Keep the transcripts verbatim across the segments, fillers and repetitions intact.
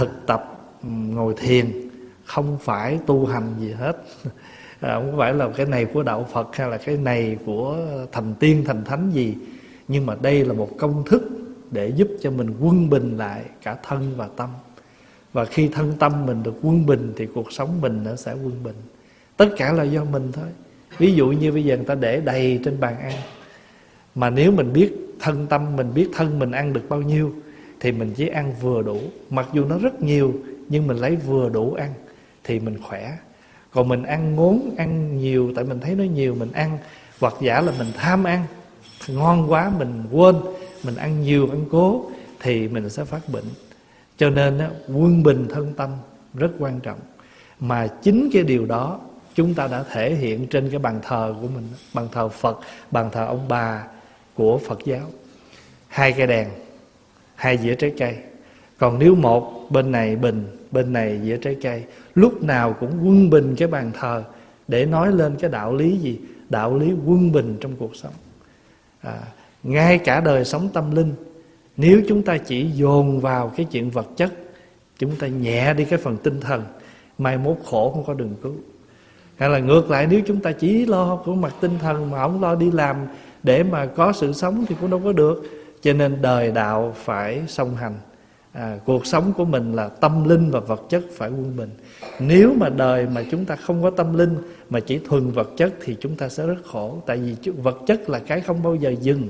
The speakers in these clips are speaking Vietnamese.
thực tập ngồi thiền, không phải tu hành gì hết. À, không phải là cái này của đạo Phật hay là cái này của thành tiên thành thánh gì, nhưng mà đây là một công thức để giúp cho mình quân bình lại cả thân và tâm. Và khi thân tâm mình được quân bình thì cuộc sống mình nó sẽ quân bình. Tất cả là do mình thôi. Ví dụ như bây giờ người ta để đầy trên bàn ăn, mà nếu mình biết thân tâm mình, biết thân mình ăn được bao nhiêu, thì mình chỉ ăn vừa đủ. Mặc dù nó rất nhiều, nhưng mình lấy vừa đủ ăn thì mình khỏe. Còn mình ăn ngốn, ăn nhiều tại mình thấy nó nhiều mình ăn, hoặc giả là mình tham ăn, ngon quá mình quên, mình ăn nhiều, ăn cố, thì mình sẽ phát bệnh. Cho nên á, quân bình thân tâm rất quan trọng. Mà chính cái điều đó chúng ta đã thể hiện trên cái bàn thờ của mình, bàn thờ Phật, bàn thờ ông bà của Phật giáo. Hai cây đèn, hai dĩa trái cây. Còn nếu một bên này bình, bên này dĩa trái cây, lúc nào cũng quân bình cái bàn thờ để nói lên cái đạo lý gì? Đạo lý quân bình trong cuộc sống. à, Ngay cả đời sống tâm linh, nếu chúng ta chỉ dồn vào cái chuyện vật chất, chúng ta nhẹ đi cái phần tinh thần, mai mốt khổ không có đường cứu. Hay là ngược lại, nếu chúng ta chỉ lo của mặt tinh thần mà không lo đi làm để mà có sự sống thì cũng đâu có được. Cho nên đời đạo phải song hành. à, Cuộc sống của mình là tâm linh và vật chất phải quân bình. Nếu mà đời mà chúng ta không có tâm linh mà chỉ thuần vật chất thì chúng ta sẽ rất khổ. Tại vì vật chất là cái không bao giờ dừng.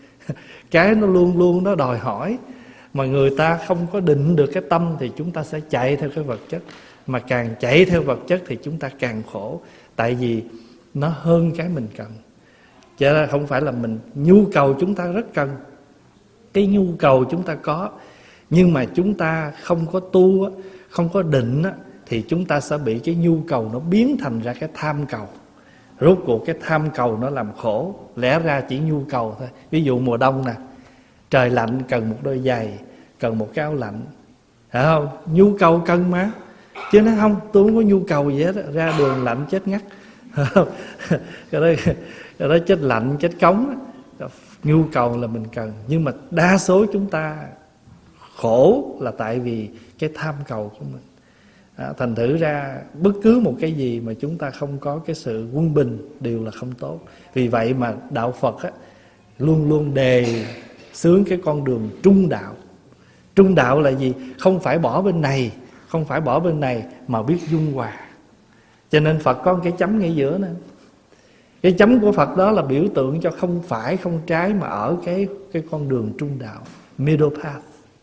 Cái nó luôn luôn nó đòi hỏi. Mà người ta không có định được cái tâm thì chúng ta sẽ chạy theo cái vật chất. Mà càng chạy theo vật chất thì chúng ta càng khổ. Tại vì nó hơn cái mình cần. Chứ không phải là mình, nhu cầu chúng ta rất cần, cái nhu cầu chúng ta có, nhưng mà chúng ta không có tu, không có định, thì chúng ta sẽ bị cái nhu cầu nó biến thành ra cái tham cầu. Rốt cuộc cái tham cầu nó làm khổ. Lẽ ra chỉ nhu cầu thôi. Ví dụ mùa đông nè, trời lạnh cần một đôi giày, cần một cái áo lạnh, phải không? Nhu cầu cần mà. Chứ nó không, tôi không có nhu cầu gì hết, ra đường lạnh chết ngắt. Cái đó, cái đó chết lạnh, chết cống. Nhu cầu là mình cần. Nhưng mà đa số chúng ta khổ là tại vì cái tham cầu của mình. à, Thành thử ra bất cứ một cái gì mà chúng ta không có cái sự quân bình đều là không tốt. Vì vậy mà đạo Phật á, luôn luôn đề xướng cái con đường trung đạo. Trung đạo là gì? Không phải bỏ bên này, không phải bỏ bên này, mà biết dung hòa. Cho nên Phật có một cái chấm ngay giữa nè. Cái chấm của Phật đó là biểu tượng cho không phải, không trái, mà ở cái, cái con đường trung đạo, middle path.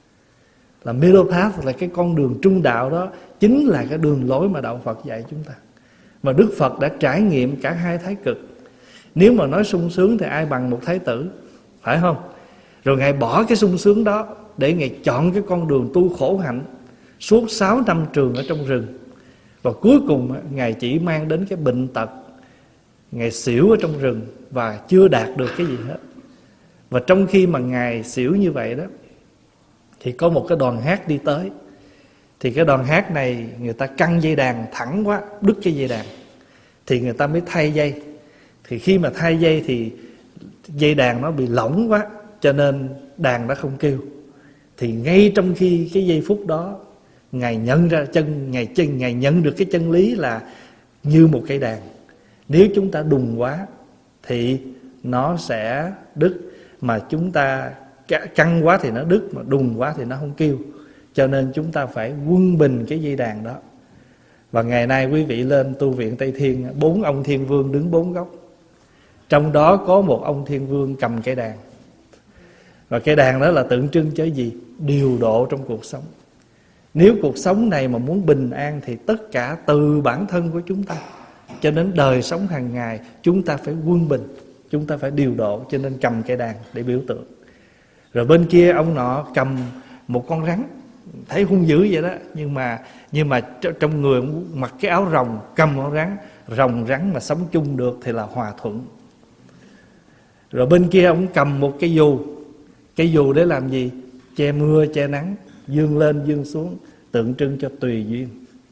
Là middle path là cái con đường trung đạo đó, chính là cái đường lối mà đạo Phật dạy chúng ta. Và Đức Phật đã trải nghiệm cả hai thái cực. Nếu mà nói sung sướng thì ai bằng một thái tử, phải không? Rồi Ngài bỏ cái sung sướng đó để Ngài chọn cái con đường tu khổ hạnh suốt sáu năm trường ở trong rừng. Và cuối cùng Ngài chỉ mang đến cái bệnh tật, Ngài xỉu ở trong rừng và chưa đạt được cái gì hết. Và trong khi mà Ngài xỉu như vậy đó, thì có một cái đoàn hát đi tới. Thì cái đoàn hát này người ta căng dây đàn thẳng quá, đứt cái dây đàn, thì người ta mới thay dây. Thì khi mà thay dây thì dây đàn nó bị lỏng quá, cho nên đàn đã không kêu. Thì ngay trong khi cái giây phút đó, Ngài nhận ra chân, Ngài chân, Ngài nhận được cái chân lý là như một cây đàn. Nếu chúng ta đùng quá thì nó sẽ đứt, mà chúng ta căng quá thì nó đứt, mà đùng quá thì nó không kêu. Cho nên chúng ta phải quân bình cái dây đàn đó. Và ngày nay quý vị lên tu viện Tây Thiên, bốn ông thiên vương đứng bốn góc, trong đó có một ông thiên vương cầm cây đàn. Và cây đàn đó là tượng trưng cho gì? Điều độ trong cuộc sống. Nếu cuộc sống này mà muốn bình an thì tất cả từ bản thân của chúng ta cho đến đời sống hàng ngày, chúng ta phải quân bình, chúng ta phải điều độ. Cho nên cầm cây đàn để biểu tượng. Rồi bên kia ông nọ cầm một con rắn, thấy hung dữ vậy đó, nhưng mà nhưng mà trong người ông mặc cái áo rồng, cầm con rắn. Rồng rắn mà sống chung được thì là hòa thuận. Rồi bên kia ông cầm một cái dù. Cái dù để làm gì? Che mưa, che nắng, dương lên, dương xuống, tượng trưng cho tùy duyên.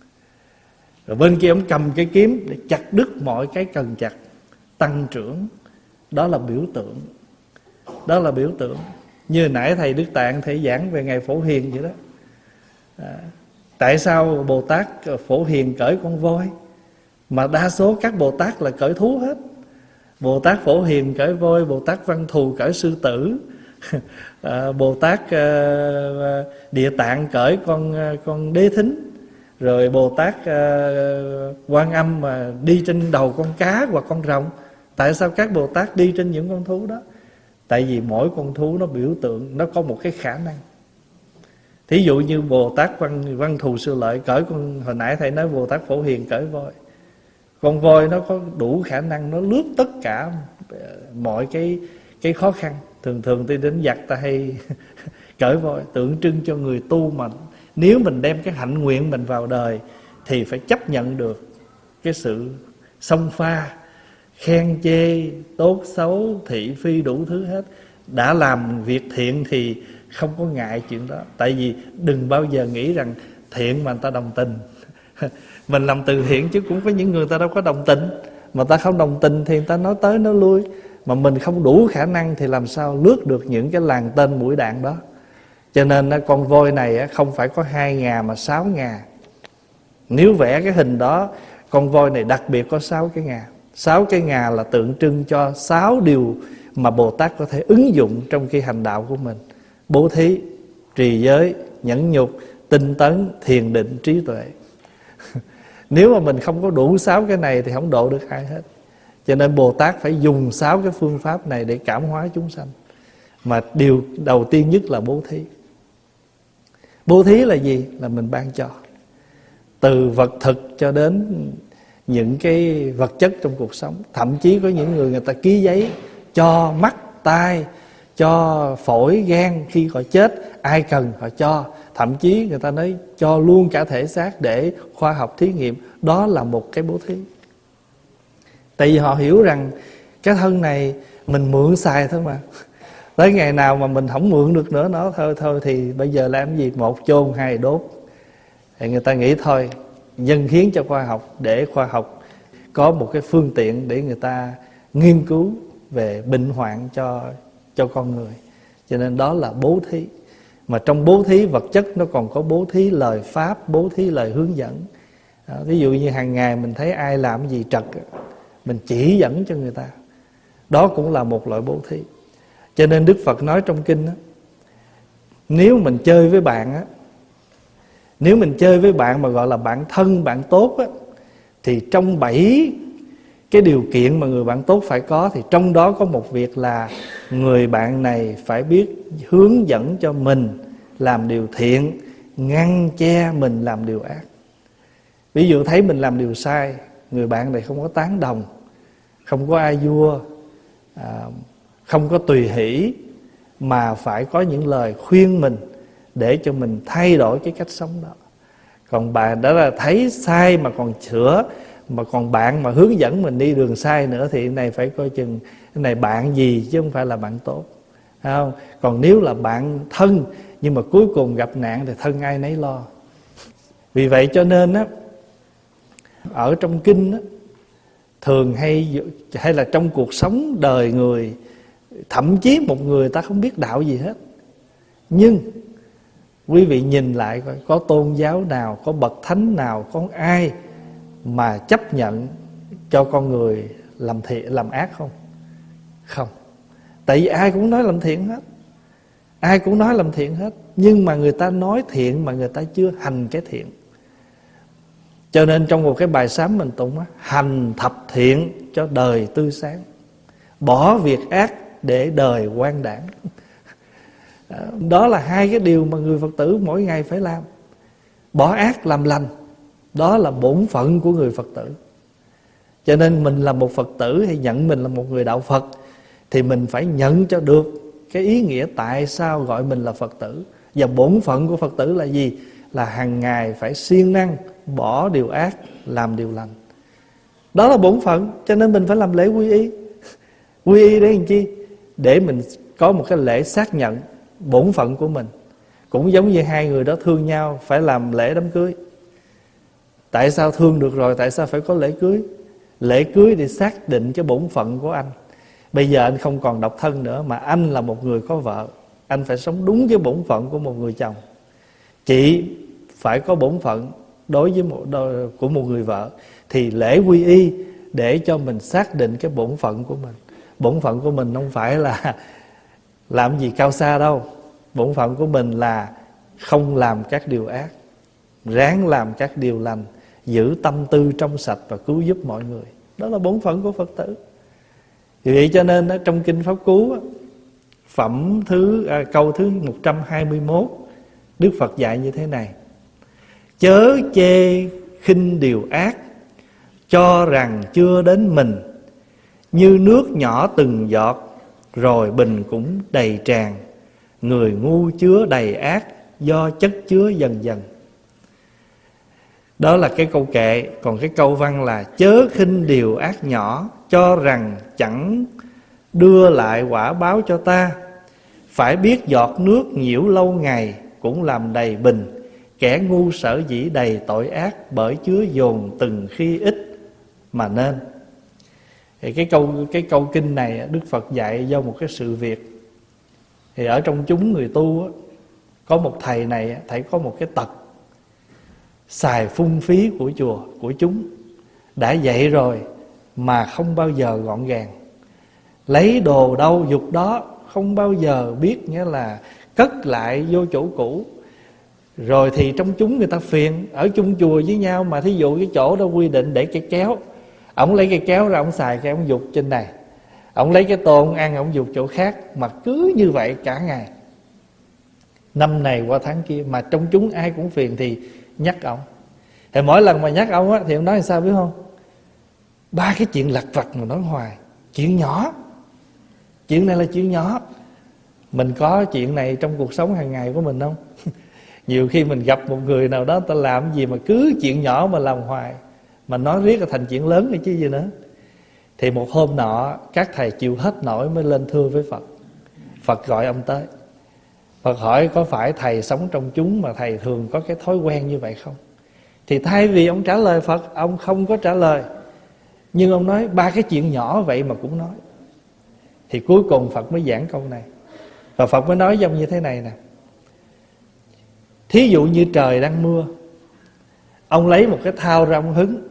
Rồi bên kia ông cầm cái kiếm để chặt đứt mọi cái cần chặt, tăng trưởng. Đó là biểu tượng. Đó là biểu tượng. Như nãy thầy Đức Tạng thầy giảng về ngày Phổ Hiền vậy đó. À, Tại sao Bồ Tát Phổ Hiền cởi con voi, mà đa số các Bồ Tát là cởi thú hết? Bồ Tát Phổ Hiền cởi voi, Bồ Tát Văn Thù cởi sư tử, à, Bồ Tát uh, Địa Tạng cởi con con đế thính, rồi Bồ Tát uh, Quan Âm mà đi trên đầu con cá hoặc con rồng. Tại sao các Bồ Tát đi trên những con thú đó? Tại vì mỗi con thú nó biểu tượng, nó có một cái khả năng. Thí dụ như Bồ Tát Văn, Văn Thù Sư Lợi cởi con, hồi nãy thầy nói Bồ Tát Phổ Hiền cởi voi. Con voi nó có đủ khả năng, nó lướt tất cả mọi cái cái khó khăn. Thường thường đi đến giặc ta hay cởi voi, tượng trưng cho người tu mà nếu mình đem cái hạnh nguyện mình vào đời thì phải chấp nhận được cái sự xông pha, khen chê, tốt xấu, thị phi, đủ thứ hết. Đã làm việc thiện thì không có ngại chuyện đó. Tại vì đừng bao giờ nghĩ rằng thiện mà người ta đồng tình. Mình làm từ thiện chứ cũng có những người ta đâu có đồng tình. Mà ta không đồng tình thì người ta nói tới nói lui. Mà mình không đủ khả năng thì làm sao lướt được những cái làn tên mũi đạn đó. Cho nên con voi này không phải có hai ngà mà sáu ngà. Nếu vẽ cái hình đó, con voi này đặc biệt có sáu cái ngà. Sáu cái ngà là tượng trưng cho sáu điều mà Bồ Tát có thể ứng dụng trong khi hành đạo của mình: bố thí, trì giới, nhẫn nhục, tinh tấn, thiền định, trí tuệ. Nếu mà mình không có đủ sáu cái này thì không độ được ai hết. Cho nên Bồ Tát phải dùng sáu cái phương pháp này để cảm hóa chúng sanh. Mà điều đầu tiên nhất là bố thí. Bố thí là gì? Là mình ban cho. Từ vật thực cho đến những cái vật chất trong cuộc sống. Thậm chí có những người người ta ký giấy cho mắt, tai, cho phổi, gan khi họ chết, ai cần họ cho. Thậm chí người ta nói cho luôn cả thể xác để khoa học thí nghiệm. Đó là một cái bố thí. Tại vì họ hiểu rằng cái thân này mình mượn xài thôi mà. Tới ngày nào mà mình không mượn được nữa nó thôi thôi thì bây giờ làm gì? Một chôn hai đốt. Thì người ta nghĩ thôi dâng hiến cho khoa học, để khoa học có một cái phương tiện để người ta nghiên cứu về bệnh hoạn cho cho con người. Cho nên đó là bố thí. Mà trong bố thí vật chất nó còn có bố thí lời pháp, bố thí lời hướng dẫn. Đó, ví dụ như hàng ngày mình thấy ai làm gì trật, mình chỉ dẫn cho người ta. Đó cũng là một loại bố thí. Cho nên Đức Phật nói trong kinh đó, nếu mình chơi với bạn á, nếu mình chơi với bạn mà gọi là bạn thân, bạn tốt á, thì trong bảy cái điều kiện mà người bạn tốt phải có, thì trong đó có một việc là người bạn này phải biết hướng dẫn cho mình làm điều thiện, ngăn che mình làm điều ác. Ví dụ thấy mình làm điều sai, người bạn này không có tán đồng, không có ai vua, à, không có tùy hỷ, mà phải có những lời khuyên mình để cho mình thay đổi cái cách sống đó. Còn bạn đã là thấy sai mà còn sửa, mà còn bạn mà hướng dẫn mình đi đường sai nữa, thì cái này phải coi chừng cái này bạn gì chứ không phải là bạn tốt, phải không? Còn nếu là bạn thân nhưng mà cuối cùng gặp nạn thì thân ai nấy lo. Vì vậy cho nên á, ở trong kinh á, thường hay hay là trong cuộc sống đời người, thậm chí một người ta không biết đạo gì hết, nhưng quý vị nhìn lại coi, có tôn giáo nào, có bậc thánh nào, có ai mà chấp nhận cho con người làm thiện, làm ác không? Không. Tại vì ai cũng nói làm thiện hết, ai cũng nói làm thiện hết, nhưng mà người ta nói thiện mà người ta chưa hành cái thiện. Cho nên trong một cái bài sám mình tụng á, hành thập thiện cho đời tươi sáng, bỏ việc ác để đời quang đãng. Đó là hai cái điều mà người Phật tử mỗi ngày phải làm. Bỏ ác làm lành, đó là bổn phận của người Phật tử. Cho nên mình là một Phật tử hay nhận mình là một người đạo Phật, thì mình phải nhận cho được cái ý nghĩa tại sao gọi mình là Phật tử. Và bổn phận của Phật tử là gì? Là hàng ngày phải siêng năng bỏ điều ác, làm điều lành. Đó là bổn phận. Cho nên mình phải làm lễ quy y. Quy y để làm chi? Để mình có một cái lễ xác nhận bổn phận của mình. Cũng giống như hai người đó thương nhau, phải làm lễ đám cưới. Tại sao thương được rồi, tại sao phải có lễ cưới? Lễ cưới để xác định cái bổn phận của anh. Bây giờ anh không còn độc thân nữa, mà anh là một người có vợ. Anh phải sống đúng cái bổn phận của một người chồng. Chị phải có bổn phận đối với một đối, của một người vợ, thì lễ quy y để cho mình xác định cái bổn phận của mình. Bổn phận của mình không phải là làm gì cao xa đâu. Bổn phận của mình là không làm các điều ác, ráng làm các điều lành, giữ tâm tư trong sạch và cứu giúp mọi người. Đó là bổn phận của Phật tử. Vì vậy cho nên trong Kinh Pháp Cú, phẩm thứ à, câu thứ một trăm hai mươi mốt, Đức Phật dạy như thế này: chớ chê khinh điều ác, cho rằng chưa đến mình, như nước nhỏ từng giọt, rồi bình cũng đầy tràn. Người ngu chứa đầy ác, do chất chứa dần dần. Đó là cái câu kệ. Còn cái câu văn là: chớ khinh điều ác nhỏ, cho rằng chẳng đưa lại quả báo cho ta. Phải biết giọt nước nhiễu lâu ngày, cũng làm đầy bình. Kẻ ngu sở dĩ đầy tội ác, bởi chứa dồn từng khi ít mà nên. Thì cái câu cái câu kinh này Đức Phật dạy do một cái sự việc. Thì ở trong chúng người tu á, có một thầy này, thầy có một cái tật xài phung phí của chùa, của chúng. Đã dạy rồi mà không bao giờ gọn gàng, lấy đồ đâu dục đó, không bao giờ biết nghĩa là cất lại vô chỗ cũ. Rồi thì trong chúng người ta phiền, ở chung chùa với nhau mà thí dụ cái chỗ đó quy định để cây kéo, ổng lấy cây kéo ra ổng xài cái ổng dục trên này, ổng lấy cái tô ổng ăn ổng dục chỗ khác, mà cứ như vậy cả ngày, năm này qua tháng kia. Mà trong chúng ai cũng phiền thì nhắc ổng. Thì mỗi lần mà nhắc ổng á, thì ông nói làm sao biết không? Ba cái chuyện lặt vặt mà nói hoài. Chuyện nhỏ, chuyện này là chuyện nhỏ. Mình có chuyện này trong cuộc sống hàng ngày của mình không? Nhiều khi mình gặp một người nào đó, ta làm gì mà cứ chuyện nhỏ mà làm hoài, mà nói riết là thành chuyện lớn rồi chứ gì nữa. Thì một hôm nọ, các thầy chịu hết nổi mới lên thưa với Phật. Phật gọi ông tới. Phật hỏi có phải thầy sống trong chúng mà thầy thường có cái thói quen như vậy không? Thì thay vì ông trả lời Phật, ông không có trả lời, nhưng ông nói ba cái chuyện nhỏ vậy mà cũng nói. Thì cuối cùng Phật mới giảng câu này. Và Phật mới nói giống như thế này nè: thí dụ như trời đang mưa, ông lấy một cái thao ra ông hứng.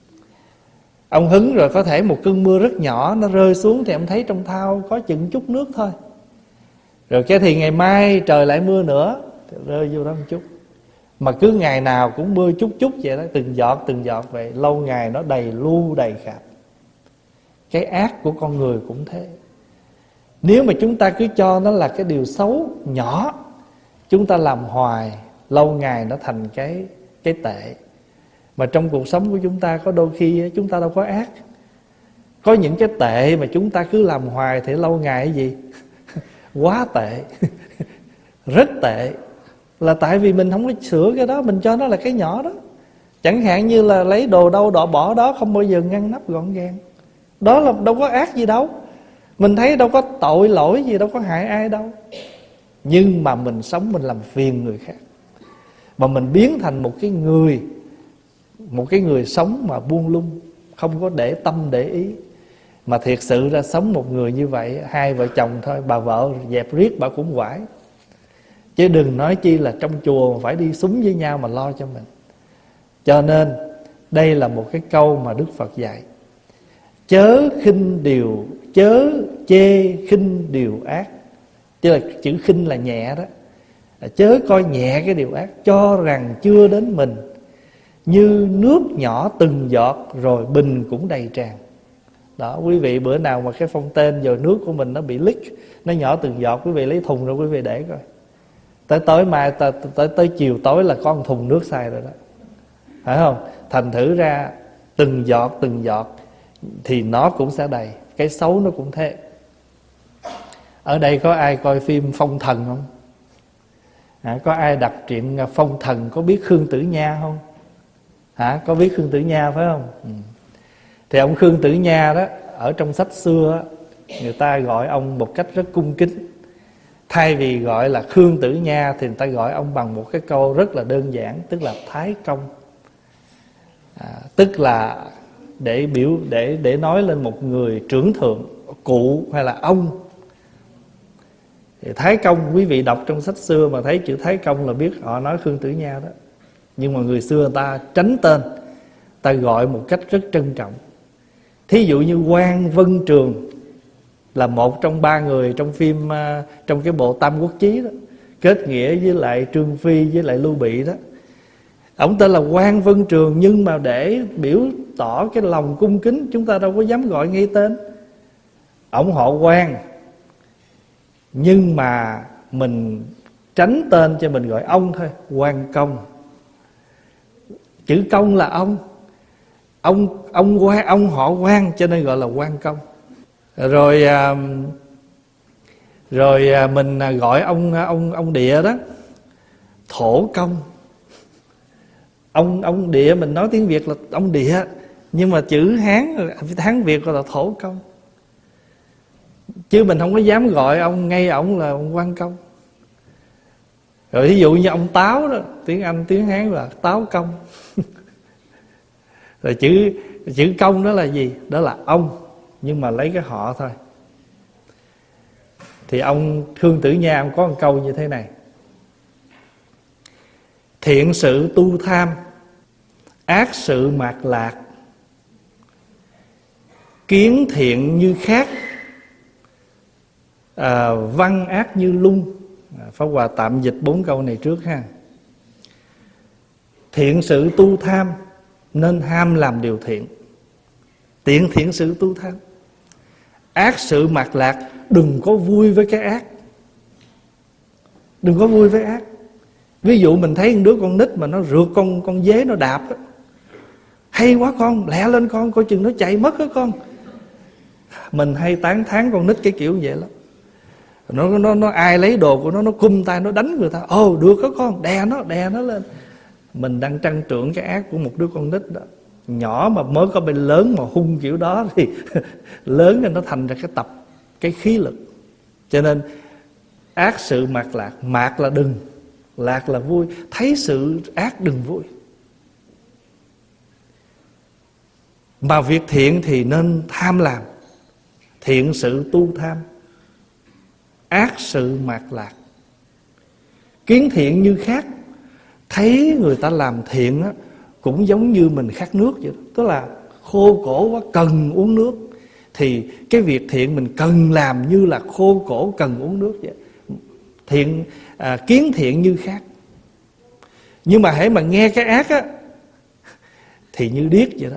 Ông hứng rồi có thể một cơn mưa rất nhỏ nó rơi xuống, thì ông thấy trong thao có chừng chút nước thôi. Rồi cái thì ngày mai trời lại mưa nữa, thì rơi vô đó một chút. Mà cứ ngày nào cũng mưa chút chút vậy đó, từng giọt từng giọt vậy, lâu ngày nó đầy lu đầy khạp. Cái ác của con người cũng thế. Nếu mà chúng ta cứ cho nó là cái điều xấu nhỏ, chúng ta làm hoài, lâu ngày nó thành cái cái tệ. Mà trong cuộc sống của chúng ta có đôi khi chúng ta đâu có ác. Có những cái tệ mà chúng ta cứ làm hoài thì lâu ngày cái gì? Quá tệ. Rất tệ. Là tại vì mình không có sửa cái đó, mình cho nó là cái nhỏ đó. Chẳng hạn như là lấy đồ đâu đọ bỏ đó, không bao giờ ngăn nắp gọn gàng. Đó là đâu có ác gì đâu. Mình thấy đâu có tội lỗi gì, đâu có hại ai đâu. Nhưng mà mình sống mình làm phiền người khác, mà mình biến thành một cái người Một cái người sống mà buông lung, không có để tâm để ý. Mà thiệt sự ra sống một người như vậy, hai vợ chồng thôi, bà vợ dẹp riết bà cũng quải. Chứ đừng nói chi là trong chùa mà phải đi súng với nhau mà lo cho mình. Cho nên đây là một cái câu mà Đức Phật dạy: chớ khinh điều, chớ chê khinh điều ác. Chứ là chữ khinh là nhẹ đó. Chớ coi nhẹ cái điều ác, cho rằng chưa đến mình, như nước nhỏ từng giọt, rồi bình cũng đầy tràn. Đó, quý vị bữa nào mà cái phong tên rồi nước của mình nó bị leak, nó nhỏ từng giọt, quý vị lấy thùng rồi quý vị để coi. Tới tối mai, tới, tới, tới chiều tối là có một thùng nước xài rồi đó. Phải không? Thành thử ra từng giọt từng giọt thì nó cũng sẽ đầy. Cái xấu nó cũng thế. Ở đây có ai coi phim Phong Thần không? À, có ai đọc truyện Phong Thần, có biết Khương Tử Nha không? Hả? Có biết Khương Tử Nha phải không? Ừ. Thì ông Khương Tử Nha đó, ở trong sách xưa người ta gọi ông một cách rất cung kính. Thay vì gọi là Khương Tử Nha thì người ta gọi ông bằng một cái câu rất là đơn giản, tức là Thái Công. À, tức là để biểu để để nói lên một người trưởng thượng, cụ hay là ông. Thì Thái Công, quý vị đọc trong sách xưa mà thấy chữ Thái Công là biết họ nói Khương Tử Nha đó. Nhưng mà người xưa người ta tránh tên, ta gọi một cách rất trân trọng. Thí dụ như Quan Vân Trường là một trong ba người trong phim, trong cái bộ Tam Quốc Chí đó, kết nghĩa với lại Trương Phi với lại Lưu Bị đó. Ông tên là Quan Vân Trường, nhưng mà để biểu tỏ cái lòng cung kính, chúng ta đâu có dám gọi ngay tên. Ông họ Quan, nhưng mà mình tránh tên cho mình gọi ông thôi, Quan Công. Chữ Công là ông, ông ông quan ông họ Quan cho nên gọi là Quan Công. Rồi rồi mình gọi ông ông ông Địa đó, Thổ Công. Ông ông Địa mình nói tiếng Việt là ông Địa, nhưng mà chữ Hán Hán Việt gọi là Thổ Công. Chứ mình không có dám gọi ông ngay ông là ông Quan Công. Rồi ví dụ như ông Táo đó, tiếng Anh tiếng Hán là Táo Công. Rồi chữ chữ Công đó là gì? Đó là ông, nhưng mà lấy cái họ thôi. Thì ông Khương Tử Nha ông có một câu như thế này: thiện sự tu tham, ác sự mạt lạc, kiến thiện như khác, à, văn ác như lung. Pháp Hòa tạm dịch bốn câu này trước ha. Thiện sự tu tham nên ham làm điều thiện, tiện thiện sự tu tham. Ác sự mạt lạc, đừng có vui với cái ác, đừng có vui với ác. Ví dụ mình thấy một đứa con nít mà nó rượt con con dế nó đạp đó. Hay quá con, lẹ lên con, coi chừng nó chạy mất đó con. Mình hay tán thán con nít cái kiểu vậy lắm. Nó, nó, nó ai lấy đồ của nó, nó cung tay nó đánh người ta. Ồ được đó con, đè nó, đè nó lên. Mình đang trăn trượng cái ác của một đứa con nít đó. Nhỏ mà mới có bên lớn mà hung kiểu đó thì lớn thì nó thành ra cái tập, cái khí lực. Cho nên ác sự mạt lạc, mạt là đừng, lạc là vui. Thấy sự ác đừng vui. Mà việc thiện thì nên tham làm, thiện sự tu tham, ác sự mạt lạc. Kiến thiện như khác, thấy người ta làm thiện á, cũng giống như mình khát nước vậy đó. Tức là khô cổ quá cần uống nước, thì cái việc thiện mình cần làm như là khô cổ cần uống nước vậy. Thiện à, kiến thiện như khác. Nhưng mà hễ mà nghe cái ác á thì như điếc vậy đó.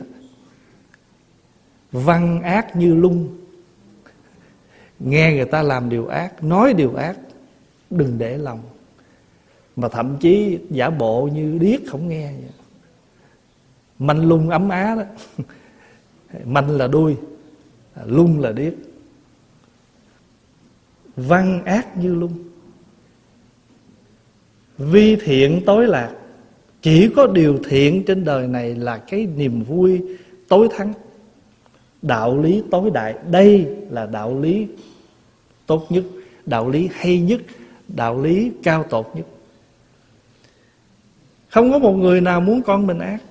Văn ác như lung. Nghe người ta làm điều ác, nói điều ác, đừng để lòng. Mà thậm chí giả bộ như điếc không nghe vậy. Manh lung ấm á đó. Manh là đuôi, lung là điếc. Văn ác như lung. Vi thiện tối lạc. Chỉ có điều thiện trên đời này là cái niềm vui tối thắng. Đạo lý tối đại. Đây là đạo lý tốt nhất, đạo lý hay nhất, đạo lý cao tột nhất. Không có một người nào muốn con mình ác.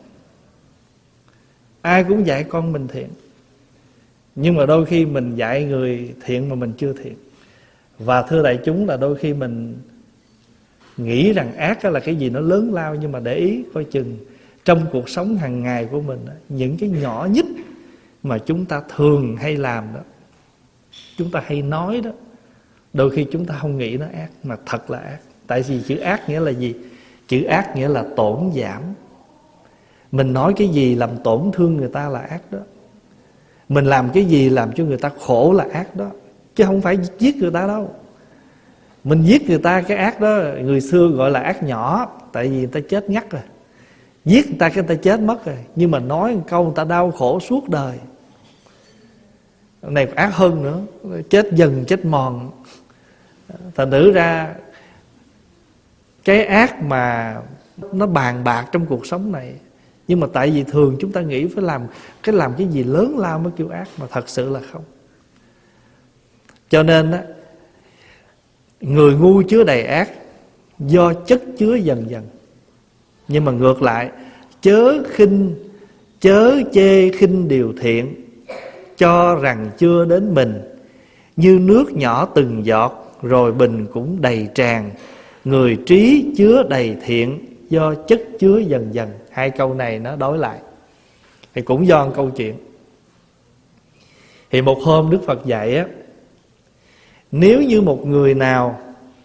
Ai cũng dạy con mình thiện. Nhưng mà đôi khi mình dạy người thiện mà mình chưa thiện. Và thưa đại chúng là đôi khi mình nghĩ rằng ác là cái gì nó lớn lao. Nhưng mà để ý coi chừng trong cuộc sống hàng ngày của mình, những cái nhỏ nhất mà chúng ta thường hay làm đó, chúng ta hay nói đó, đôi khi chúng ta không nghĩ nó ác mà thật là ác. Tại vì chữ ác nghĩa là gì? Chữ ác nghĩa là tổn giảm. Mình nói cái gì làm tổn thương người ta là ác đó. Mình làm cái gì làm cho người ta khổ là ác đó. Chứ không phải giết người ta đâu. Mình giết người ta cái ác đó, người xưa gọi là ác nhỏ. Tại vì người ta chết ngắt rồi. Giết người ta cái người ta chết mất rồi. Nhưng mà nói một câu người ta đau khổ suốt đời. Này ác hơn nữa. Chết dần chết mòn. Thành thử ra cái ác mà nó bàn bạc trong cuộc sống này. Nhưng mà tại vì thường chúng ta nghĩ phải làm cái làm cái gì lớn lao mới kêu ác, mà thật sự là không. Cho nên á, người ngu chứa đầy ác do chất chứa dần dần. Nhưng mà ngược lại, chớ khinh, chớ chê khinh điều thiện, cho rằng chưa đến mình. Như nước nhỏ từng giọt, rồi bình cũng đầy tràn. Người trí chứa đầy thiện, do chất chứa dần dần. Hai câu này nó đối lại, thì cũng do một câu chuyện. Thì một hôm Đức Phật dạy á, nếu như một người nào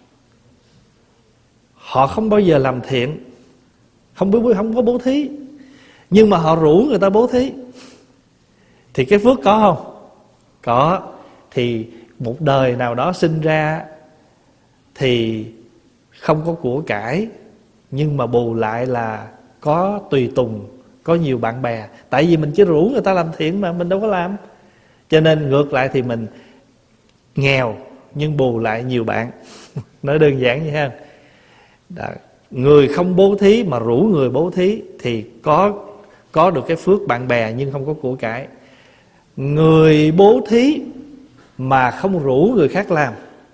họ không bao giờ làm thiện, không biết không có bố thí, nhưng mà họ rủ người ta bố thí, thì cái phước có không? Có. Thì một đời nào đó sinh ra thì không có của cải, nhưng mà bù lại là có tùy tùng, có nhiều bạn bè. Tại vì mình chỉ rủ người ta làm thiện mà mình đâu có làm. Cho nên ngược lại thì mình nghèo nhưng bù lại nhiều bạn. Nói đơn giản vậy ha. Đó. Người không bố thí mà rủ người bố thí thì có có được cái phước bạn bè nhưng không có của cải. Người bố thí mà không rủ người khác làm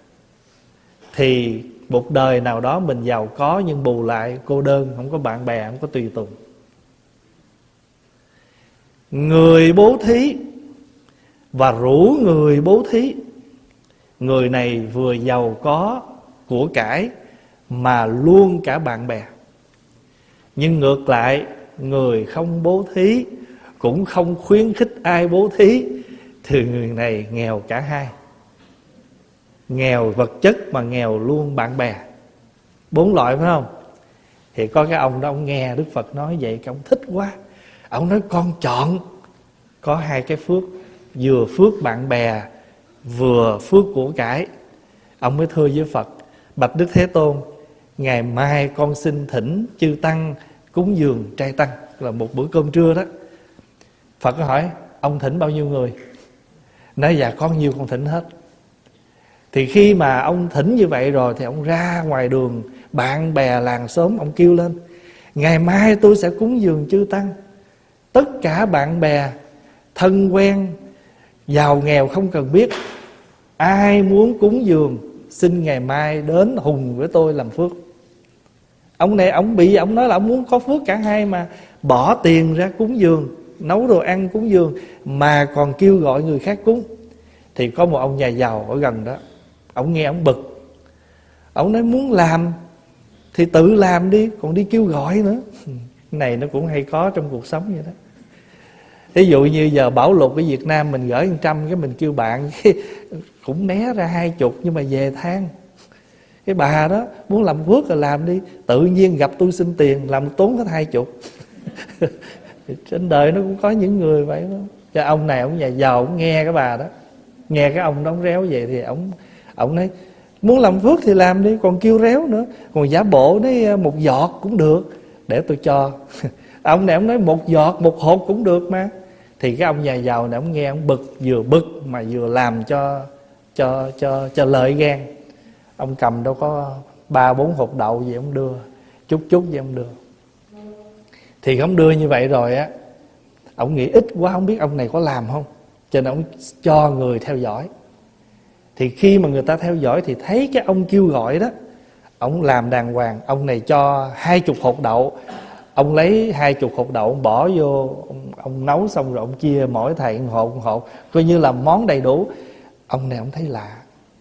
thì một đời nào đó mình giàu có nhưng bù lại cô đơn, không có bạn bè, không có tùy tùng. Người bố thí và rủ người bố thí, người này vừa giàu có của cải mà luôn cả bạn bè. Nhưng ngược lại, người không bố thí cũng không khuyến khích ai bố thí thì người này nghèo cả hai. Nghèo vật chất mà nghèo luôn bạn bè. Bốn loại phải không? Thì có cái ông đó, ông nghe Đức Phật nói vậy, ông thích quá. Ông nói con chọn có hai cái phước, vừa phước bạn bè vừa phước của cải. Ông mới thưa với Phật: bạch Đức Thế Tôn, ngày mai con xin thỉnh chư tăng cúng dường trai tăng, là một bữa cơm trưa đó. Phật có hỏi: ông thỉnh bao nhiêu người? Nói: dạ con nhiều con thỉnh hết. Thì khi mà ông thỉnh như vậy rồi thì ông ra ngoài đường, bạn bè làng xóm ông kêu lên: ngày mai tôi sẽ cúng dường chư tăng. Tất cả bạn bè thân quen giàu nghèo không cần biết, ai muốn cúng dường xin ngày mai đến hùng với tôi làm phước. Ông này ông bị ông nói là ông muốn có phước cả hai, mà bỏ tiền ra cúng dường, nấu đồ ăn cúng dường, mà còn kêu gọi người khác cúng. Thì có một ông nhà giàu ở gần đó, ông nghe ông bực. Ông nói: muốn làm thì tự làm đi, còn đi kêu gọi nữa. Cái này nó cũng hay có trong cuộc sống vậy đó. Ví dụ như giờ bão lụt ở Việt Nam, mình gửi một trăm, cái mình kêu bạn cũng né ra hai chục, nhưng mà về than. Cái bà đó muốn làm phước là làm đi, tự nhiên gặp tôi xin tiền làm tốn hết hai chục. Trên đời nó cũng có những người vậy đó. Cho ông này ông nhà giàu, ông nghe cái bà đó, nghe cái ông đó ông réo vậy thì ông ông nói: muốn làm phước thì làm đi, còn kêu réo nữa, còn giả bộ nói một giọt cũng được, để tôi cho. Ông này ông nói một giọt, một hột cũng được mà. Thì cái ông nhà giàu này ông nghe ông bực, vừa bực mà vừa làm cho cho cho cho lợi gan. Ông cầm đâu có ba bốn hột đậu gì ông đưa, chút chút gì ông đưa. Thì ông đưa như vậy rồi á, ông nghĩ ít quá không biết ông này có làm không, cho nên ông cho người theo dõi. Thì khi mà người ta theo dõi thì thấy cái ông kêu gọi đó, ông làm đàng hoàng. Ông này cho hai chục hột đậu, ông lấy hai chục hột đậu ông bỏ vô, ông, ông nấu xong rồi ông chia mỗi thầy một hột một hột, coi như là món đầy đủ. Ông này ông thấy lạ,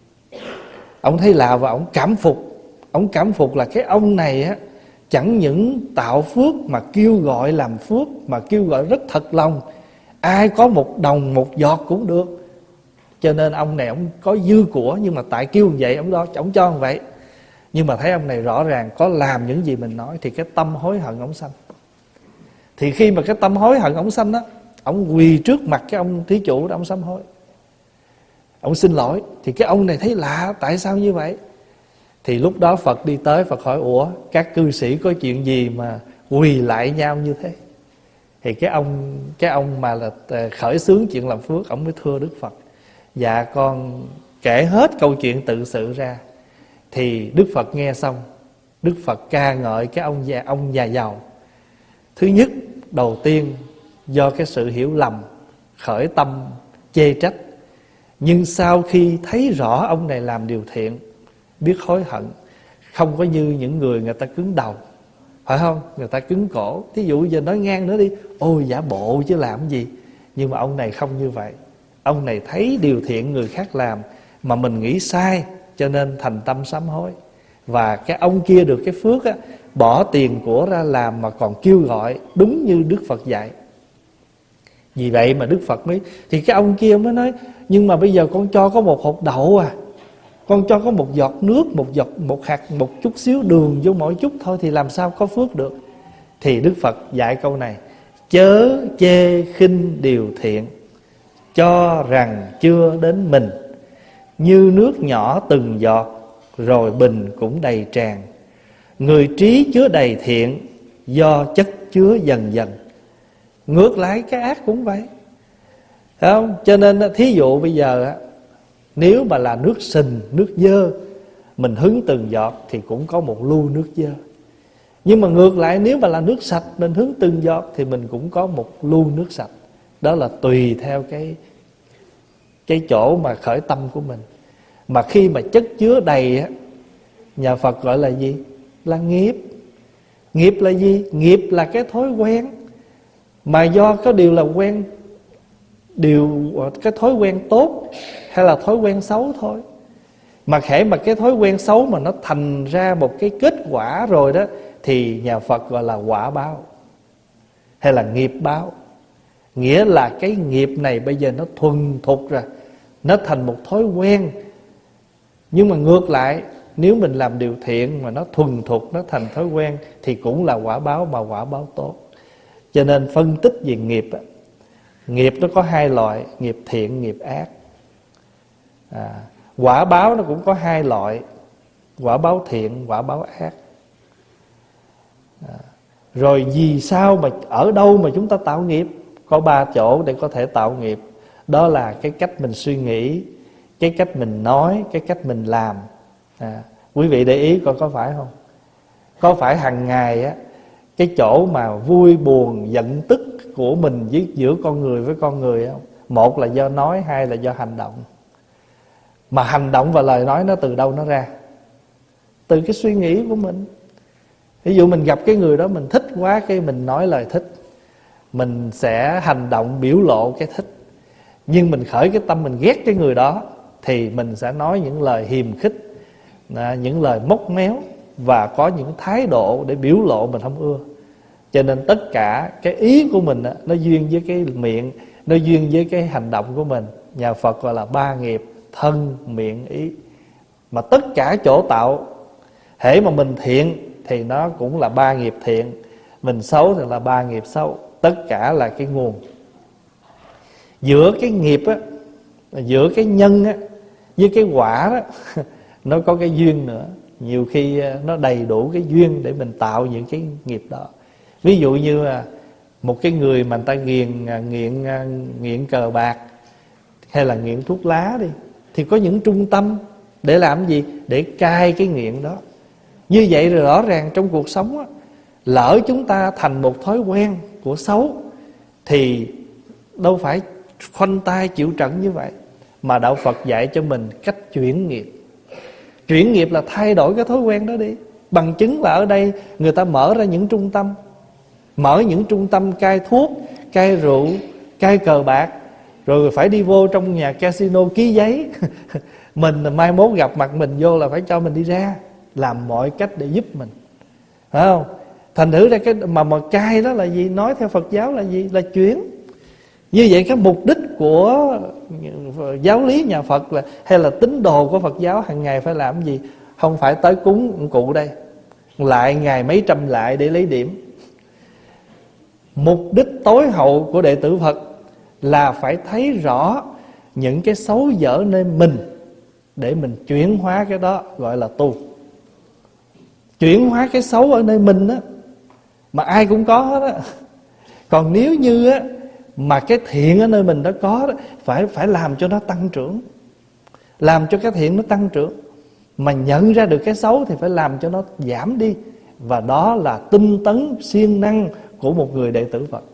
ông thấy lạ và ông cảm phục. Ông cảm phục là cái ông này á, chẳng những tạo phước mà kêu gọi làm phước, mà kêu gọi rất thật lòng, ai có một đồng một giọt cũng được. Cho nên ông này ông có dư của, nhưng mà tại kêu vậy ông đó, ông cho như vậy. Nhưng mà thấy ông này rõ ràng có làm những gì mình nói, thì cái tâm hối hận ông sanh. Thì khi mà cái tâm hối hận ông sanh á, ông quỳ trước mặt cái ông thí chủ đó, ông sám hối, ông xin lỗi. Thì cái ông này thấy lạ, tại sao như vậy? Thì lúc đó Phật đi tới, Phật hỏi: ủa các cư sĩ có chuyện gì mà quỳ lại nhau như thế? Thì cái ông cái ông mà là khởi xướng chuyện làm phước, ông mới thưa Đức Phật: dạ con kể hết câu chuyện tự sự ra. Thì Đức Phật nghe xong, Đức Phật ca ngợi cái ông già, ông già giàu. Thứ nhất, đầu tiên do cái sự hiểu lầm, khởi tâm chê trách. Nhưng sau khi thấy rõ ông này làm điều thiện, biết hối hận, không có như những người người ta cứng đầu, phải không? Người ta cứng cổ. Thí dụ giờ nói ngang nữa đi: ôi giả bộ chứ làm gì. Nhưng mà ông này không như vậy. Ông này thấy điều thiện người khác làm mà mình nghĩ sai, cho nên thành tâm sám hối. Và cái ông kia được cái phước á, bỏ tiền của ra làm mà còn kêu gọi đúng như Đức Phật dạy. Vì vậy mà Đức Phật mới, thì cái ông kia mới nói, nhưng mà bây giờ con cho có một hột đậu à, con cho có một giọt nước, một giọt, một hạt, một chút xíu đường vô mỗi chút thôi thì làm sao có phước được. Thì Đức Phật dạy câu này: chớ chê khinh điều thiện, cho rằng chưa đến mình. Như nước nhỏ từng giọt, rồi bình cũng đầy tràn. Người trí chứa đầy thiện, do chất chứa dần dần. Ngược lại cái ác cũng vậy, phải không? Cho nên thí dụ bây giờ nếu mà là nước sình, nước dơ, mình hứng từng giọt thì cũng có một lu nước dơ. Nhưng mà ngược lại nếu mà là nước sạch, mình hứng từng giọt thì mình cũng có một lu nước sạch. Đó là tùy theo cái cái chỗ mà khởi tâm của mình. Mà khi mà chất chứa đầy á, nhà Phật gọi là gì? Là nghiệp. Nghiệp là gì? Nghiệp là cái thói quen, mà do có điều là quen, điều cái thói quen tốt hay là thói quen xấu thôi. Mà khẽ mà cái thói quen xấu mà nó thành ra một cái kết quả rồi đó, thì nhà Phật gọi là quả báo hay là nghiệp báo. Nghĩa là cái nghiệp này bây giờ nó thuần thục rồi, nó thành một thói quen. Nhưng mà ngược lại, nếu mình làm điều thiện mà nó thuần thục, nó thành thói quen thì cũng là quả báo, mà quả báo tốt. Cho nên phân tích về nghiệp á, nghiệp nó có hai loại: nghiệp thiện, nghiệp ác. à, Quả báo nó cũng có hai loại: quả báo thiện, quả báo ác. à, Rồi vì sao mà ở đâu mà chúng ta tạo nghiệp? Có ba chỗ để có thể tạo nghiệp. Đó là cái cách mình suy nghĩ, cái cách mình nói, cái cách mình làm. à, Quý vị để ý coi có phải không? Có phải hàng ngày á, cái chỗ mà vui buồn giận tức của mình với giữa con người với con người không? Một là do nói, hai là do hành động. Mà hành động và lời nói nó từ đâu nó ra? Từ cái suy nghĩ của mình. Ví dụ mình gặp cái người đó mình thích quá, cái mình nói lời thích, mình sẽ hành động biểu lộ cái thích. Nhưng mình khởi cái tâm mình ghét cái người đó thì mình sẽ nói những lời hiềm khích, những lời móc méo, và có những thái độ để biểu lộ mình không ưa. Cho nên tất cả cái ý của mình nó duyên với cái miệng, nó duyên với cái hành động của mình. Nhà Phật gọi là ba nghiệp: thân, miệng, ý. Mà tất cả chỗ tạo, hễ mà mình thiện thì nó cũng là ba nghiệp thiện, mình xấu thì là ba nghiệp xấu. Tất cả là cái nguồn. Giữa cái nghiệp á, giữa cái nhân á với cái quả đó nó có cái duyên nữa. Nhiều khi nó đầy đủ cái duyên để mình tạo những cái nghiệp đó. Ví dụ như là một cái người mà người ta nghiện nghiện nghiện cờ bạc hay là nghiện thuốc lá đi, thì có những trung tâm để làm gì? Để cai cái nghiện đó. Như vậy rồi rõ ràng trong cuộc sống á, lỡ chúng ta thành một thói quen của xấu thì đâu phải khoanh tay chịu trận như vậy. Mà Đạo Phật dạy cho mình cách chuyển nghiệp. Chuyển nghiệp là thay đổi cái thói quen đó đi. Bằng chứng là ở đây người ta mở ra những trung tâm, mở những trung tâm cai thuốc, cai rượu, cai cờ bạc, rồi phải đi vô trong nhà casino ký giấy. Mình mai mốt gặp mặt mình vô là phải cho mình đi ra, làm mọi cách để giúp mình, phải không? Thành thử ra cái mà mà cai đó là gì? Nói theo Phật giáo là gì? Là chuyển. Như vậy cái mục đích của giáo lý nhà Phật là, hay là tín đồ của Phật giáo hàng ngày phải làm gì? Không phải tới cúng ông cụ đây, lại ngày mấy trăm lại để lấy điểm. Mục đích tối hậu của đệ tử Phật là phải thấy rõ những cái xấu dở nơi mình, để mình chuyển hóa cái đó, gọi là tu. Chuyển hóa cái xấu ở nơi mình á, mà ai cũng có hết á. Còn nếu như á mà cái thiện ở nơi mình đó có đó, phải phải làm cho nó tăng trưởng, làm cho cái thiện nó tăng trưởng. Mà nhận ra được cái xấu thì phải làm cho nó giảm đi. Và đó là tinh tấn siêng năng của một người đệ tử Phật.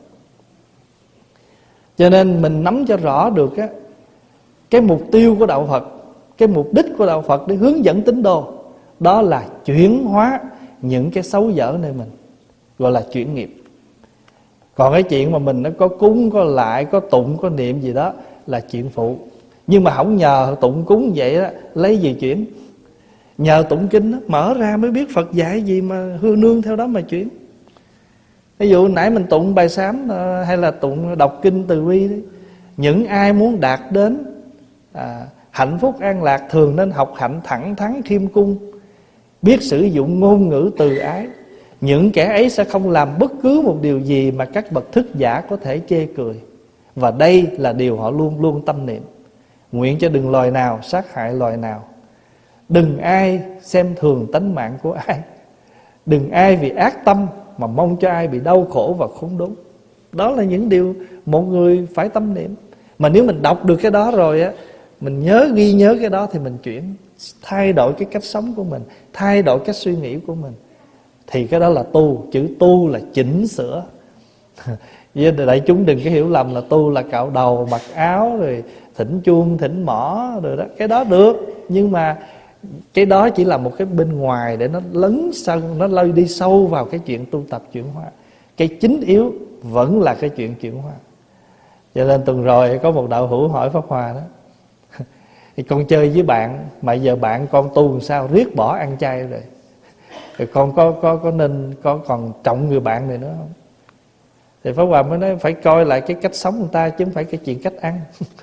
Cho nên mình nắm cho rõ được á, cái mục tiêu của Đạo Phật, cái mục đích của Đạo Phật để hướng dẫn tín đồ, đó là chuyển hóa những cái xấu dở nơi mình, gọi là chuyển nghiệp. Còn cái chuyện mà mình nó có cúng, có lại, có tụng, có niệm gì đó là chuyện phụ. Nhưng mà không nhờ tụng cúng vậy đó, lấy gì chuyển? Nhờ tụng kinh đó, mở ra mới biết Phật dạy gì mà hương nương theo đó mà chuyển. Ví dụ nãy mình tụng bài sám hay là tụng đọc kinh từ bi đấy, những ai muốn đạt đến à, hạnh phúc an lạc thường nên học hạnh thẳng thắn khiêm cung, biết sử dụng ngôn ngữ từ ái. Những kẻ ấy sẽ không làm bất cứ một điều gì mà các bậc thức giả có thể chê cười. Và đây là điều họ luôn luôn tâm niệm. Nguyện cho đừng loài nào sát hại loài nào, đừng ai xem thường tánh mạng của ai, đừng ai vì ác tâm mà mong cho ai bị đau khổ và khốn đốn. Đó là những điều một người phải tâm niệm. Mà nếu mình đọc được cái đó rồi á, mình nhớ ghi nhớ cái đó thì mình chuyển, thay đổi cái cách sống của mình, thay đổi cách suy nghĩ của mình, thì cái đó là tu. Chữ tu là chỉnh sửa. Với đại chúng đừng có hiểu lầm là tu là cạo đầu, mặc áo, rồi thỉnh chuông, thỉnh mõ rồi đó. Cái đó được, nhưng mà cái đó chỉ là một cái bên ngoài để nó lấn sâu, nó lôi đi sâu vào cái chuyện tu tập chuyển hóa. Cái chính yếu vẫn là cái chuyện chuyển hóa. Cho nên tuần rồi có một đạo hữu hỏi Pháp Hòa đó: thì con chơi với bạn mà giờ bạn con tu làm sao, riết bỏ ăn chay rồi, thì con có có có nên có còn trọng người bạn này nữa không? Thì Pháp Hòa mới nói phải coi lại cái cách sống người ta, chứ không phải cái chuyện cách ăn.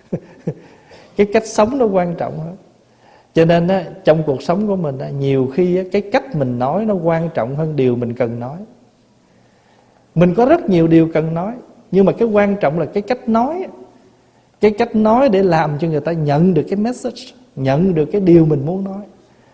Cái cách sống nó quan trọng hơn. Cho nên á, trong cuộc sống của mình á, nhiều khi á, cái cách mình nói nó quan trọng hơn điều mình cần nói. Mình có rất nhiều điều cần nói, nhưng mà cái quan trọng là cái cách nói. Cái cách nói để làm cho người ta nhận được cái message, nhận được cái điều mình muốn nói.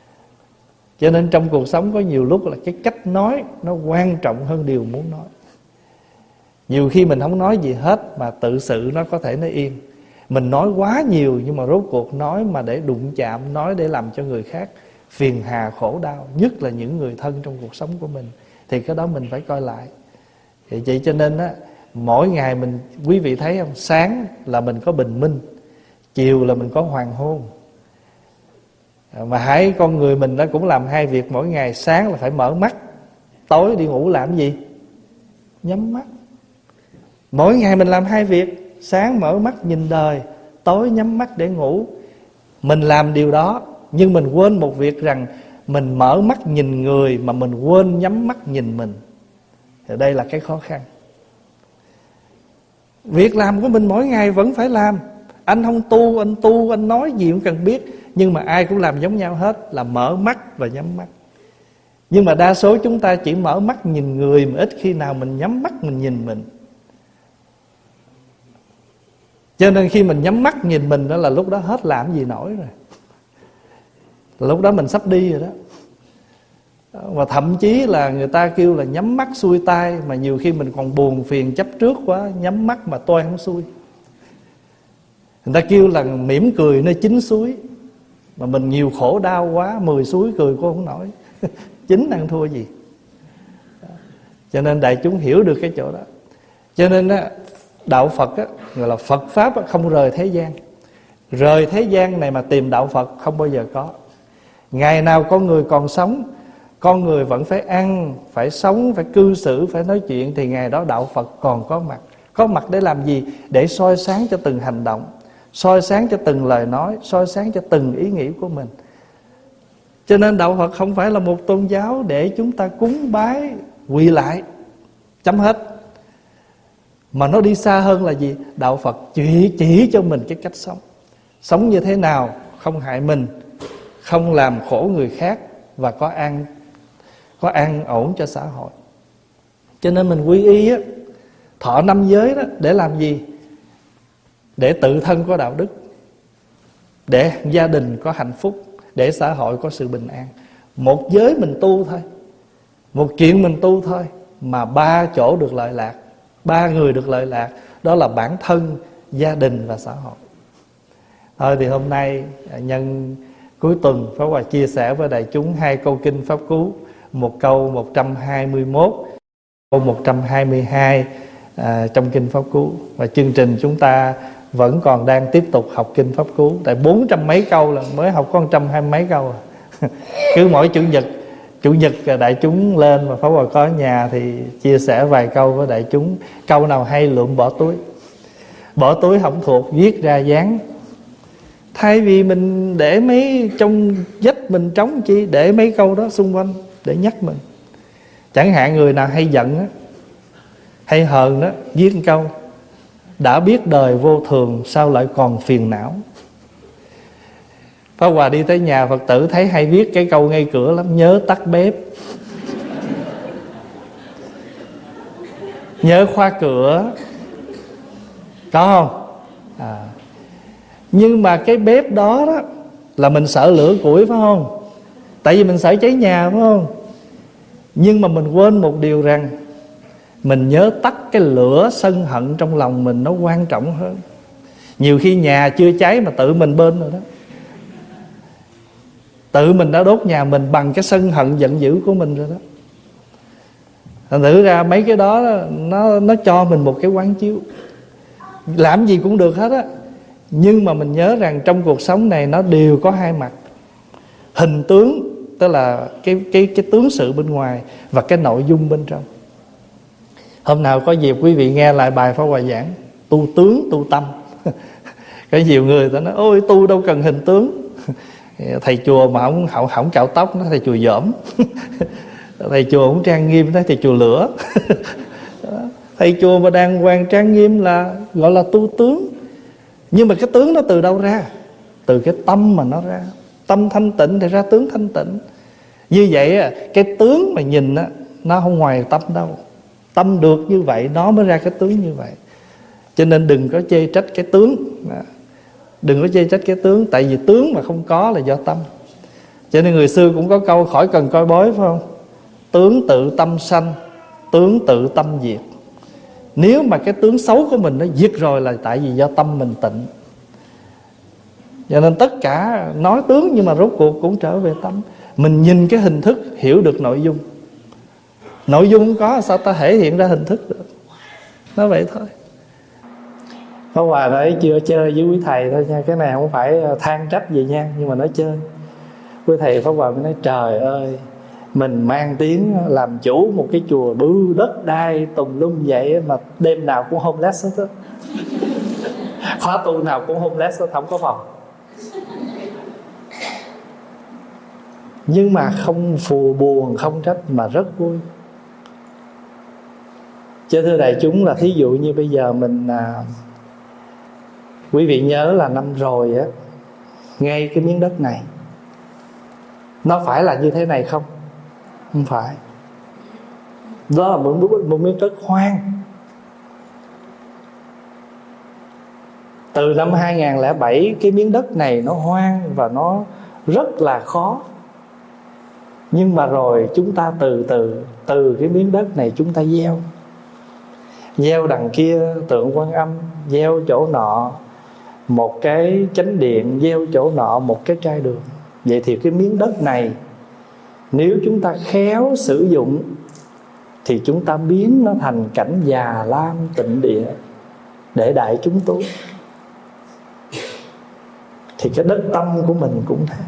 Cho nên trong cuộc sống có nhiều lúc là cái cách nói nó quan trọng hơn điều muốn nói. Nhiều khi mình không nói gì hết mà tự sự nó có thể nó yên. Mình nói quá nhiều nhưng mà rốt cuộc nói mà để đụng chạm, nói để làm cho người khác phiền hà khổ đau, nhất là những người thân trong cuộc sống của mình, thì cái đó mình phải coi lại. Thì vậy cho nên á, mỗi ngày mình, quý vị thấy không, sáng là mình có bình minh, chiều là mình có hoàng hôn. Mà hãy con người mình nó cũng làm hai việc mỗi ngày. Sáng là phải mở mắt, tối đi ngủ làm gì? Nhắm mắt. Mỗi ngày mình làm hai việc, sáng mở mắt nhìn đời, tối nhắm mắt để ngủ. Mình làm điều đó, nhưng mình quên một việc rằng mình mở mắt nhìn người mà mình quên nhắm mắt nhìn mình. Thì đây là cái khó khăn. Việc làm của mình mỗi ngày vẫn phải làm. Anh không tu, anh tu, anh nói gì cũng cần biết, nhưng mà ai cũng làm giống nhau hết, là mở mắt và nhắm mắt. Nhưng mà đa số chúng ta chỉ mở mắt nhìn người, mà ít khi nào mình nhắm mắt mình nhìn mình. Cho nên khi mình nhắm mắt nhìn mình đó là lúc đó hết làm gì nổi rồi. Lúc đó mình sắp đi rồi đó. Và thậm chí là người ta kêu là nhắm mắt xuôi tai, mà nhiều khi mình còn buồn phiền chấp trước quá, nhắm mắt mà tôi không xuôi. Người ta kêu là mỉm cười nơi chín suối, mà mình nhiều khổ đau quá, mười suối cười cô không nổi. Chín ăn thua gì. Cho nên đại chúng hiểu được cái chỗ đó. Cho nên á, đạo Phật á, gọi là Phật Pháp á, không rời thế gian. Rời thế gian này mà tìm đạo Phật không bao giờ có. Ngày nào con người còn sống, con người vẫn phải ăn, phải sống, phải cư xử, phải nói chuyện, thì ngày đó đạo Phật còn có mặt. Có mặt để làm gì? Để soi sáng cho từng hành động, soi sáng cho từng lời nói, soi sáng cho từng ý nghĩ của mình. Cho nên đạo Phật không phải là một tôn giáo để chúng ta cúng bái quỳ lại, chấm hết. Mà nó đi xa hơn là gì? Đạo Phật chỉ, chỉ cho mình cái cách sống. Sống như thế nào không hại mình, không làm khổ người khác, và có an, có an ổn cho xã hội. Cho nên mình quy y á, thọ năm giới đó để làm gì? Để tự thân có đạo đức, để gia đình có hạnh phúc, để xã hội có sự bình an. Một giới mình tu thôi, một chuyện mình tu thôi, mà ba chỗ được lợi lạc, ba người được lợi lạc, đó là bản thân, gia đình và xã hội. Thôi thì hôm nay nhân cuối tuần, Pháp Hòa chia sẻ với đại chúng hai câu kinh Pháp Cú, một câu một trăm hai mươi mốt, câu một trăm hai mươi hai à, trong kinh Pháp Cú. Và chương trình chúng ta vẫn còn đang tiếp tục học kinh Pháp Cú. Tại bốn trăm mấy câu là mới học có một trăm hai mươi mấy câu à. Cứ mỗi chủ nhật Chủ nhật đại chúng lên mà Pháp Hòa có ở nhà thì chia sẻ vài câu với đại chúng. Câu nào hay lượm bỏ túi, bỏ túi không thuộc viết ra dán. Thay vì mình để mấy trong vách mình trống chi, để mấy câu đó xung quanh để nhắc mình. Chẳng hạn người nào hay giận á, hay hờn đó, viết một câu: đã biết đời vô thường, sao lại còn phiền não. Pháp Hòa đi tới nhà Phật tử thấy hay viết cái câu ngay cửa lắm: nhớ tắt bếp, nhớ khóa cửa. Có không? À. Nhưng mà cái bếp đó đó là mình sợ lửa củi, phải không? Tại vì mình sợ cháy nhà, phải không? Nhưng mà mình quên một điều rằng mình nhớ tắt cái lửa sân hận trong lòng mình, nó quan trọng hơn. Nhiều khi nhà chưa cháy mà tự mình bên rồi đó. Tự mình đã đốt nhà mình bằng cái sân hận giận dữ của mình rồi đó. Thành thử ra mấy cái đó nó, nó cho mình một cái quán chiếu. Làm gì cũng được hết á, nhưng mà mình nhớ rằng trong cuộc sống này nó đều có hai mặt. Hình tướng, tức là cái, cái, cái tướng sự bên ngoài, và cái nội dung bên trong. Hôm nào có dịp quý vị nghe lại bài Pháp Hòa giảng tu tướng tu tâm. Có nhiều người ta nói: ôi tu đâu cần hình tướng. Thầy chùa mà không, không, không cạo tóc, nó thầy chùa dởm. Thầy chùa không trang nghiêm, nó thầy chùa lửa. Thầy chùa mà đàng hoàng trang nghiêm là gọi là tu tướng. Nhưng mà cái tướng nó từ đâu ra? Từ cái tâm mà nó ra. Tâm thanh tịnh thì ra tướng thanh tịnh. Như vậy cái tướng mà nhìn á, nó không ngoài tâm đâu. Tâm được như vậy nó mới ra cái tướng như vậy. Cho nên đừng có chê trách cái tướng. Đừng có chê trách cái tướng. Tại vì tướng mà không có là do tâm. Cho nên người xưa cũng có câu: khỏi cần coi bói, phải không? Tướng tự tâm sanh, tướng tự tâm diệt. Nếu mà cái tướng xấu của mình nó diệt rồi là tại vì do tâm mình tịnh. Cho nên tất cả nói tướng nhưng mà rốt cuộc cũng trở về tâm. Mình nhìn cái hình thức hiểu được nội dung. Nội dung không có sao ta thể hiện ra hình thức được. Nó vậy thôi. Pháp Hòa nói chưa chơi với quý thầy thôi nha. Cái này không phải than trách gì nha, nhưng mà nói chơi. Quý thầy Pháp Hòa mới nói: trời ơi, mình mang tiếng làm chủ một cái chùa bưu đất đai tùm lum vậy mà đêm nào cũng homeless hết á. Khóa tu nào cũng homeless hết, không có phòng. Nhưng mà không phù buồn, không trách, mà rất vui. Chứ thưa đại chúng, là thí dụ như bây giờ mình à, quý vị nhớ là năm rồi á, ngay cái miếng đất này nó phải là như thế này không? Không phải. Đó là một, một miếng đất hoang. Từ năm hai nghìn lẻ bảy cái miếng đất này nó hoang và nó rất là khó. Nhưng mà rồi chúng ta từ từ Từ cái miếng đất này chúng ta gieo. Gieo đằng kia tượng Quan Âm, gieo chỗ nọ một cái chánh điện, gieo chỗ nọ một cái trai đường. Vậy thì cái miếng đất này nếu chúng ta khéo sử dụng thì chúng ta biến nó thành cảnh già lam tịnh địa để đại chúng tu. Thì cái đất tâm của mình cũng thế.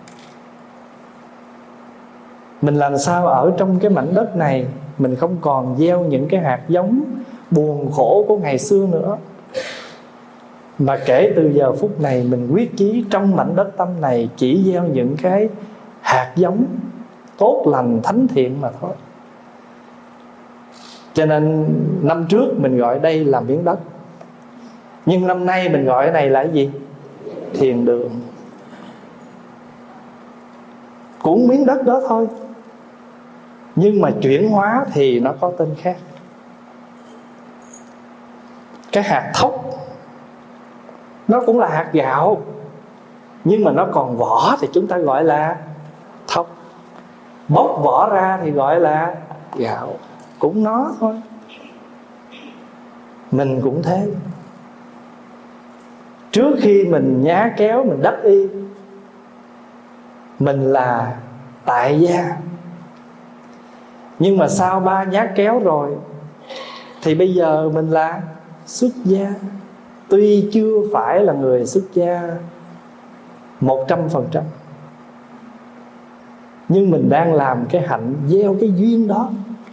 Mình làm sao ở trong cái mảnh đất này mình không còn gieo những cái hạt giống buồn khổ của ngày xưa nữa, mà kể từ giờ phút này mình quyết chí trong mảnh đất tâm này chỉ gieo những cái hạt giống tốt lành thánh thiện mà thôi. Cho nên năm trước mình gọi đây là miếng đất, nhưng năm nay mình gọi cái này là cái gì? Thiền đường. Cũng miếng đất đó thôi, nhưng mà chuyển hóa thì nó có tên khác. Cái hạt thóc nó cũng là hạt gạo, nhưng mà nó còn vỏ thì chúng ta gọi là thóc. Bóc vỏ ra thì gọi là gạo. Cũng nó thôi. Mình cũng thế. Trước khi mình nhá kéo, mình đắc y, mình là tại gia. Nhưng mà sau ba nhát kéo rồi thì bây giờ mình là xuất gia. Tuy chưa phải là người xuất gia một trăm phần trăm, nhưng mình đang làm cái hạnh gieo cái duyên đó.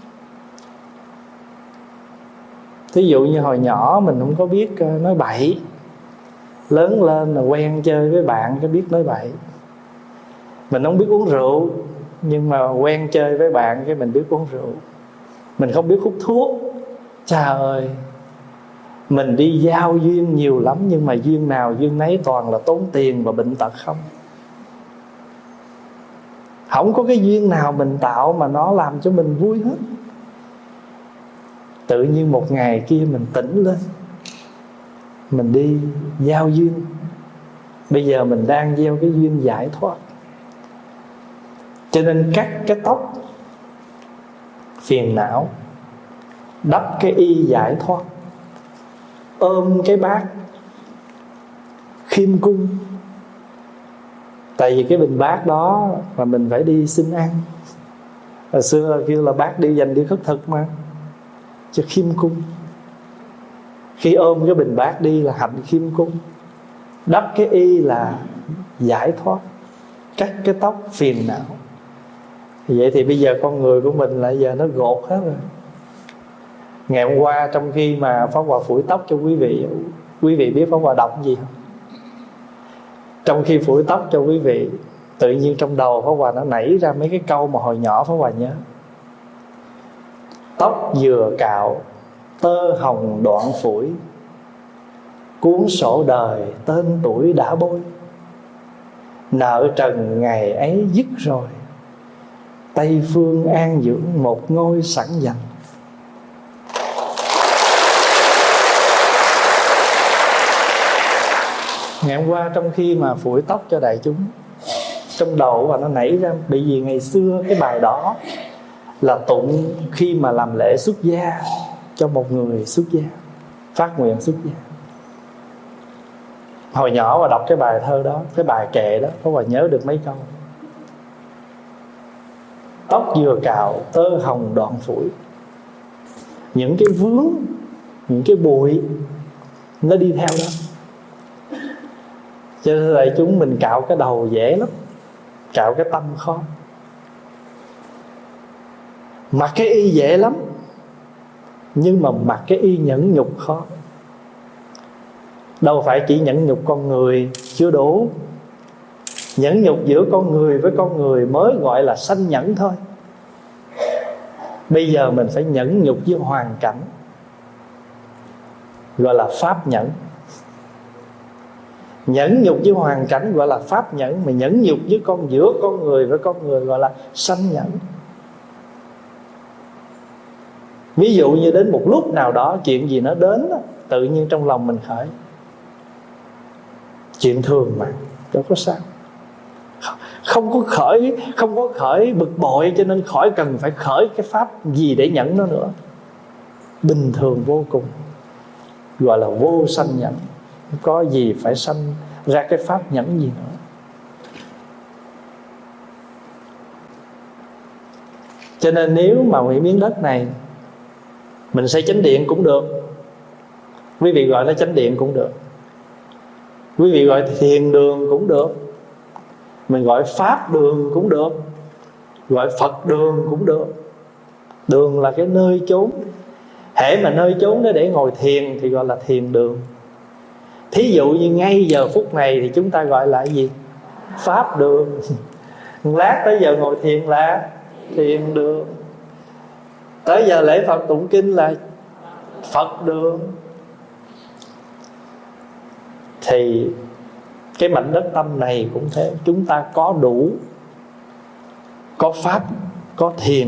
Thí dụ như hồi nhỏ mình không có biết nói bậy, lớn lên là quen chơi với bạn cái biết nói bậy. Mình không biết uống rượu, nhưng mà quen chơi với bạn cái mình biết uống rượu. Mình không biết hút thuốc. Trời ơi, mình đi giao duyên nhiều lắm, nhưng mà duyên nào duyên nấy toàn là tốn tiền và bệnh tật không. Không có cái duyên nào mình tạo mà nó làm cho mình vui hết. Tự nhiên một ngày kia mình tỉnh lên, mình đi giao duyên. Bây giờ mình đang gieo cái duyên giải thoát. Cho nên cắt cái tóc phiền não, đắp cái y giải thoát, ôm cái bát khiêm cung. Tại vì cái bình bát đó mà mình phải đi xin ăn. Hồi xưa kêu là bát đi dành đi khất thực mà, cho khiêm cung. Khi ôm cái bình bát đi là hạnh khiêm cung, đắp cái y là giải thoát, cắt cái tóc phiền não. Vậy thì bây giờ con người của mình lại giờ nó gột hết rồi. Ngày hôm qua trong khi mà Pháp Hòa phủi tóc cho quý vị, quý vị biết Pháp Hòa đọc gì không? Trong khi phủi tóc cho quý vị, tự nhiên trong đầu Pháp Hòa nó nảy ra mấy cái câu mà hồi nhỏ Pháp Hòa nhớ. Tóc vừa cạo, tơ hồng đoạn phủi, cuốn sổ đời tên tuổi đã bôi. Nợ trần ngày ấy dứt rồi, Tây phương an dưỡng một ngôi sẵn dành. Ngày hôm qua trong khi mà phủi tóc cho đại chúng, trong đầu và nó nảy ra, bởi vì ngày xưa cái bài đó là tụng khi mà làm lễ xuất gia cho một người xuất gia, phát nguyện xuất gia. Hồi nhỏ và đọc cái bài thơ đó, cái bài kệ đó, có và nhớ được mấy câu. Tóc vừa cạo, tơ hồng đoạn phủi. Những cái vướng, những cái bụi nó đi theo đó. Cho nên là chúng mình cạo cái đầu dễ lắm, cạo cái tâm khó. Mặc cái y dễ lắm, nhưng mà mặc cái y nhẫn nhục khó. Đâu phải chỉ nhẫn nhục con người chưa đủ, nhẫn nhục giữa con người với con người mới gọi là sanh nhẫn thôi. Bây giờ mình phải nhẫn nhục với hoàn cảnh, gọi là pháp nhẫn. Nhẫn nhục với hoàn cảnh gọi là pháp nhẫn, mà nhẫn nhục với con giữa con người với con người gọi là sanh nhẫn. Ví dụ như đến một lúc nào đó chuyện gì nó đến đó, tự nhiên trong lòng mình khởi, chuyện thường mà, đâu có sao. Không có khởi, không có khởi bực bội, cho nên khỏi cần phải khởi cái pháp gì để nhẫn nó nữa. Bình thường vô cùng, gọi là vô sanh nhẫn. Không có gì phải sanh ra cái pháp nhẫn gì nữa. Cho nên nếu mà cái miếng đất này mình xây chánh điện cũng được, quý vị gọi nó chánh điện cũng được, quý vị gọi thiền đường cũng được, mình gọi pháp đường cũng được, gọi Phật đường cũng được. Đường là cái nơi chốn. Hễ mà nơi chốn đó để ngồi thiền thì gọi là thiền đường. Thí dụ như ngay giờ phút này thì chúng ta gọi là cái gì? Pháp đường. Lát tới giờ ngồi thiền là thiền đường. Tới giờ lễ Phật tụng kinh là Phật đường. Thì cái mảnh đất tâm này cũng thế. Chúng ta có đủ, có pháp, có thiền.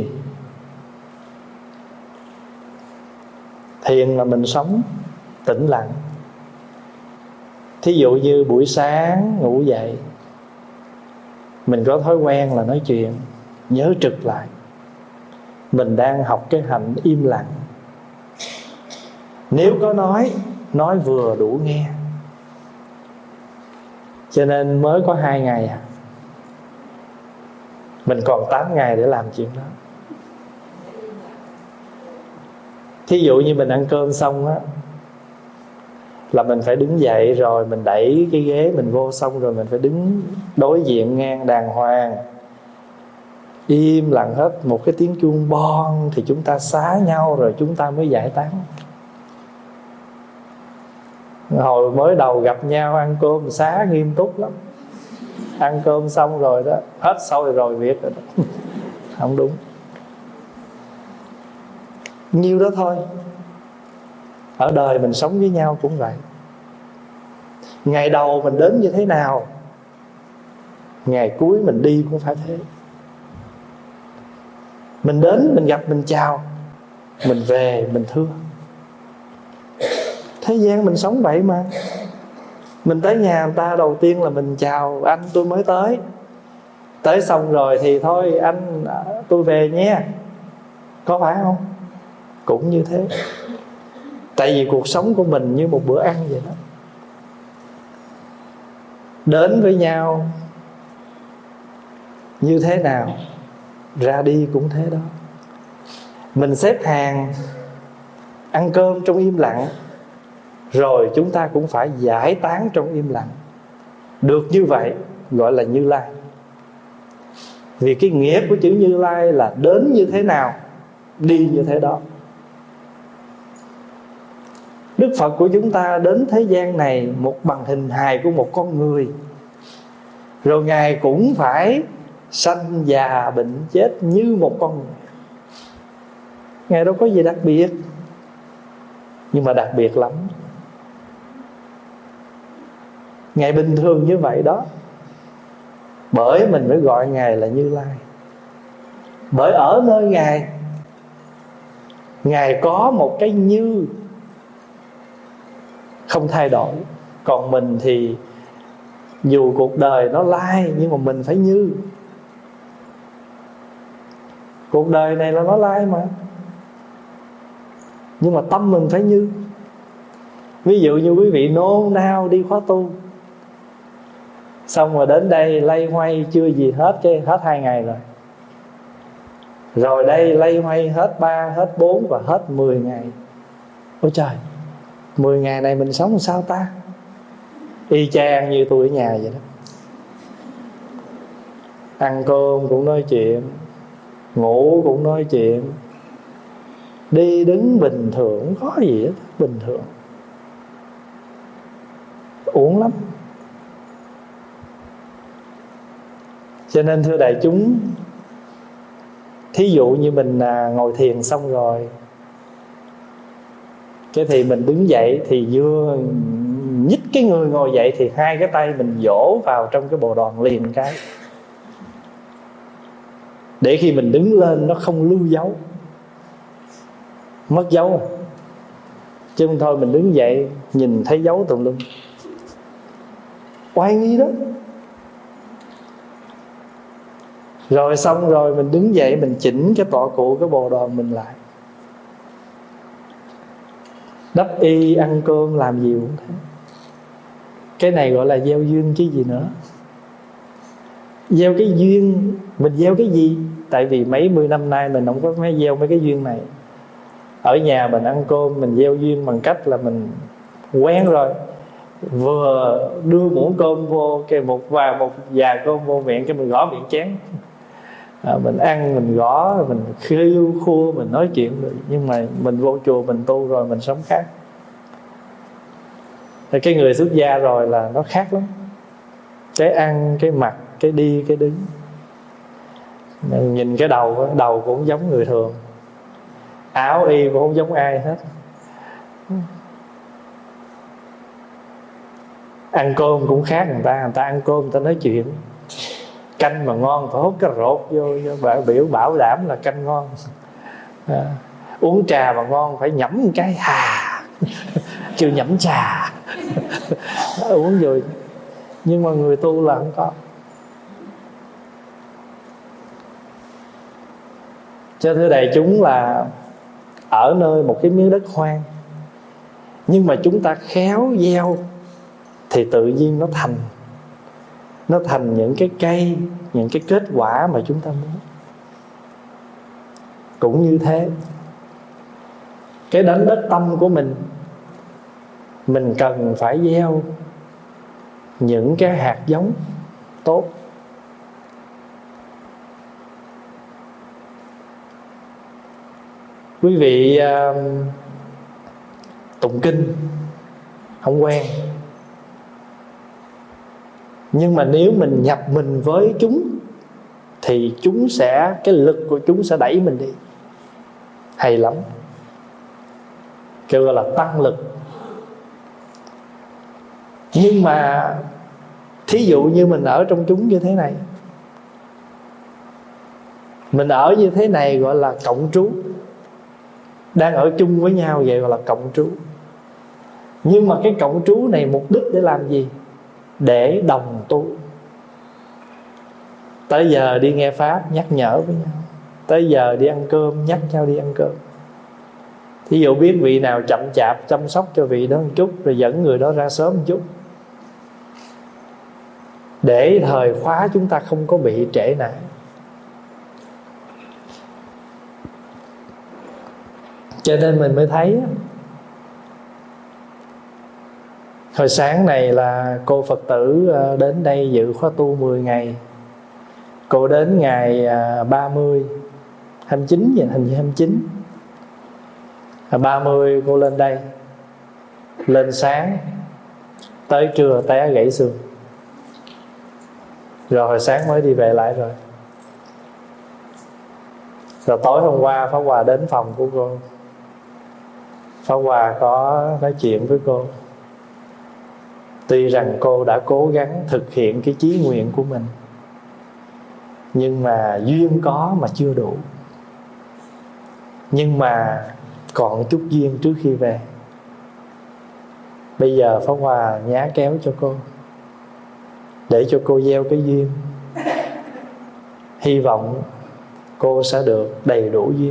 Thiền là mình sống tĩnh lặng. Thí dụ như buổi sáng ngủ dậy, mình có thói quen là nói chuyện, nhớ trực lại mình đang học cái hạnh im lặng. Nếu có nói, nói vừa đủ nghe. Cho nên mới có hai ngày à, mình còn tám ngày để làm chuyện đó. Thí dụ như mình ăn cơm xong á, là mình phải đứng dậy rồi mình đẩy cái ghế mình vô, xong rồi mình phải đứng đối diện ngang đàng hoàng, im lặng hết. Một cái tiếng chuông bon thì chúng ta xá nhau rồi chúng ta mới giải tán. Hồi mới đầu gặp nhau ăn cơm xá nghiêm túc lắm, Ăn cơm xong rồi đó, hết sôi rồi việc rồi đó. Không đúng. Nhiêu đó thôi. Ở đời mình sống với nhau cũng vậy. Ngày đầu mình đến như thế nào, ngày cuối mình đi cũng phải thế. Mình đến, mình gặp, mình chào, mình về, mình thưa. Thế gian mình sống vậy mà. Mình tới nhà người ta đầu tiên là mình chào: anh tôi mới tới. Tới xong rồi thì thôi anh tôi về nha. Có phải không? Cũng như thế. Tại vì cuộc sống của mình như một bữa ăn vậy đó. Đến với nhau như thế nào, ra đi cũng thế đó. Mình xếp hàng ăn cơm trong im lặng, rồi chúng ta cũng phải giải tán trong im lặng. Được như vậy gọi là Như Lai. Vì cái nghĩa của chữ Như Lai là đến như thế nào, đi như thế đó. Đức Phật của chúng ta đến thế gian này một bằng hình hài của một con người, rồi Ngài cũng phải sanh già bệnh chết như một con người. Ngài đâu có gì đặc biệt, nhưng mà đặc biệt lắm. Ngài bình thường như vậy đó. Bởi mình mới gọi Ngài là Như Lai. Bởi ở nơi Ngài, Ngài có một cái như không thay đổi. Còn mình thì dù cuộc đời nó lai, nhưng mà mình phải như. Cuộc đời này là nó lai mà, nhưng mà tâm mình phải như. Ví dụ như quý vị nôn nao đi khóa tu, xong rồi đến đây lay hoay chưa gì hết, cái hết hai ngày rồi. Rồi đây lay hoay hết ba, hết bốn và hết mười ngày. Ôi trời, mười ngày này mình sống làm sao ta? Y chang như tôi ở nhà vậy đó. Ăn cơm cũng nói chuyện, ngủ cũng nói chuyện, đi đứng bình thường, không có gì hết, bình thường. Uổng lắm. Cho nên thưa đại chúng, thí dụ như mình à, ngồi thiền xong rồi, cái thì mình đứng dậy, thì vừa nhích cái người ngồi dậy thì hai cái tay mình vỗ vào trong cái bồ đoàn liền cái, để khi mình đứng lên nó không lưu dấu, mất dấu. Chứ không thôi mình đứng dậy nhìn thấy dấu tùm lum, oai nghi đó. Rồi xong rồi mình đứng dậy, mình chỉnh cái tọa cụ, cái bồ đoàn mình lại, đắp y, ăn cơm, làm gì cũng thế. Cái này gọi là gieo duyên chứ gì nữa. Gieo cái duyên, mình gieo cái gì? Tại vì mấy mươi năm nay mình không có mấy gieo mấy cái duyên này. Ở nhà mình ăn cơm, mình gieo duyên bằng cách là mình quen rồi, vừa đưa muỗng cơm vô, cái một và một vài cơm vô miệng, cái mình gõ miệng chén. À, mình ăn, mình gõ, mình khiêu khua, mình nói chuyện rồi. Nhưng mà mình vô chùa mình tu rồi, mình sống khác. Thì cái người xuất gia rồi là nó khác lắm. Cái ăn, cái mặc, cái đi, cái đứng. Mình nhìn cái đầu, đầu cũng giống người thường, áo y cũng không giống ai hết. Ăn cơm cũng khác người ta. Người ta ăn cơm người ta nói chuyện. Canh mà ngon phải hút cái rột vô, bảo biểu bảo đảm là canh ngon. À, uống trà mà ngon phải nhẩm một cái hà kêu nhẩm trà. Uống rồi. Nhưng mà người tu là không có. Cho thưa đại chúng là ở nơi một cái miếng đất hoang, nhưng mà chúng ta khéo gieo thì tự nhiên nó thành. Nó thành những cái cây, những cái kết quả mà chúng ta muốn. Cũng như thế, cái đánh đất tâm của mình, mình cần phải gieo những cái hạt giống tốt. Quý vị uh, tụng kinh không quen, Nhưng mà nếu mình nhập mình với chúng thì chúng sẽ, cái lực của chúng sẽ đẩy mình đi. Hay lắm, kêu gọi là tăng lực. Nhưng mà thí dụ như mình ở trong chúng như thế này, mình ở như thế này gọi là cộng trú, đang ở chung với nhau vậy gọi là cộng trú. Nhưng mà cái cộng trú này mục đích để làm gì? Để đồng tu. Tới giờ đi nghe Pháp nhắc nhở với nhau, tới giờ đi ăn cơm nhắc nhau đi ăn cơm. Thí dụ biết vị nào chậm chạp, chăm sóc cho vị đó một chút, rồi dẫn người đó ra sớm một chút, để thời khóa chúng ta không có bị trễ nải. Cho nên mình mới thấy, hồi sáng này là cô Phật tử đến đây dự khóa tu mười ngày. Cô đến ngày ba mươi, hai mươi chín, hình như hai mươi chín, ba mươi cô lên đây. Lên sáng, tới trưa té gãy xương, rồi hồi sáng mới đi về lại rồi. Rồi tối hôm qua Pháp Hòa đến phòng của cô, Pháp Hòa có nói chuyện với cô. Tuy rằng cô đã cố gắng thực hiện cái chí nguyện của mình, nhưng mà duyên có mà chưa đủ. Nhưng mà còn chút duyên trước khi về. Bây giờ Pháp Hòa nhá kéo cho cô, để cho cô gieo cái duyên. Hy vọng cô sẽ được đầy đủ duyên.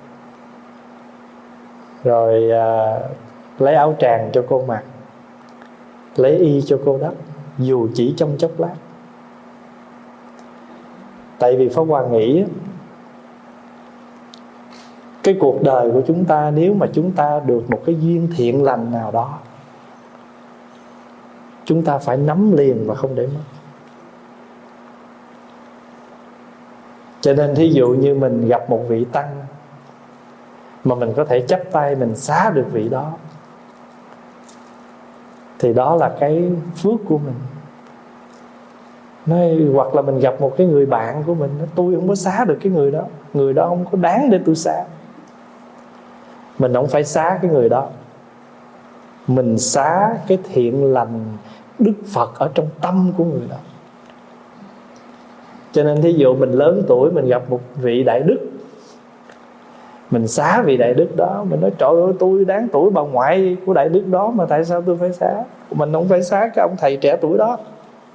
Rồi à, lấy áo tràng cho cô mặc, lấy y cho cô đắp, dù chỉ trong chốc lát. Tại vì Pháp Hòa nghĩ cái cuộc đời của chúng ta, nếu mà chúng ta được một cái duyên thiện lành nào đó, chúng ta phải nắm liền và không để mất. Cho nên thí dụ như mình gặp một vị tăng mà mình có thể chắp tay mình xá được vị đó, thì đó là cái phước của mình. Nói, hoặc là mình gặp một cái người bạn của mình, tôi không có xá được cái người đó, người đó không có đáng để tôi xá. Mình không phải xá cái người đó, mình xá cái thiện lành Đức Phật ở trong tâm của người đó. Cho nên thí dụ mình lớn tuổi, mình gặp một vị đại đức, mình xá vị đại đức đó, mình nói trời ơi tôi đáng tuổi bà ngoại của đại đức đó, mà tại sao tôi phải xá? Mình không phải xá cái ông thầy trẻ tuổi đó,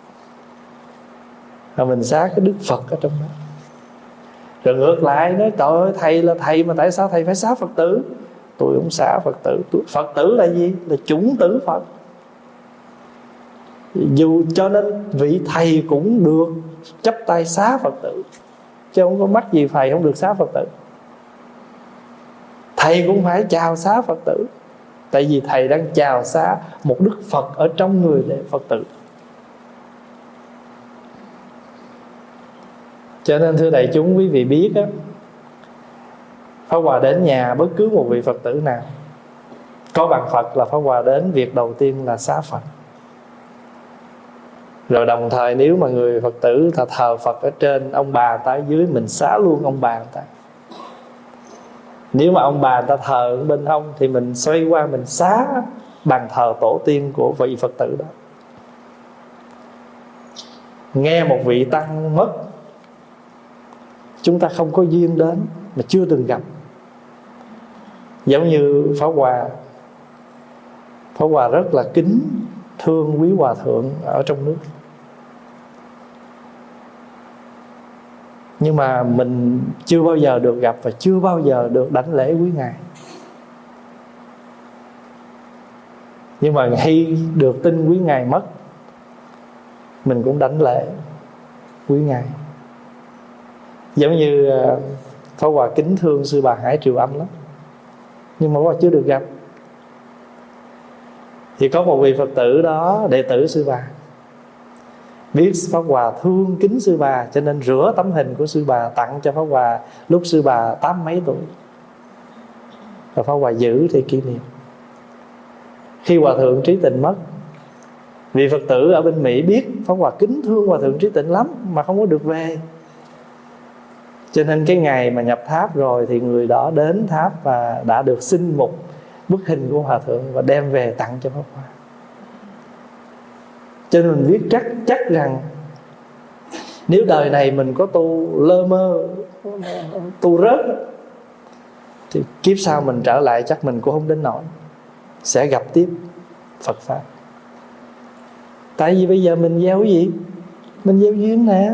mà mình xá cái Đức Phật ở trong đó. Rồi ngược lại nói trời ơi thầy là thầy, mà tại sao thầy phải xá Phật tử? Tôi không xá Phật tử. Tôi, Phật tử là gì? Là chủng tử Phật. Dù cho nên vị thầy cũng được chắp tay xá Phật tử, chứ không có mắc gì thầy không được xá Phật tử. Thầy cũng phải chào xá Phật tử, tại vì thầy đang chào xá một Đức Phật ở trong người đệ Phật tử. Cho nên thưa đại chúng, quý vị biết á, Pháp Hòa đến nhà bất cứ một vị Phật tử nào có bằng Phật là Pháp Hòa đến, việc đầu tiên là xá Phật. Rồi đồng thời nếu mà người Phật tử thờ, thờ Phật ở trên, ông bà ta ở dưới, mình xá luôn ông bà người ta. Nếu mà ông bà người ta thờ ở bên hông thì mình xoay qua mình xá bàn thờ tổ tiên của vị Phật tử đó. Nghe một vị tăng mất, chúng ta không có duyên đến mà chưa từng gặp, giống như Pháp Hòa. Pháp Hòa rất là kính thương quý hòa thượng ở trong nước, nhưng mà mình chưa bao giờ được gặp và chưa bao giờ được đảnh lễ quý ngài. Nhưng mà khi được tin quý ngài mất, mình cũng đảnh lễ quý ngài. Giống như Pháp Hòa kính thương sư bà Hải Triều Âm lắm, nhưng mà Pháp Hòa chưa được gặp. Thì có một vị Phật tử đó, đệ tử sư bà, biết Pháp Hòa thương kính sư bà, cho nên rửa tấm hình của sư bà tặng cho Pháp Hòa lúc sư bà tám mấy tuổi, và Pháp Hòa giữ thì kỷ niệm. Khi Hòa thượng Trí Tình mất Vì Phật tử ở bên Mỹ biết Pháp Hòa kính thương Hòa Thượng Trí Tịnh lắm mà không có được về. Cho nên cái ngày mà nhập tháp rồi thì người đó đến tháp và đã được xin một bức hình của Hòa Thượng và đem về tặng cho Pháp Hòa. Cho nên mình biết chắc chắc rằng nếu đời này mình có tu lơ mơ, tu rớt, thì kiếp sau mình trở lại chắc mình cũng không đến nổi, sẽ gặp tiếp Phật Pháp. Tại vì bây giờ mình gieo cái gì? Mình gieo duyên nè.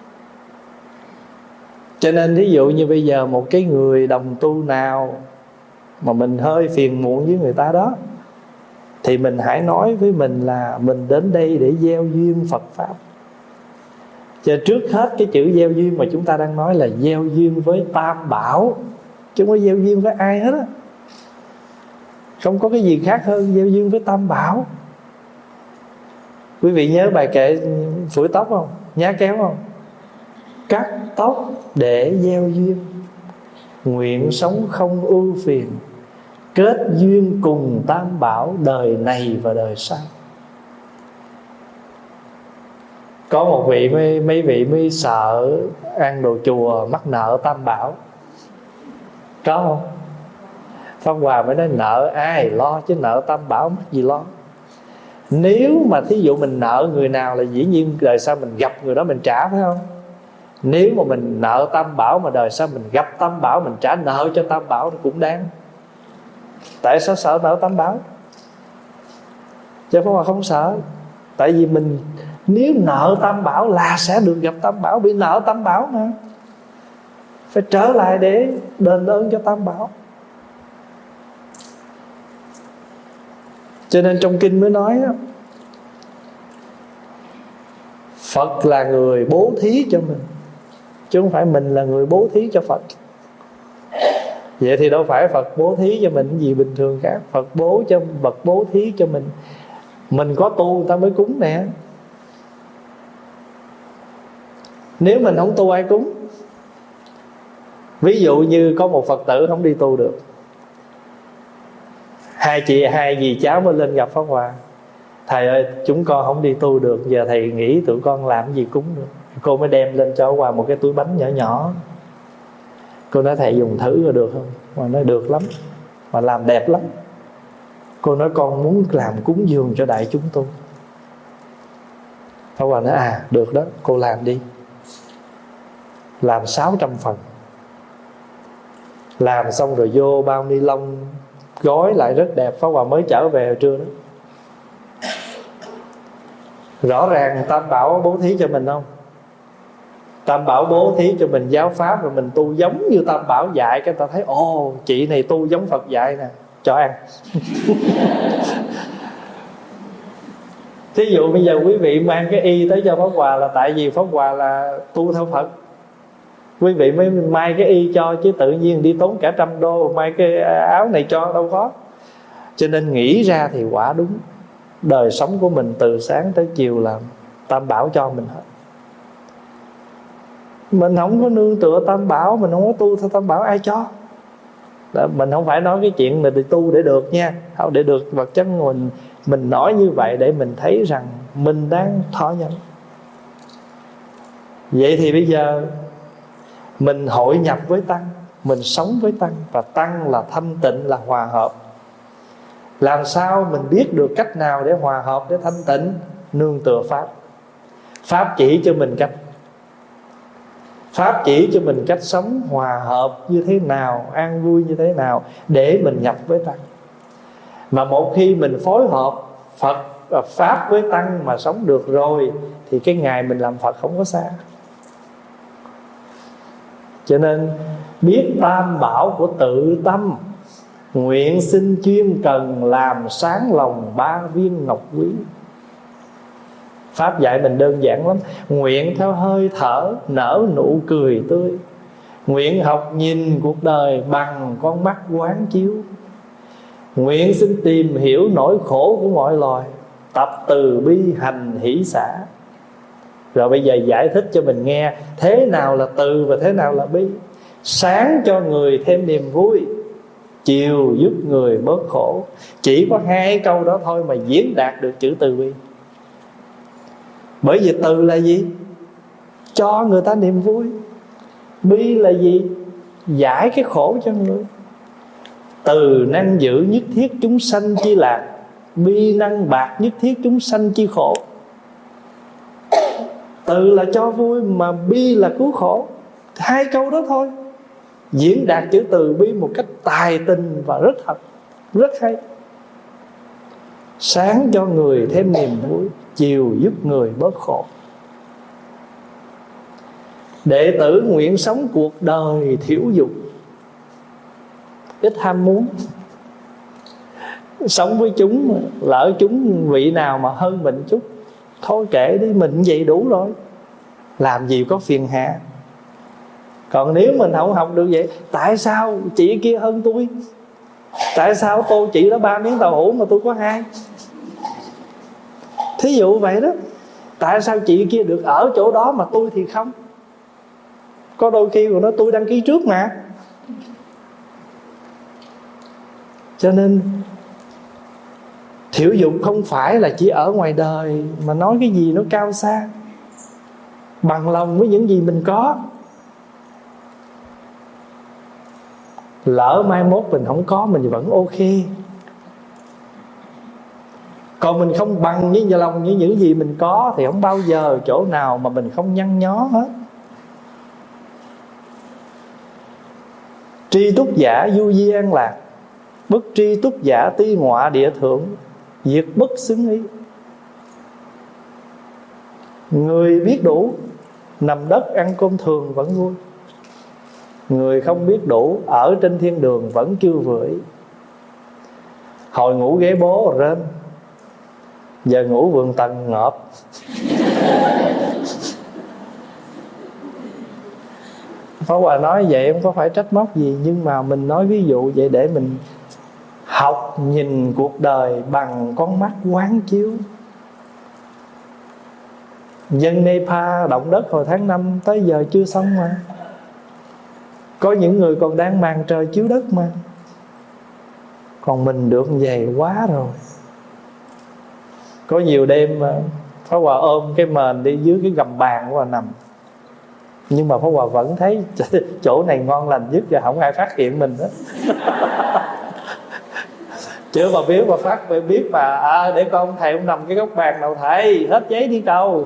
Cho nên ví dụ như bây giờ một cái người đồng tu nào mà mình hơi phiền muộn với người ta đó, thì mình hãy nói với mình là mình đến đây để gieo duyên Phật Pháp. Cho trước hết cái chữ gieo duyên mà chúng ta đang nói là gieo duyên với Tam Bảo, chứ không có gieo duyên với ai hết á. Không có cái gì khác hơn gieo duyên với Tam Bảo. Quý vị nhớ bài kệ phủi tóc không? Nhá kéo không? Cắt tóc để gieo duyên, nguyện sống không ưu phiền, kết duyên cùng Tam Bảo đời này và đời sau. Có một vị mấy, mấy vị mới sợ ăn đồ chùa mắc nợ Tam Bảo. Có không? Pháp Hòa mới nói nợ ai lo, chứ nợ Tam Bảo mắc gì lo. Nếu mà thí dụ mình nợ người nào là dĩ nhiên đời sau mình gặp người đó mình trả, phải không? Nếu mà mình nợ Tam Bảo mà đời sau mình gặp Tam Bảo, mình trả nợ cho Tam Bảo thì cũng đáng. Tại sao sợ nợ Tam Bảo? Chứ Pháp Hòa không sợ. Tại vì mình nếu nợ Tam Bảo là sẽ được gặp Tam Bảo. Bị nợ Tam Bảo mà phải trở lại để đền ơn cho Tam Bảo. Cho nên trong kinh mới nói đó, Phật là người bố thí cho mình, chứ không phải mình là người bố thí cho Phật. Vậy thì đâu phải Phật bố thí cho mình gì bình thường khác. Phật bố cho Phật bố thí cho mình. Mình có tu ta mới cúng nè. Nếu mình không tu ai cúng? Ví dụ như có một Phật tử không đi tu được, hai chị hai dì cháu mới lên gặp Pháp Hòa: thầy ơi, chúng con không đi tu được, giờ thầy nghĩ tụi con làm gì cúng được. Cô mới đem lên cho Hòa một cái túi bánh nhỏ nhỏ. Cô nói thầy dùng thử rồi được không? Hòa nói được lắm, mà làm đẹp lắm. Cô nói con muốn làm cúng dường cho đại chúng tu. Pháp Hòa nói à được đó, cô làm đi. Làm sáu trăm phần. Làm xong rồi vô bao ni lông gói lại rất đẹp. Pháp Hòa mới trở về hồi trưa đó. Rõ ràng Tam Bảo bố thí cho mình không? Tam Bảo bố thí cho mình giáo pháp, rồi mình tu giống như Tam Bảo dạy. Cái ta thấy ồ, chị này tu giống Phật dạy nè, cho ăn. Thí dụ bây giờ quý vị mang cái y tới cho Pháp Hòa là tại vì Pháp Hòa là tu theo Phật, quý vị mới may cái y cho, chứ tự nhiên đi tốn cả trăm đô may cái áo này cho đâu có. Cho nên nghĩ ra thì quả đúng. Đời sống của mình từ sáng tới chiều là Tam Bảo cho mình hết. Mình không có nương tựa Tam Bảo, mình không có tu theo Tam Bảo, ai cho? Đó, mình không phải nói cái chuyện mình đi tu để được nha, không để được vật chất. Mình, mình nói như vậy để mình thấy rằng mình đang thọ nhận. Vậy thì bây giờ mình hội nhập với Tăng, mình sống với Tăng, và Tăng là thanh tịnh, là hòa hợp. Làm sao mình biết được cách nào để hòa hợp, để thanh tịnh? Nương tựa Pháp. Pháp chỉ cho mình cách. Pháp chỉ cho mình cách sống hòa hợp như thế nào, an vui như thế nào, để mình nhập với Tăng. Mà một khi mình phối hợp Phật và Pháp với Tăng mà sống được rồi, thì cái ngày mình làm Phật không có xa. Cho nên biết Tam Bảo của tự tâm, nguyện xin chuyên cần làm sáng lòng ba viên ngọc quý. Pháp dạy mình đơn giản lắm. Nguyện theo hơi thở nở nụ cười tươi. Nguyện học nhìn cuộc đời bằng con mắt quán chiếu. Nguyện xin tìm hiểu nỗi khổ của mọi loài, tập từ bi hành hỷ xả. Rồi bây giờ giải thích cho mình nghe thế nào là từ và thế nào là bi. Sáng cho người thêm niềm vui, chiều giúp người bớt khổ. Chỉ có hai câu đó thôi mà diễn đạt được chữ từ bi. Bởi vì từ là gì? Cho người ta niềm vui. Bi là gì? Giải cái khổ cho người. Từ năng giữ nhất thiết chúng sanh chi lạc, bi năng bạc nhất thiết chúng sanh chi khổ. Từ là cho vui mà bi là cứu khổ. Hai câu đó thôi diễn đạt chữ từ bi một cách tài tình và rất thật, rất hay. Sáng cho người thêm niềm vui, chiều giúp người bớt khổ. Đệ tử nguyện sống cuộc đời thiểu dục, ít ham muốn. Sống với chúng, lỡ chúng vị nào mà hơn mình chút, thôi kệ đi, mình vậy đủ rồi, làm gì có phiền hà. Còn nếu mình không học được vậy, tại sao chị kia hơn tôi? Tại sao tôi chị đó ba miếng tàu hũ mà tôi có hai? Thí dụ vậy đó. Tại sao chị kia được ở chỗ đó mà tôi thì không? Có đôi khi còn nói tôi đăng ký trước mà. Cho nên thiểu dục không phải là chỉ ở ngoài đời mà nói cái gì nó cao xa. Bằng lòng với những gì mình có. Lỡ mai mốt mình không có, mình vẫn ok. Còn mình không bằng với lòng với những gì mình có, thì không bao giờ chỗ nào mà mình không nhăn nhó hết. Tri túc giả du di an lạc, bất tri túc giả ti ngọa địa thượng, diệt bất xứng ý. Người biết đủ nằm đất ăn cơm thường vẫn vui. Người không biết đủ ở trên thiên đường vẫn chưa vừa ý. Hồi ngủ ghế bố rên, giờ ngủ vườn tầng ngợp. Pháp Hòa nói vậy không có phải trách móc gì, nhưng mà mình nói ví dụ vậy để mình học nhìn cuộc đời bằng con mắt quán chiếu. Dân Nepal động đất hồi tháng năm tới giờ chưa xong mà. Có những người còn đang màn trời chiếu đất mà. Còn mình được vậy quá rồi. Có nhiều đêm mà Pháp Hòa ôm cái mền đi dưới cái gầm bàn của Hòa nằm, nhưng mà Pháp Hòa vẫn thấy chỗ này ngon lành nhất và không ai phát hiện mình hết. Chứ mà biết mà phát biết mà à, để con thầy ông nằm cái góc bàn nào thầy, hết giấy đi đâu.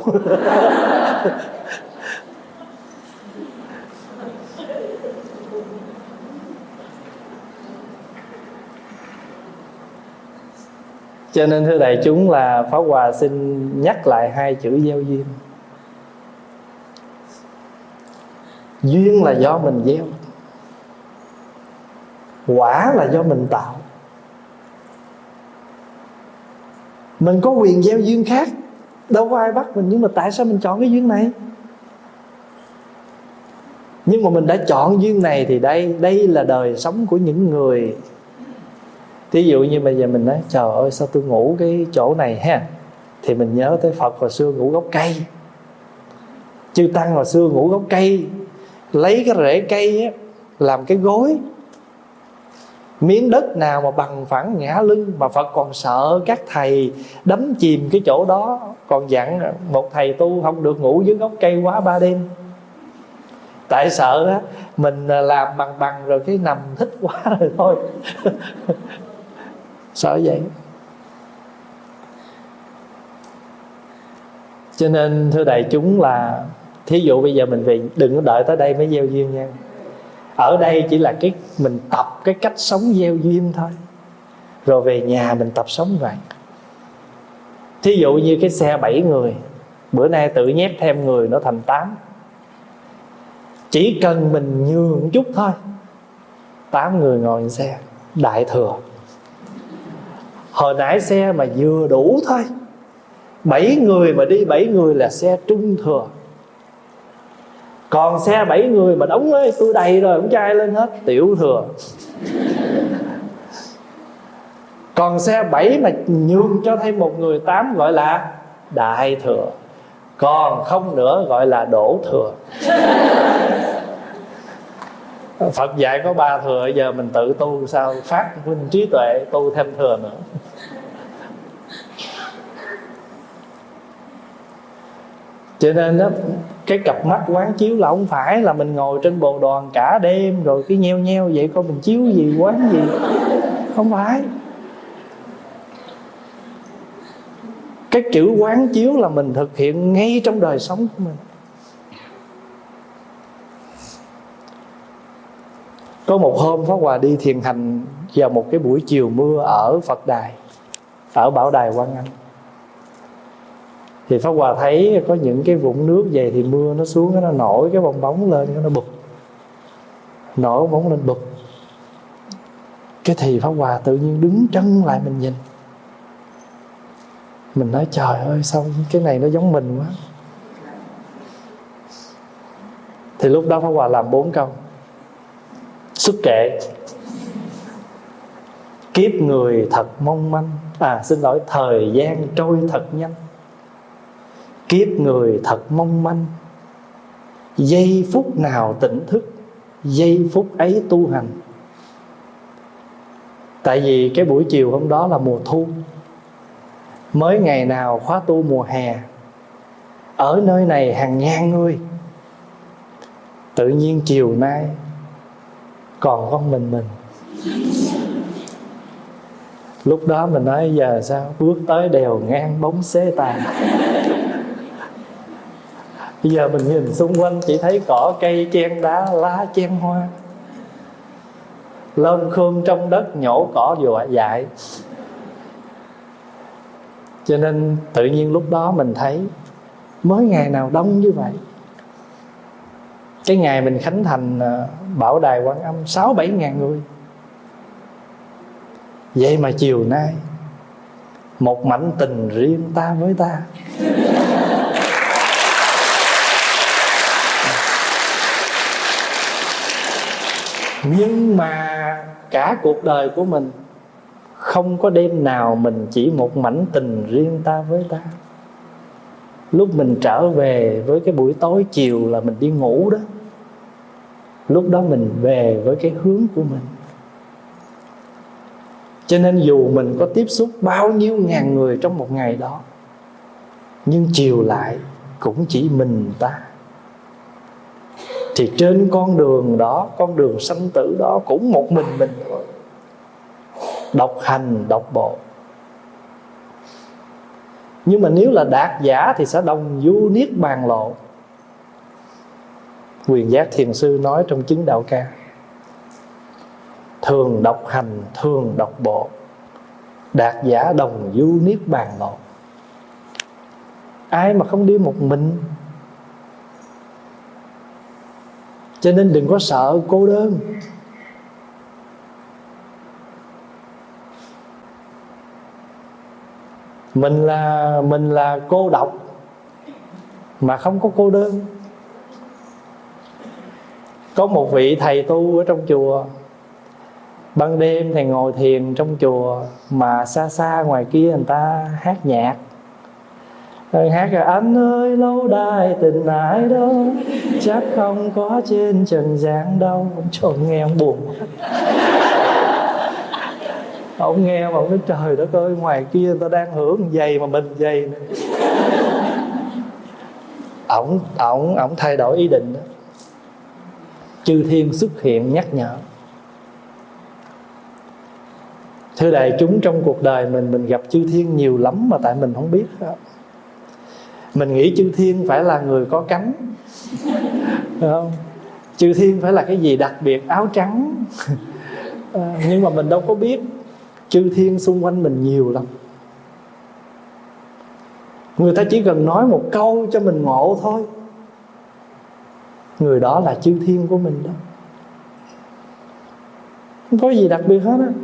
Cho nên thưa đại chúng là Pháp Hòa xin nhắc lại hai chữ gieo duyên. Duyên là do mình gieo, quả là do mình tạo. Mình có quyền gieo duyên khác, đâu có ai bắt mình. Nhưng mà tại sao mình chọn cái duyên này? Nhưng mà mình đã chọn duyên này thì đây Đây là đời sống của những người. Thí dụ như bây giờ mình nói trời ơi sao tôi ngủ cái chỗ này ha, thì mình nhớ tới Phật hồi xưa ngủ gốc cây, chư Tăng hồi xưa ngủ gốc cây, lấy cái rễ cây á, làm cái gối. Miếng đất nào mà bằng phẳng ngã lưng, mà Phật còn sợ các thầy đắm chìm cái chỗ đó, còn dặn một thầy tu không được ngủ dưới gốc cây quá ba đêm. Tại sợ á, mình làm bằng bằng rồi cái nằm thích quá rồi thôi. Sợ vậy. Cho nên thưa đại chúng là thí dụ bây giờ mình về, đừng có đợi tới đây mới gieo duyên nha. Ở đây chỉ là cái mình tập cái cách sống gieo duyên thôi, rồi về nhà mình tập sống vậy. Thí dụ như cái xe bảy người, bữa nay tự nhét thêm người nó thành tám. Chỉ cần mình nhường chút thôi, tám người ngồi trên xe đại thừa. Hồi nãy xe mà vừa đủ thôi, bảy người mà đi bảy người là xe trung thừa. Còn xe bảy người mà đóng ơi tôi đầy rồi không cho ai lên hết, tiểu thừa. Còn xe bảy mà nhường cho thêm một người tám gọi là đại thừa. Còn không nữa gọi là đổ thừa. Phật dạy có ba thừa, giờ mình tự tu sao phát minh trí tuệ tu thêm thừa nữa. Cho nên đó, cái cặp mắt quán chiếu là không phải là mình ngồi trên bồ đoàn cả đêm rồi cái nheo nheo vậy coi mình chiếu gì quán gì. Không phải. Cái chữ quán chiếu là mình thực hiện ngay trong đời sống của mình. Có một hôm Pháp Hòa đi thiền hành vào một cái buổi chiều mưa ở Phật Đài, ở Bảo Đài Quan Âm. Thì Pháp Hòa thấy có những cái vũng nước vậy thì mưa nó xuống, nó nổi cái bong bóng lên, nó bụp, nổi bong bóng lên bụp. Cái thì Pháp Hòa tự nhiên đứng chân lại mình nhìn. Mình nói trời ơi sao cái này nó giống mình quá. Thì lúc đó Pháp Hòa làm bốn câu xuất kệ. Kiếp người thật mong manh. À xin lỗi, thời gian trôi thật nhanh. Kiếp người thật mong manh. Giây phút nào tỉnh thức, giây phút ấy tu hành. Tại vì cái buổi chiều hôm đó là mùa thu, mới ngày nào khóa tu mùa hè. Ở nơi này hàng ngàn người. Tự nhiên chiều nay còn con mình mình. Lúc đó mình nói giờ sao, bước tới đèo ngang bóng xế tàn. Bây giờ mình nhìn xung quanh chỉ thấy cỏ cây chen đá, lá chen hoa, lơm khơm trong đất nhổ cỏ dọa dại. Cho nên tự nhiên lúc đó mình thấy mới ngày nào đông như vậy. Cái ngày mình khánh thành Bảo Đài Quan Âm sáu bảy ngàn người. Vậy mà chiều nay một mảnh tình riêng ta với ta. Nhưng mà cả cuộc đời của mình không có đêm nào mình chỉ một mảnh tình riêng ta với ta. Lúc mình trở về với cái buổi tối chiều là mình đi ngủ đó, lúc đó mình về với cái hướng của mình. Cho nên dù mình có tiếp xúc bao nhiêu ngàn người trong một ngày đó, nhưng chiều lại cũng chỉ mình ta. Thì trên con đường đó, con đường sanh tử đó cũng một mình mình thôi. Độc hành, độc bộ. Nhưng mà nếu là đạt giả thì sẽ đồng du niết bàn lộ. Quyền Giác Thiền Sư nói trong Chứng Đạo Ca: thường độc hành, thường độc bộ, đạt giả đồng du niết bàn lộ. Ai mà không đi một mình. Cho nên đừng có sợ cô đơn. Mình là mình là cô độc mà không có cô đơn. Có một vị thầy tu ở trong chùa, ban đêm thầy ngồi thiền trong chùa, mà xa xa ngoài kia người ta hát nhạc. Rồi hát rồi: anh ơi lâu đài tình ái đó, chắc không có trên trần gian đâu. Ông trời nghe ông buồn quá. Ông nghe mà ông nói trời đất ơi, ngoài kia người ta đang hưởng giày mà mình giày này. Ổng ổng ổng thay đổi ý định đó. Chư thiên xuất hiện nhắc nhở. Thưa đại chúng, trong cuộc đời mình Mình gặp chư thiên nhiều lắm mà tại mình không biết đó. Mình nghĩ chư thiên phải là người có cánh, phải không? Chư thiên phải là cái gì đặc biệt, áo trắng. à, Nhưng mà mình đâu có biết chư thiên xung quanh mình nhiều lắm. Người ta chỉ cần nói một câu cho mình ngộ thôi, người đó là chư thiên của mình đó. Không có gì đặc biệt hết á.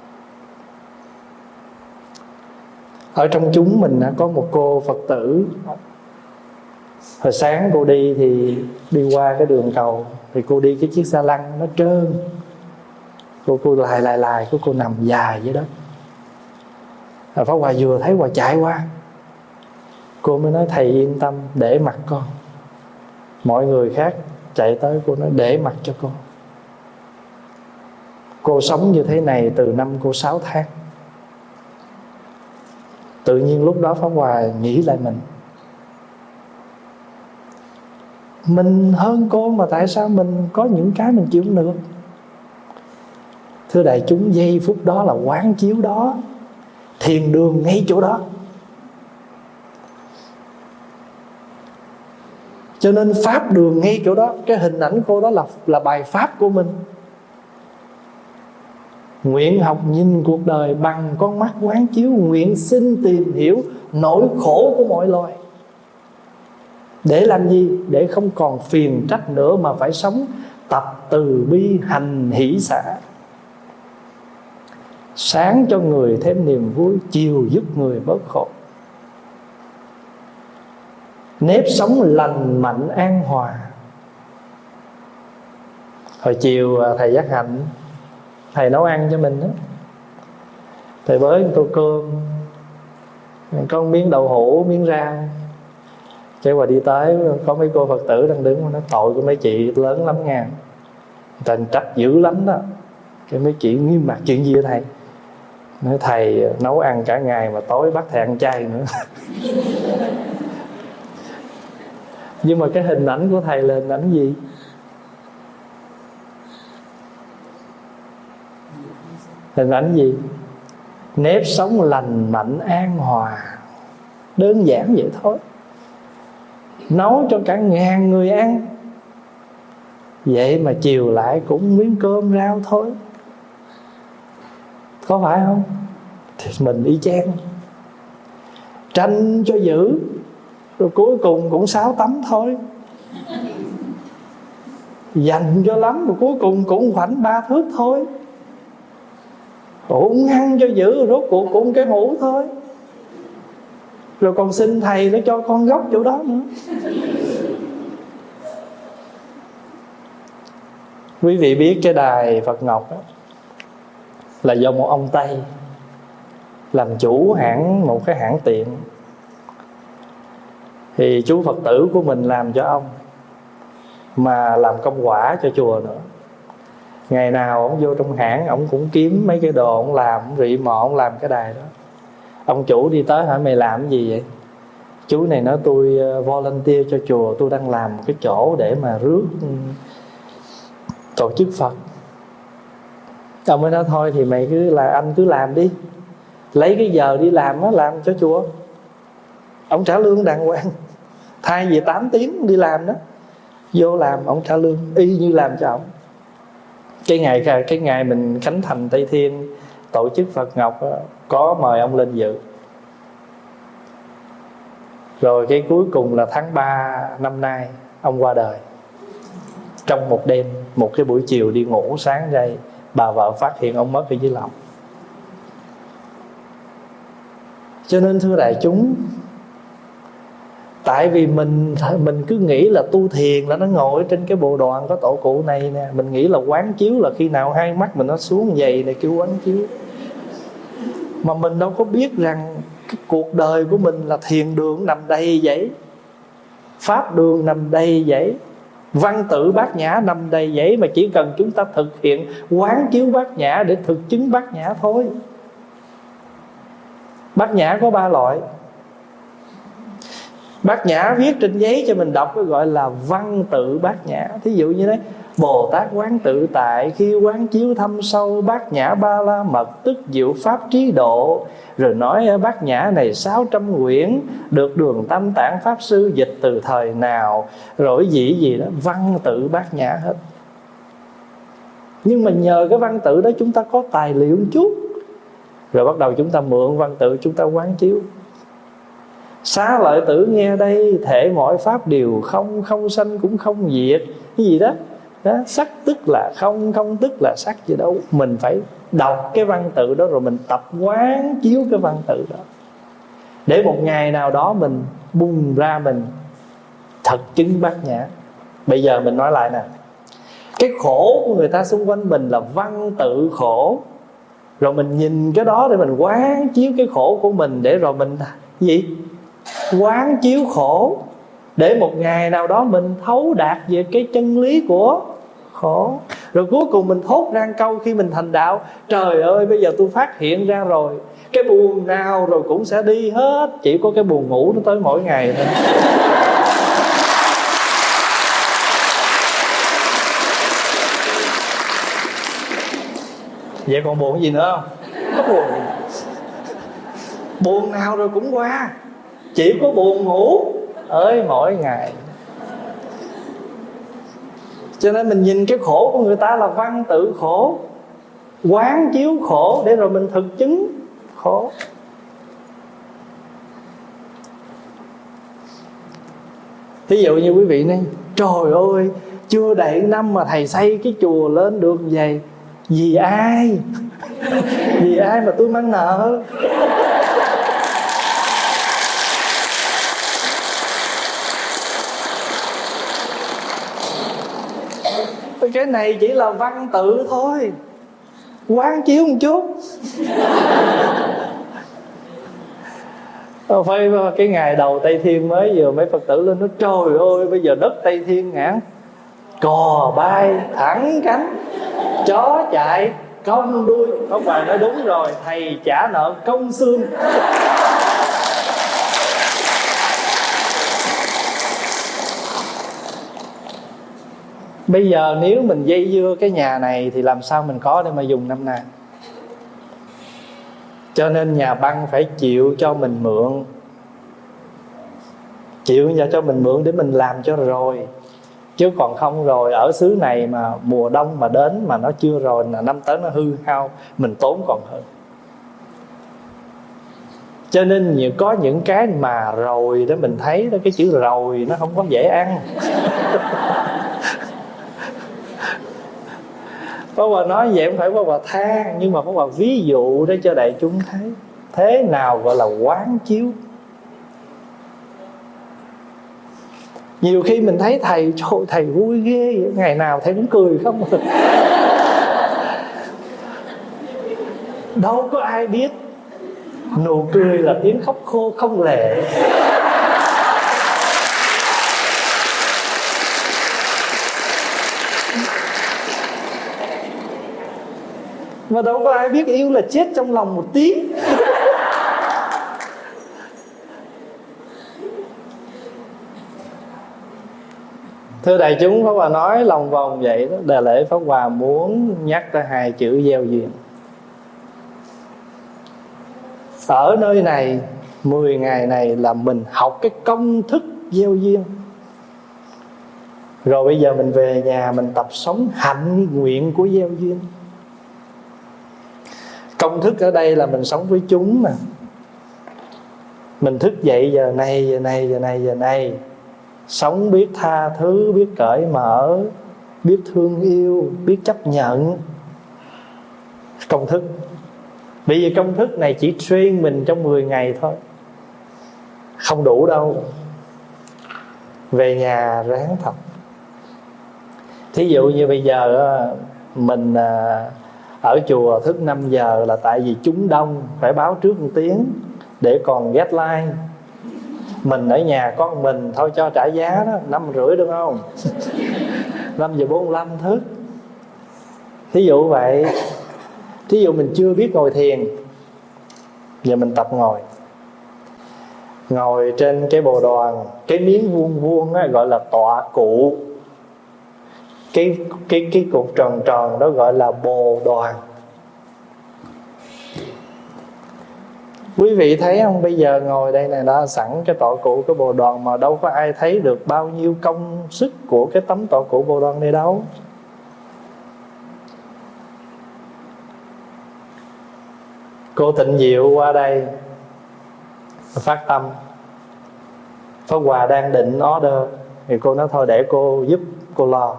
Ở trong chúng mình có một cô Phật tử. Hồi sáng cô đi thì đi qua cái đường cầu, thì cô đi cái chiếc xa lăn nó trơn. Cô cô lài lài lài cô, cô nằm dài dưới đất. Pháp Hòa vừa thấy Hòa chạy qua, cô mới nói: thầy yên tâm, để mặc con. Mọi người khác chạy tới, cô nói: để mặc cho cô. Cô sống như thế này từ năm cô sáu tháng. Tự nhiên lúc đó Pháp Hòa nghĩ lại mình. Mình hơn cô mà tại sao mình có những cái mình chịu không được? Thưa đại chúng, giây phút đó là quán chiếu đó, thiền đường ngay chỗ đó. Cho nên pháp đường ngay chỗ đó. Cái hình ảnh cô đó là, là bài pháp của mình. Nguyện học nhìn cuộc đời bằng con mắt quán chiếu, nguyện xin tìm hiểu nỗi khổ của mọi loài. Để làm gì? Để không còn phiền trách nữa, mà phải sống tập từ bi hành hỷ xả. Sáng cho người thêm niềm vui, chiều giúp người bớt khổ. Nếp sống lành mạnh an hòa. Hồi chiều thầy Giác Hạnh, thầy nấu ăn cho mình đó. Thầy bới một tô cơm, có một miếng đậu hũ, miếng rau. Cái qua đi tới, có mấy cô Phật tử đang đứng, nói tội của mấy chị lớn lắm nha, thầy trách dữ lắm đó. Cái mấy chị nghiêm mặt: chuyện gì vậy thầy? Nói thầy nấu ăn cả ngày mà tối bắt thầy ăn chay nữa. Nhưng mà cái hình ảnh của thầy là hình ảnh gì? Hình ảnh gì? Nếp sống lành mạnh an hòa. Đơn giản vậy thôi. Nấu cho cả ngàn người ăn, vậy mà chiều lại cũng miếng cơm rau thôi. Có phải không? Thì mình y chang. Tranh cho dữ, rồi cuối cùng cũng sáu tấm thôi. Dành cho lắm, rồi cuối cùng cũng khoảng ba thước thôi. Ủng ăn cho dữ, rồi rốt cuộc cũng cái hũ thôi. Rồi còn xin thầy nó cho con gốc chỗ đó nữa. Quý vị biết cái đài Phật Ngọc đó là do một ông Tây làm chủ hãng, một cái hãng tiện. Thì chú Phật tử của mình làm cho ông, mà làm công quả cho chùa nữa. Ngày nào ông vô trong hãng, ông cũng kiếm mấy cái đồ ông làm, ông rị mọ ông làm cái đài đó. Ông chủ đi tới hỏi: mày làm cái gì vậy? Chú này nói: tôi volunteer cho chùa, tôi đang làm một cái chỗ để mà rước tổ chức Phật. Ông mới nói: thôi thì mày cứ là anh cứ làm đi, lấy cái giờ đi làm đó, làm cho chùa. Ông trả lương đàng hoàng, thay vì tám tiếng đi làm đó, vô làm ông trả lương y như làm cho ông. Cái ngày cái ngày mình khánh thành Tây Thiên, tổ chức Phật Ngọc đó, có mời ông lên dự. Rồi cái cuối cùng là tháng ba năm nay ông qua đời. Trong một đêm, một cái buổi chiều đi ngủ, sáng dậy bà vợ phát hiện ông mất ở dưới lòng. Cho nên thưa đại chúng, tại vì mình mình cứ nghĩ là tu thiền là nó ngồi trên cái bộ đoàn có tổ cụ này nè. Mình nghĩ là quán chiếu là khi nào hai mắt mình nó xuống vậy này kêu quán chiếu. Mà mình đâu có biết rằng cái cuộc đời của mình là thiền đường nằm đầy vậy, pháp đường nằm đầy vậy, văn tự bát nhã nằm đầy vậy. Mà chỉ cần chúng ta thực hiện quán chiếu bát nhã để thực chứng bát nhã thôi. Bát nhã có ba loại. Bát nhã viết trên giấy cho mình đọc gọi là văn tự bát nhã. Thí dụ như đấy: Bồ Tát quán tự tại, khi quán chiếu thâm sâu bát nhã ba la mật, tức diệu pháp trí độ. Rồi nói ở bát nhã này sáu trăm quyển, được Đường Tam Tạng Pháp Sư dịch từ thời nào, rồi gì gì đó, văn tự bát nhã hết. Nhưng mà nhờ cái văn tự đó chúng ta có tài liệu một chút, rồi bắt đầu chúng ta mượn văn tự chúng ta quán chiếu. Xá lợi tử nghe đây, thể mọi pháp đều không, không sanh cũng không diệt. Cái gì đó, đó, sắc tức là không, không tức là sắc gì đâu. Mình phải đọc cái văn tự đó, rồi mình tập quán chiếu cái văn tự đó, để một ngày nào đó mình bung ra, mình thật chứng bát nhã. Bây giờ mình nói lại nè, cái khổ của người ta xung quanh mình là văn tự khổ. Rồi mình nhìn cái đó để mình quán chiếu cái khổ của mình, để rồi mình gì? Quán chiếu khổ, để một ngày nào đó mình thấu đạt về cái chân lý của khổ. Rồi cuối cùng mình thốt ra câu khi mình thành đạo: trời ơi, bây giờ tôi phát hiện ra rồi, cái buồn nào rồi cũng sẽ đi hết, chỉ có cái buồn ngủ nó tới mỗi ngày thôi. Vậy còn buồn gì nữa không? Có buồn. Buồn nào rồi cũng qua, chỉ có buồn ngủ ơi mỗi ngày. Cho nên mình nhìn cái khổ của người ta là văn tự khổ, quán chiếu khổ để rồi mình thực chứng khổ. Ví dụ như quý vị nói trời ơi, chưa đầy năm mà thầy xây cái chùa lên được vậy. Vì ai? Vì ai mà tôi mang nợ? Cái này chỉ là văn tự thôi, quán chiếu một chút. Phải cái ngày đầu Tây Thiên mới vừa mấy Phật tử lên nói trời ơi, bây giờ đất Tây Thiên ngã, cò bay thẳng cánh, chó chạy cong đuôi. Ông bà nói đúng rồi, thầy trả nợ công xương. Bây giờ nếu mình dây dưa cái nhà này thì làm sao mình có để mà dùng năm nay? Cho nên nhà băng phải chịu cho mình mượn, chịu cho mình mượn để mình làm cho rồi. Chứ còn không rồi ở xứ này mà mùa đông mà đến mà nó chưa rồi là năm tới nó hư hao, mình tốn còn hơn. Cho nên nhiều có những cái mà rồi đó mình thấy đó, cái chữ rồi nó không có dễ ăn. Pháp Hòa nói vậy không phải Pháp Hòa than, nhưng mà Pháp Hòa ví dụ để cho đại chúng thấy thế nào gọi là quán chiếu. Nhiều khi mình thấy thầy, trời thầy vui ghê, ngày nào thầy cũng cười không. Đâu có ai biết nụ cười là tiếng khóc khô không lệ. Mà đâu có ai biết yêu là chết trong lòng một tiếng. Thưa đại chúng, Pháp Hòa nói lòng vòng vậy đó. Đại lễ Pháp Hòa muốn nhắc tới hai chữ gieo duyên. Ở nơi này mười ngày này là mình học cái công thức gieo duyên. Rồi bây giờ mình về nhà mình tập sống hạnh nguyện của gieo duyên. Công thức ở đây là mình sống với chúng mà. Mình thức dậy giờ này, giờ này, giờ này, giờ này, sống biết tha thứ, biết cởi mở, biết thương yêu, biết chấp nhận. Công thức. Bởi vì công thức này chỉ train mình trong mười ngày thôi, không đủ đâu. Về nhà ráng tập. Thí dụ như bây giờ mình ở chùa thức năm giờ là tại vì chúng đông, phải báo trước một tiếng để còn deadline. Mình ở nhà có một mình thôi cho trả giá đó, năm rưỡi đúng không? Năm giờ bốn mươi lăm thức. Thí dụ vậy. Thí dụ mình chưa biết ngồi thiền, giờ mình tập ngồi. Ngồi trên cái bồ đoàn, cái miếng vuông vuông á, gọi là tọa cụ. Cái, cái, cái cục tròn tròn đó gọi là bồ đoàn. Quý vị thấy không, bây giờ ngồi đây này đã sẵn cái tọa cụ cái bồ đoàn, mà đâu có ai thấy được bao nhiêu công sức của cái tấm tọa cụ bồ đoàn này đâu. Cô Tịnh Diệu qua đây phát tâm, Pháp Hòa đang định order thì cô nói thôi để cô giúp, cô lo.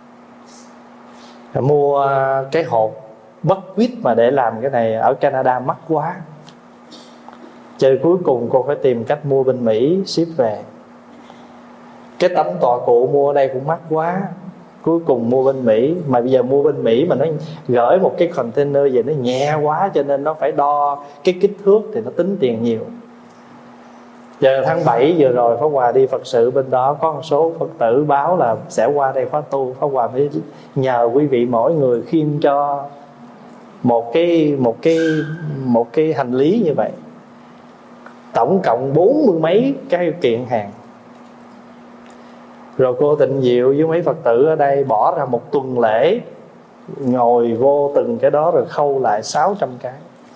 Mua cái hộp bất quýt mà để làm cái này ở Canada mắc quá, chơi cuối cùng cô phải tìm cách mua bên Mỹ ship về. Cái tấm tọa cụ mua ở đây cũng mắc quá, cuối cùng mua bên Mỹ. Mà bây giờ mua bên Mỹ mà nó gửi một cái container về nó nhẹ quá, cho nên nó phải đo cái kích thước thì nó tính tiền nhiều. Giờ tháng bảy vừa rồi Pháp Hòa đi Phật sự bên đó, có một số Phật tử báo là sẽ qua đây khóa tu. Pháp Hòa mới nhờ quý vị mỗi người khiêng cho một cái một cái một cái hành lý như vậy, tổng cộng bốn mươi mấy cái kiện hàng. Rồi cô Tịnh Diệu với mấy Phật tử ở đây bỏ ra một tuần lễ ngồi vô từng cái đó rồi khâu lại sáu trăm cái.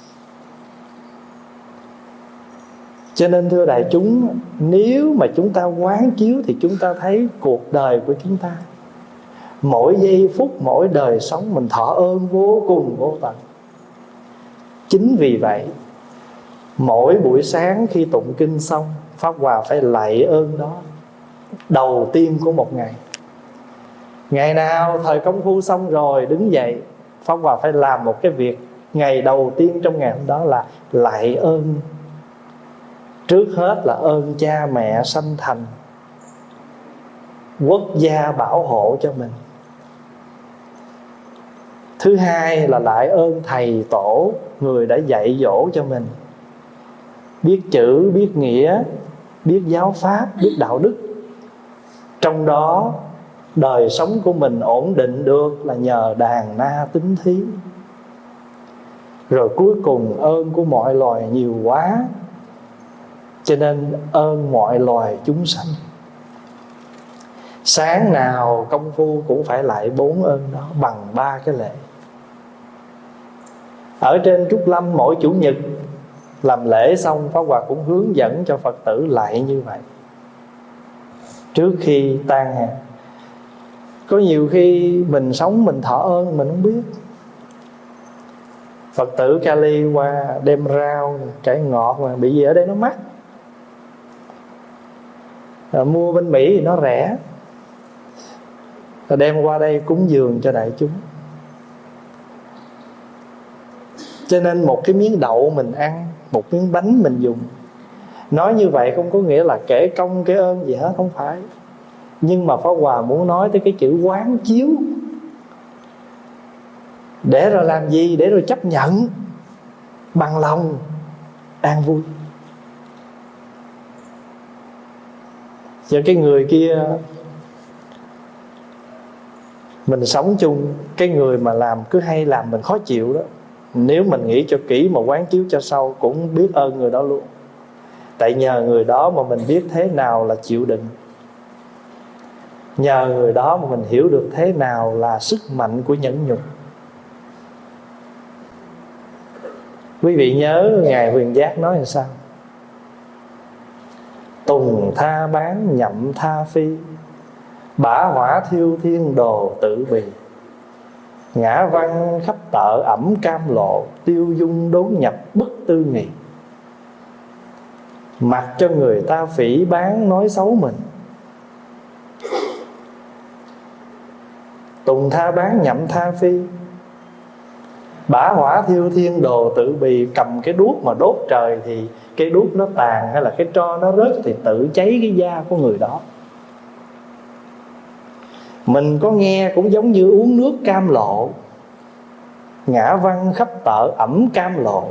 Cho nên thưa đại chúng, nếu mà chúng ta quán chiếu thì chúng ta thấy cuộc đời của chúng ta, mỗi giây phút, mỗi đời sống mình thọ ơn vô cùng vô tận. Chính vì vậy, mỗi buổi sáng khi tụng kinh xong, Pháp Hòa phải lạy ơn đó đầu tiên của một ngày. Ngày nào thời công phu xong rồi đứng dậy, Pháp Hòa phải làm một cái việc ngày đầu tiên trong ngày hôm đó là lạy ơn. Trước hết là ơn cha mẹ sanh thành, quốc gia bảo hộ cho mình. Thứ hai là lại ơn thầy tổ, người đã dạy dỗ cho mình, biết chữ, biết nghĩa, biết giáo pháp, biết đạo đức. Trong đó đời sống của mình ổn định được là nhờ đàn na tín thí. Rồi cuối cùng ơn của mọi loài nhiều quá, cho nên ơn mọi loài chúng sanh. Sáng nào công phu cũng phải lại bốn ơn đó bằng ba cái lễ. Ở trên Trúc Lâm mỗi chủ nhật làm lễ xong, Pháp Hòa cũng hướng dẫn cho Phật tử lại như vậy trước khi tan hàng. Có nhiều khi mình sống mình thọ ơn mình không biết. Phật tử Cali qua đem rau, cải ngọt mà bị gì ở đây nó mắc, rồi mua bên Mỹ thì nó rẻ, rồi đem qua đây cúng dường cho đại chúng. Cho nên một cái miếng đậu mình ăn, một miếng bánh mình dùng. Nói như vậy không có nghĩa là kể công kể ơn gì hết, không phải. Nhưng mà Pháp Hòa muốn nói tới cái chữ quán chiếu. Để rồi làm gì? Để rồi chấp nhận bằng lòng an vui. Cho cái người kia mình sống chung, cái người mà làm cứ hay làm mình khó chịu đó, nếu mình nghĩ cho kỹ mà quán chiếu cho sâu cũng biết ơn người đó luôn. Tại nhờ người đó mà mình biết thế nào là chịu đựng, nhờ người đó mà mình hiểu được thế nào là sức mạnh của nhẫn nhục. Quý vị nhớ Ngài Huyền Giác nói là sao? Tùng tha bán nhậm tha phi, bả hỏa thiêu thiên đồ tự bì. Ngã văn khắp tợ ẩm cam lộ, tiêu dung đốn nhập bất tư nghị. Mặc cho người ta phỉ báng nói xấu mình. Tùng tha bán nhậm tha phi, bả hỏa thiêu thiên đồ tự bì. Cầm cái đuốc mà đốt trời thì cái đuốc nó tàn, hay là cái tro nó rớt thì tự cháy cái da của người đó. Mình có nghe cũng giống như uống nước cam lộ. Ngã văn khắp tợ ẩm cam lộ,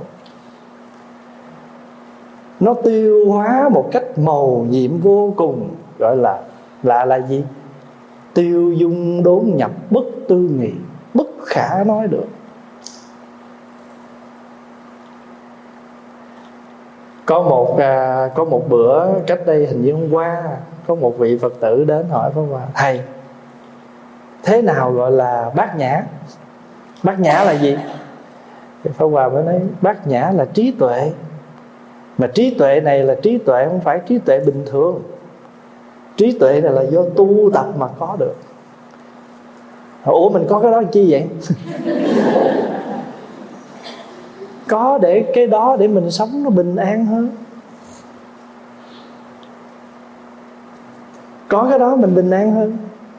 nó tiêu hóa một cách màu nhiệm vô cùng. Gọi là là là gì? Tiêu dung đốn nhập bất tư nghị, bất khả nói được. Có một à, có một bữa cách đây hình như hôm qua, có một vị Phật tử đến hỏi Pháp Hòa: thầy, thế nào gọi là bát nhã? Bát nhã là gì? Thì Pháp Hòa mới nói bát nhã là trí tuệ. Mà trí tuệ này là trí tuệ không phải trí tuệ bình thường. Trí tuệ này là do tu tập mà có được. Ủa mình có cái đó chi vậy? Có để cái đó để mình sống nó bình an hơn. Có cái đó mình bình an hơn.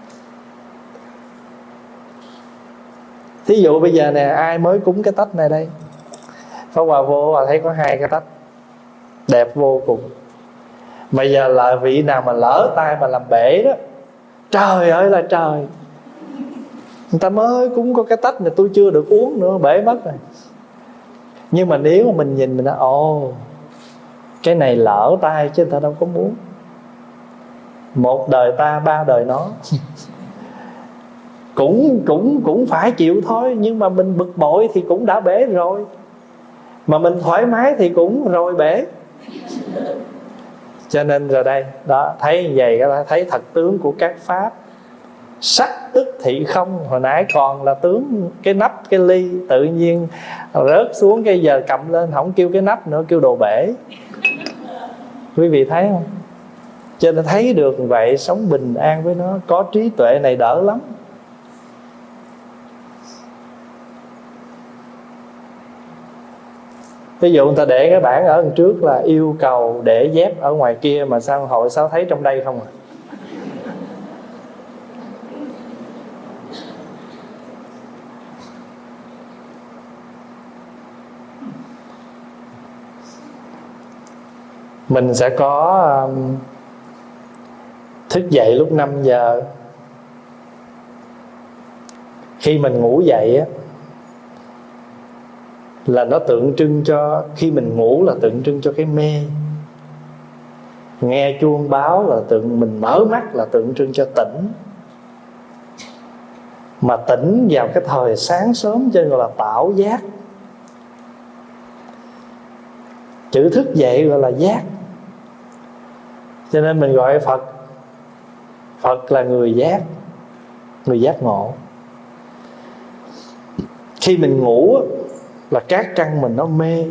Thí dụ bây giờ nè, ai mới cúng cái tách này đây, Pháp Hòa vô và thấy có hai cái tách đẹp vô cùng. Bây giờ là vị nào mà lỡ tay mà làm bể đó, trời ơi là trời, người ta mới cúng có cái tách này tôi chưa được uống nữa, bể mất rồi. Nhưng mà nếu mà mình nhìn mình nói ồ, cái này lỡ tay chứ người ta đâu có muốn. Một đời ta ba đời nó. Cũng cũng cũng phải chịu thôi. Nhưng mà mình bực bội thì cũng đã bể rồi, mà mình thoải mái thì cũng rồi bể. Cho nên rồi đây đó, thấy như vậy thấy thật tướng của các pháp Sắc tức thị không. Hồi nãy còn là tướng cái nắp cái ly, tự nhiên rớt xuống, cái giờ cầm lên không kêu cái nắp nữa, kêu đồ bể. Quý vị thấy không? Cho nên thấy được vậy, sống bình an với nó. Có trí tuệ này đỡ lắm. Ví dụ người ta để cái bảng ở đằng trước là yêu cầu để dép ở ngoài kia, mà sao hội sao thấy trong đây không à? Mình sẽ có um, thức dậy lúc năm giờ. Khi mình ngủ dậy á, là nó tượng trưng cho, khi mình ngủ là tượng trưng cho cái mê. Nghe chuông báo là tượng, mình mở mắt là tượng trưng cho tỉnh. Mà tỉnh vào cái thời sáng sớm cho nên gọi là tảo giác. Chữ thức dậy gọi là giác. Cho nên mình gọi Phật, Phật là người giác, người giác ngộ. Khi mình ngủ là các căn mình nó mê.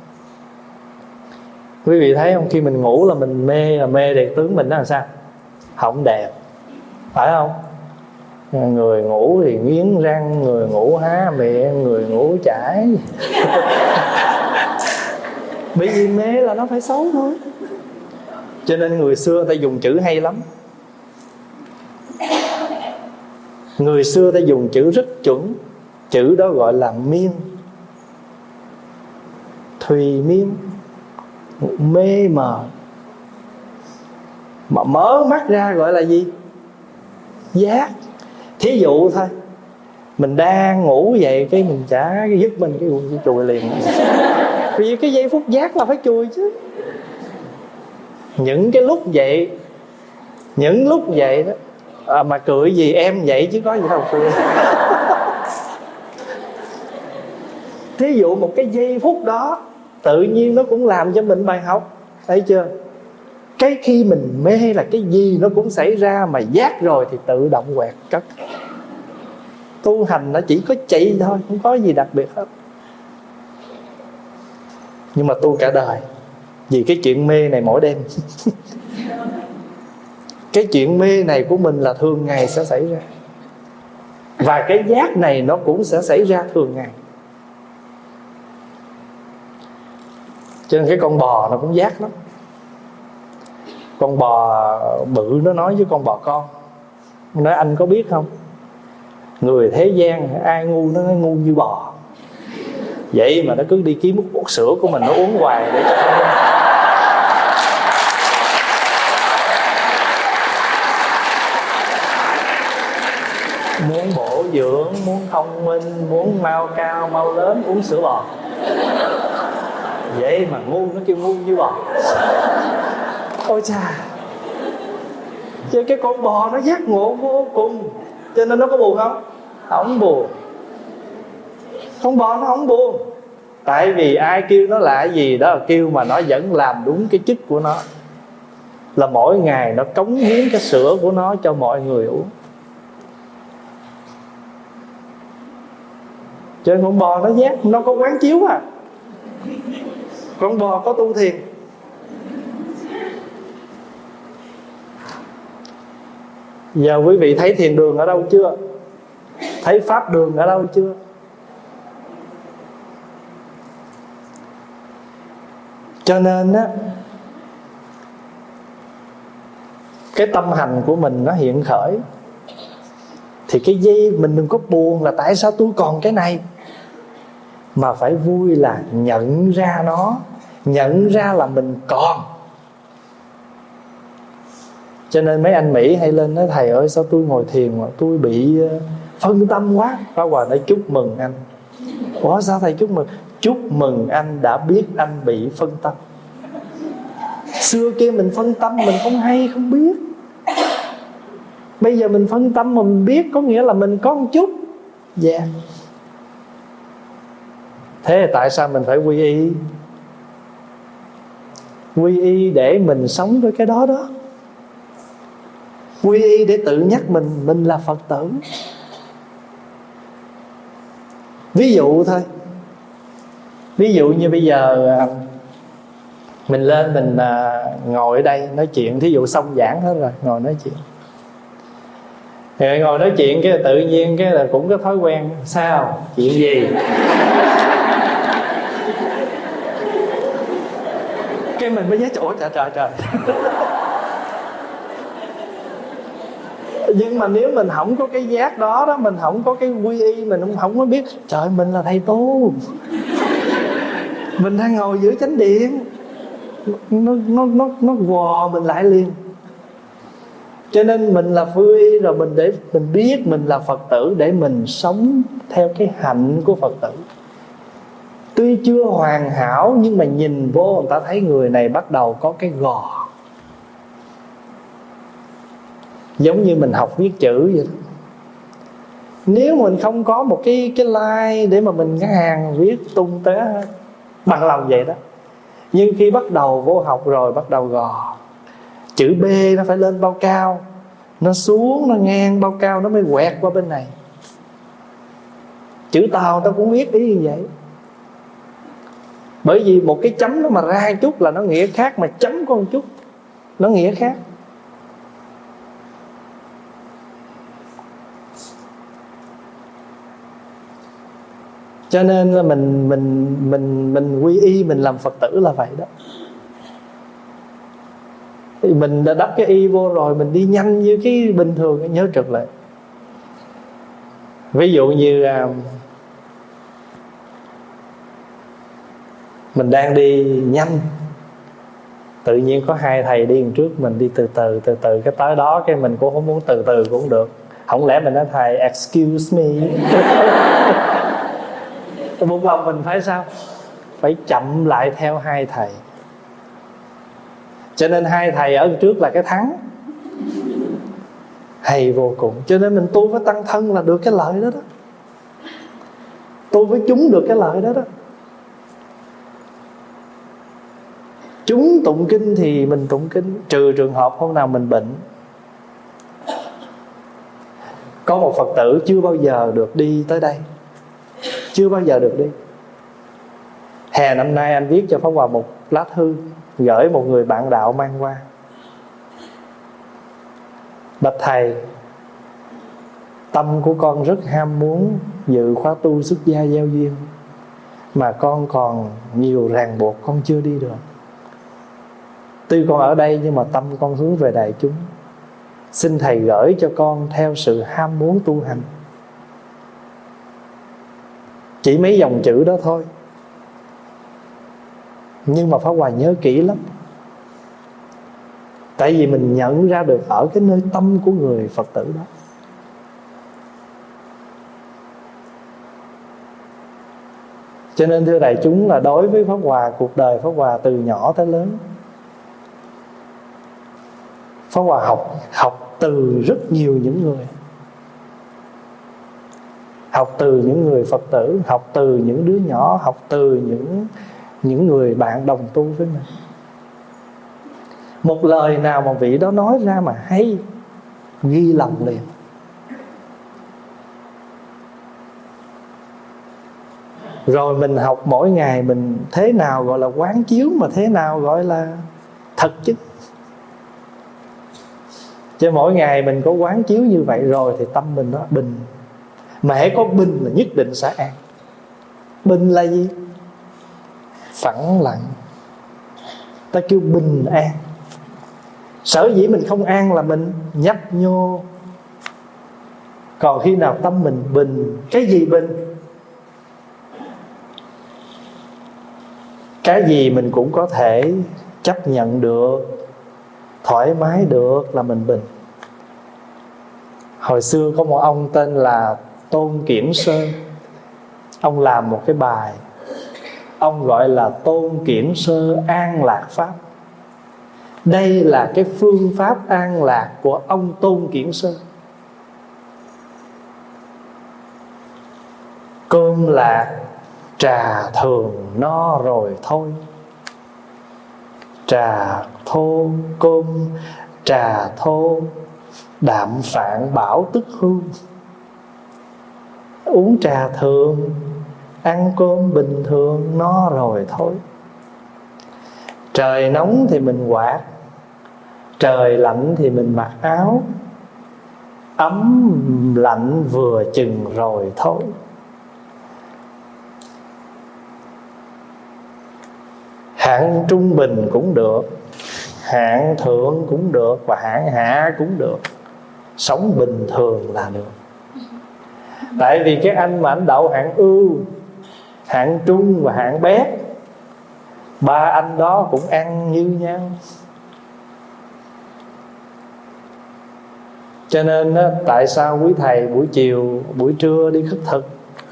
Quý vị thấy không? Khi mình ngủ là mình mê, là mê đẹp tướng mình nó làm sao? Không đẹp, phải không? Người ngủ thì nghiến răng, người ngủ há miệng, người ngủ chải. Bởi vì mê là nó phải xấu thôi. Cho nên người xưa người ta dùng chữ hay lắm. Người xưa ta dùng chữ rất chuẩn. Chữ đó gọi là miên. Thùy miên, mê mờ. Mà mở mắt ra gọi là gì? Giác. Thí dụ thôi, mình đang ngủ vậy cái mình chả cái dứt mình cái, cái chùi liền. Vì cái giây phút giác là phải chùi chứ. Những cái lúc vậy, những lúc vậy đó à, mà cười gì em vậy chứ có gì đâu cười. Thí dụ một cái giây phút đó tự nhiên nó cũng làm cho mình bài học. Thấy chưa? Cái khi mình mê là cái gì nó cũng xảy ra, mà giác rồi thì tự động quẹt cất. Tu hành nó chỉ có chạy thôi, không có gì đặc biệt hết. Nhưng mà tu cả đời vì cái chuyện mê này mỗi đêm. Cái chuyện mê này của mình là thường ngày sẽ xảy ra. Và cái giác này nó cũng sẽ xảy ra thường ngày. Cho nên cái con bò nó cũng giác lắm. Con bò bự nó nói với con bò con, nói anh có biết không, người thế gian ai ngu nó nói ngu như bò. Vậy mà nó cứ đi kiếm bút sữa của mình nó uống hoài để cho nó... Muốn bổ dưỡng, muốn thông minh, muốn mau cao mau lớn, uống sữa bò. Vậy mà ngu nó kêu ngu như bò. Ôi chà, chứ cái con bò nó giác ngộ vô cùng. Cho nên nó có buồn không? Không buồn. Con bò nó không buồn. Tại vì ai kêu nó là gì đó là kêu, mà nó vẫn làm đúng cái chức của nó, là mỗi ngày nó cống hiến cái sữa của nó cho mọi người uống. Cho nên con bò nó giác, nó có quán chiếu à. Con bò có tu thiền. Giờ quý vị thấy thiền đường ở đâu chưa? Thấy pháp đường ở đâu chưa? Cho nên á, cái tâm hành của mình nó hiện khởi thì cái dây mình đừng có buồn là tại sao tôi còn cái này, mà phải vui là nhận ra nó, nhận ra là mình còn. Cho nên mấy anh Mỹ hay lên nói thầy ơi sao tôi ngồi thiền mà tôi bị phân tâm quá. Pháp Hòa nói chúc mừng anh. Ủa sao thầy chúc mừng? Chúc mừng anh đã biết anh bị phân tâm. Xưa kia mình phân tâm mình không hay không biết. Bây giờ mình phân tâm mà mình biết, có nghĩa là mình có một chút. Dạ yeah. Thế tại sao mình phải quy y? Quy y để mình sống với cái đó đó. Quy y để tự nhắc mình mình là Phật tử. Ví dụ thôi, ví dụ như bây giờ mình lên mình ngồi ở đây nói chuyện, thí dụ xong giảng hết rồi ngồi nói chuyện, thì ngồi nói chuyện cái tự nhiên cái là cũng có thói quen sao chuyện gì cái mình mới nhớ chỗ trời trời trời nhưng mà nếu mình không có cái giác đó đó, mình không có cái quy y, mình không không có biết trời mình là thầy tu, mình đang ngồi giữa chánh điện, nó nó nó nó vò mình lại liền. Cho nên mình là quy y rồi mình để mình biết mình là Phật tử để mình sống theo cái hạnh của Phật tử. Tuy chưa hoàn hảo nhưng mà nhìn vô người ta thấy người này bắt đầu có cái gò. Giống như mình học viết chữ vậy đó. Nếu mình không có một cái cái line để mà mình cái hàng viết tung té hết, bằng lòng vậy đó. Nhưng khi bắt đầu vô học rồi bắt đầu gò. Chữ B nó phải lên bao cao, nó xuống nó ngang bao cao nó mới quẹt qua bên này. Chữ Tàu tao cũng viết ý như vậy. Bởi vì một cái chấm nó mà ra một chút là nó nghĩa khác, mà chấm có một chút nó nghĩa khác. Cho nên là mình mình mình mình quy y, mình làm Phật tử là vậy đó. Thì mình đã đắp cái y vô rồi, mình đi nhanh như cái bình thường, nhớ trực lại. Ví dụ như mình đang đi nhanh, tự nhiên có hai thầy đi trước mình, đi từ từ từ từ cái tới đó cái mình cũng không muốn từ từ cũng được. Không lẽ mình nói thầy excuse me một lòng mình phải sao? Phải chậm lại theo hai thầy. Cho nên hai thầy ở trước là cái thắng, hay vô cùng. Cho nên mình tu với tăng thân là được cái lợi đó đó, tu với chúng được cái lợi đó đó. Chúng tụng kinh thì mình tụng kinh, trừ trường hợp hôm nào mình bệnh. Có một Phật tử chưa bao giờ được đi tới đây, chưa bao giờ được đi. Hè năm nay anh viết cho Pháp Hòa một lá thư, gửi một người bạn đạo mang qua. Bạch thầy, tâm của con rất ham muốn dự khóa tu xuất gia giao duyên, mà con còn nhiều ràng buộc, con chưa đi được. Tuy con ở đây nhưng mà tâm con hướng về đại chúng. Xin thầy gửi cho con theo sự ham muốn tu hành. Chỉ mấy dòng chữ đó thôi, nhưng mà Pháp Hòa nhớ kỹ lắm. Tại vì mình nhận ra được ở cái nơi tâm của người Phật tử đó. Cho nên thưa đại chúng là đối với Pháp Hòa, cuộc đời Pháp Hòa từ nhỏ tới lớn, Pháp Hòa học học từ rất nhiều những người, học từ những người Phật tử, học từ những đứa nhỏ, học từ những những người bạn đồng tu với mình. Một lời nào mà vị đó nói ra mà hay, ghi lòng liền. Rồi mình học mỗi ngày, mình thế nào gọi là quán chiếu, mà thế nào gọi là thật chứ. Chứ mỗi ngày mình có quán chiếu như vậy rồi thì tâm mình nó bình. Mà hễ có bình là nhất định sẽ an. Bình là gì? Phẳng lặng. Ta kêu bình an. Sở dĩ mình không an là mình nhấp nhô. Còn khi nào tâm mình bình, cái gì bình? Cái gì mình cũng có thể chấp nhận được, thoải mái được là mình bình. Hồi xưa có một ông tên là Tôn Kiển Sơn. Ông làm một cái bài, ông gọi là Tôn Kiển Sơ An Lạc Pháp. Đây là cái phương pháp an lạc của ông Tôn Kiển Sơ. Cơm lạc, trà thường no rồi thôi. Trà thô, cơm, trà thô, Đạm phạn bảo tức hương. Uống trà thường, ăn cơm bình thường, no rồi thôi. Trời nóng thì mình quạt, trời lạnh thì mình mặc áo. Ấm lạnh vừa chừng rồi thôi. Hạng trung bình cũng được, hạng thượng cũng được, và hạng hạ cũng được. Sống bình thường là được. Tại vì cái anh mà anh đậu hạng ưu, hạng trung và hạng bét, ba anh đó cũng ăn như nhau. Cho nên đó, tại sao quý thầy buổi chiều, buổi trưa đi khất thực?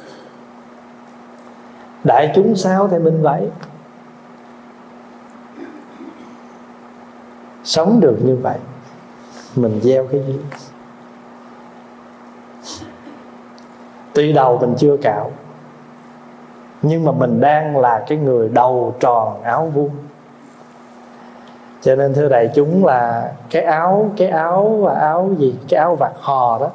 Đại chúng sao thì mình vậy. Sống được như vậy, mình gieo cái gì? Tuy đầu mình chưa cạo, nhưng mà mình đang là cái người đầu tròn áo vuông. Cho nên thưa đại chúng là cái áo, cái áo và áo gì? Cái áo vạt hò đó.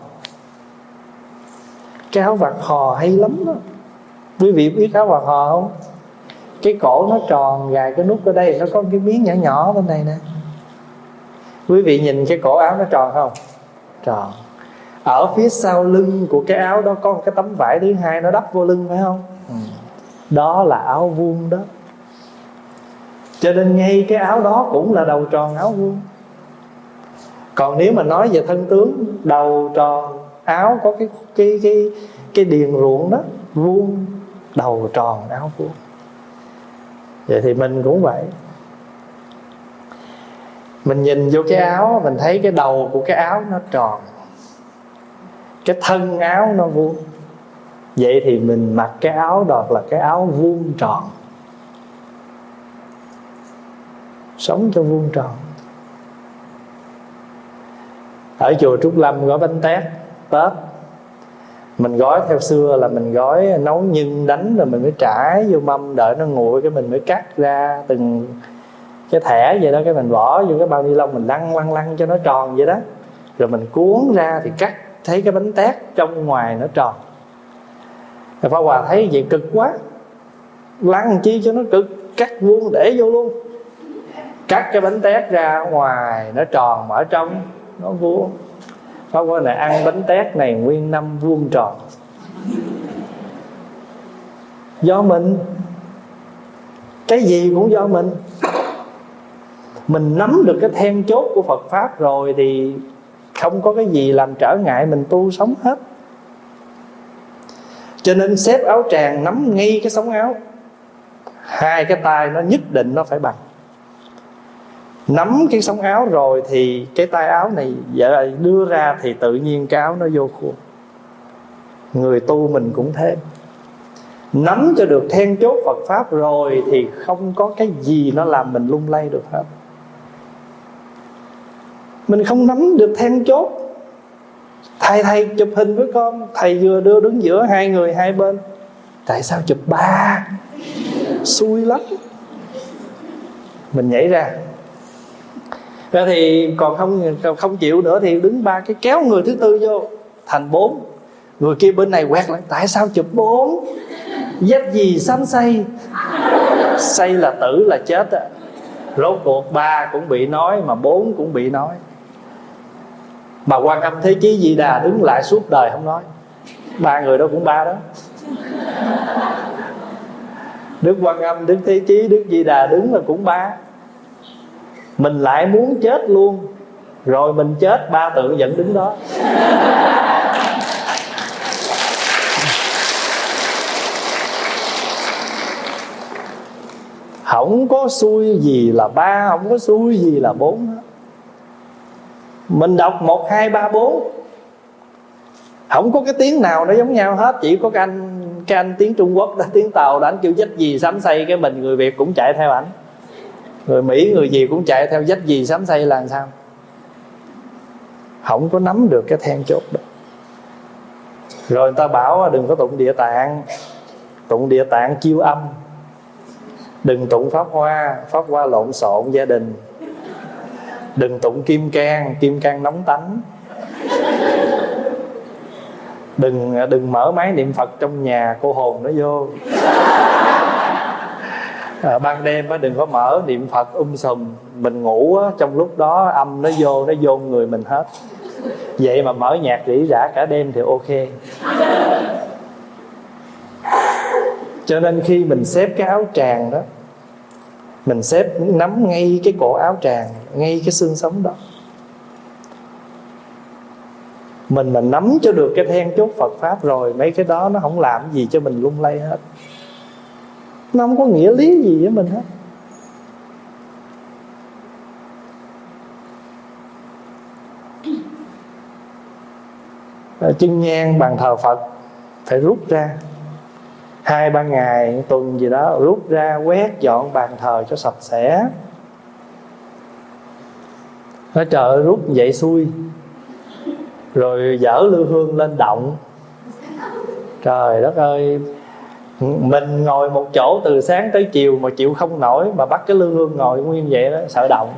Cái áo vạt hò hay lắm đó. Quý vị biết áo vạt hò không? Cái cổ nó tròn, gài cái nút ở đây, nó có cái miếng nhỏ nhỏ bên này nè. Quý vị nhìn cái cổ áo nó tròn không? Tròn. Ở phía sau lưng của cái áo đó có một cái tấm vải thứ hai, nó đắp vô lưng phải không? Ừ. Đó là áo vuông đó. Cho nên ngay cái áo đó cũng là đầu tròn áo vuông. Còn nếu mà nói về thân tướng, đầu tròn, áo có cái cái cái cái điền ruộng đó, vuông, đầu tròn áo vuông. Vậy thì mình cũng vậy. Mình nhìn vô cái áo, mình thấy cái đầu của cái áo nó tròn, cái thân áo nó vuông. Vậy thì mình mặc cái áo đó là cái áo vuông tròn. Sống cho vuông tròn. Ở chùa Trúc Lâm gói bánh tét Tết, mình gói theo xưa là mình gói nấu nhân đánh, rồi mình mới trải vô mâm, đợi nó nguội cái mình mới cắt ra từng cái thẻ vậy đó, cái mình bỏ vô cái bao ni lông, mình lăn lăn lăn cho nó tròn vậy đó. Rồi mình cuốn ra thì cắt, thấy cái bánh tét trong ngoài nó tròn. Rồi Pháp Hòa thấy vậy cực quá, lăn chi cho nó cực, cắt vuông để vô luôn. Cắt cái bánh tét ra ngoài nó tròn, mà ở trong nó vuông. Pháp Hòa này ăn bánh tét này nguyên năm vuông tròn. Do mình, cái gì cũng do mình. Mình nắm được cái then chốt của Phật Pháp rồi thì không có cái gì làm trở ngại mình tu sống hết. Cho nên xếp áo tràng nắm ngay cái sống áo, hai cái tay nó nhất định nó phải bằng. Nắm cái sống áo rồi thì cái tay áo này giờ đưa ra thì tự nhiên cái áo nó vô khuôn. Người tu mình cũng thế. Nắm cho được then chốt Phật Pháp rồi thì không có cái gì nó làm mình lung lay được hết. Mình không nắm được then chốt, thầy thầy chụp hình với con, thầy vừa đưa đứng giữa hai người hai bên, tại sao chụp ba? Xui lắm. Mình nhảy ra. Ra thì còn không không chịu nữa thì đứng ba cái kéo người thứ tư vô thành bốn. Người kia bên này quẹt lại, tại sao chụp bốn? Dách gì sanh say? Say là tử là chết á. Rốt cuộc ba cũng bị nói mà bốn cũng bị nói. Bà Quan Âm Thế Chí Di Đà đứng lại suốt đời không nói. Ba người đó cũng ba đó. Đức Quan Âm, Đức Thế Chí, Đức Di Đà đứng là cũng ba. Mình lại muốn chết luôn, rồi mình chết ba tượng vẫn đứng đó. Không có xui gì là ba, không có xui gì là bốn. Mình đọc một, hai, ba, bốn, không có cái tiếng nào nó giống nhau hết. Chỉ có cái anh Cái anh tiếng Trung Quốc đó, tiếng Tàu đó, anh kêu dách gì sám xây, cái mình người Việt cũng chạy theo ảnh. Người Mỹ, người gì cũng chạy theo dách gì sám xây là làm sao? Không có nắm được cái then chốt đó. Rồi người ta bảo đừng có tụng Địa Tạng. Tụng Địa Tạng chiêu âm. Đừng tụng Pháp Hoa, Pháp Hoa lộn xộn gia đình. Đừng tụng Kim Cang, Kim Cang nóng tánh. Đừng đừng mở máy niệm Phật trong nhà, cô hồn nó vô. À, ban đêm á, đừng có mở niệm Phật um sùm. Mình ngủ á, trong lúc đó âm nó vô, nó vô người mình hết. Vậy mà mở nhạc rỉ rả cả đêm thì ok. Cho nên khi mình xếp cái áo tràng đó, mình xếp nắm ngay cái cổ áo tràng, ngay cái xương sống đó. Mình mà nắm cho được cái then chốt Phật Pháp rồi, mấy cái đó nó không làm gì cho mình lung lay hết. Nó không có nghĩa lý gì với mình hết. Chân nhang bàn thờ Phật phải rút ra hai ba ngày tuần gì đó, rút ra quét dọn bàn thờ cho sạch sẽ. Nói trời ơi, rút vậy xui. Rồi dỡ lư hương lên động. Trời đất ơi, mình ngồi một chỗ từ sáng tới chiều mà chịu không nổi, mà bắt cái lư hương ngồi nguyên vậy đó, sợ động.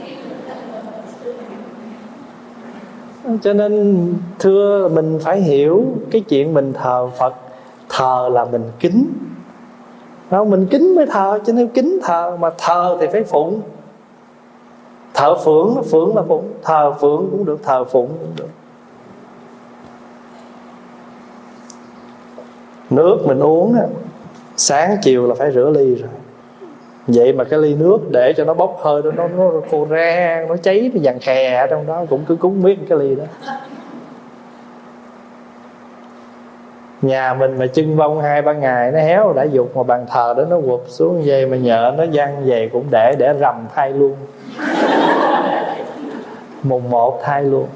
Cho nên thưa, mình phải hiểu cái chuyện mình thờ Phật. Thờ là mình kính, không, mình kính mới thờ, cho nên kính thờ. Mà thờ thì phải phụng. Thờ phượng, phượng là phụng. Thờ phượng cũng được, thờ phụng cũng được. Nước mình uống á, sáng chiều là phải rửa ly rồi. Vậy mà cái ly nước để cho nó bốc hơi, Nó, nó khô ra, nó cháy, nó vàng khè ở trong đó, cũng cứ cúng miết cái ly đó. Nhà mình mà trưng bông hai ba ngày nó héo đã dục, mà bàn thờ đó nó quụp xuống vậy mà nhợ nó văng về cũng để để rầm thay luôn. Mùng một thay luôn.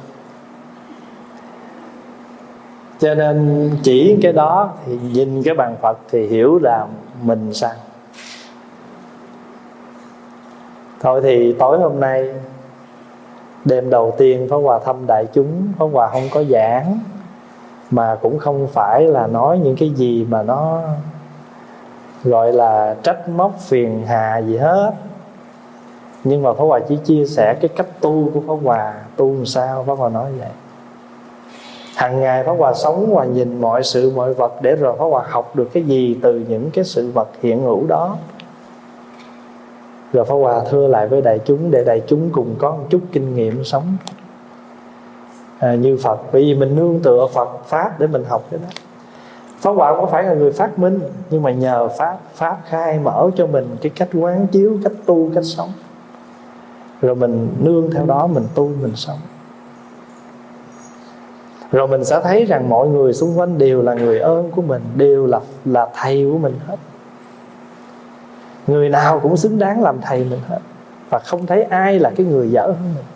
Cho nên chỉ cái đó thì nhìn cái bàn Phật thì hiểu là mình sao. Thôi thì tối hôm nay đêm đầu tiên Pháp Hòa thăm đại chúng, Pháp Hòa không có giảng, mà cũng không phải là nói những cái gì mà nó gọi là trách móc phiền hà gì hết. Nhưng mà Pháp Hòa chỉ chia sẻ cái cách tu của Pháp Hòa. Tu làm sao Pháp Hòa nói vậy. Hằng ngày Pháp Hòa sống và nhìn mọi sự mọi vật, để rồi Pháp Hòa học được cái gì từ những cái sự vật hiện hữu đó. Rồi Pháp Hòa thưa lại với đại chúng, để đại chúng cùng có một chút kinh nghiệm sống à, như Phật. Bởi vì mình nương tựa Phật Pháp để mình học cái đó. Pháp Hòa không phải là người phát minh, nhưng mà nhờ Pháp Pháp khai mở cho mình cái cách quán chiếu, cách tu, cách sống. Rồi mình nương theo đó, mình tu, mình sống. Rồi mình sẽ thấy rằng mọi người xung quanh đều là người ơn của mình, đều là, là thầy của mình hết. Người nào cũng xứng đáng làm thầy mình hết. Và không thấy ai là cái người dở hơn mình.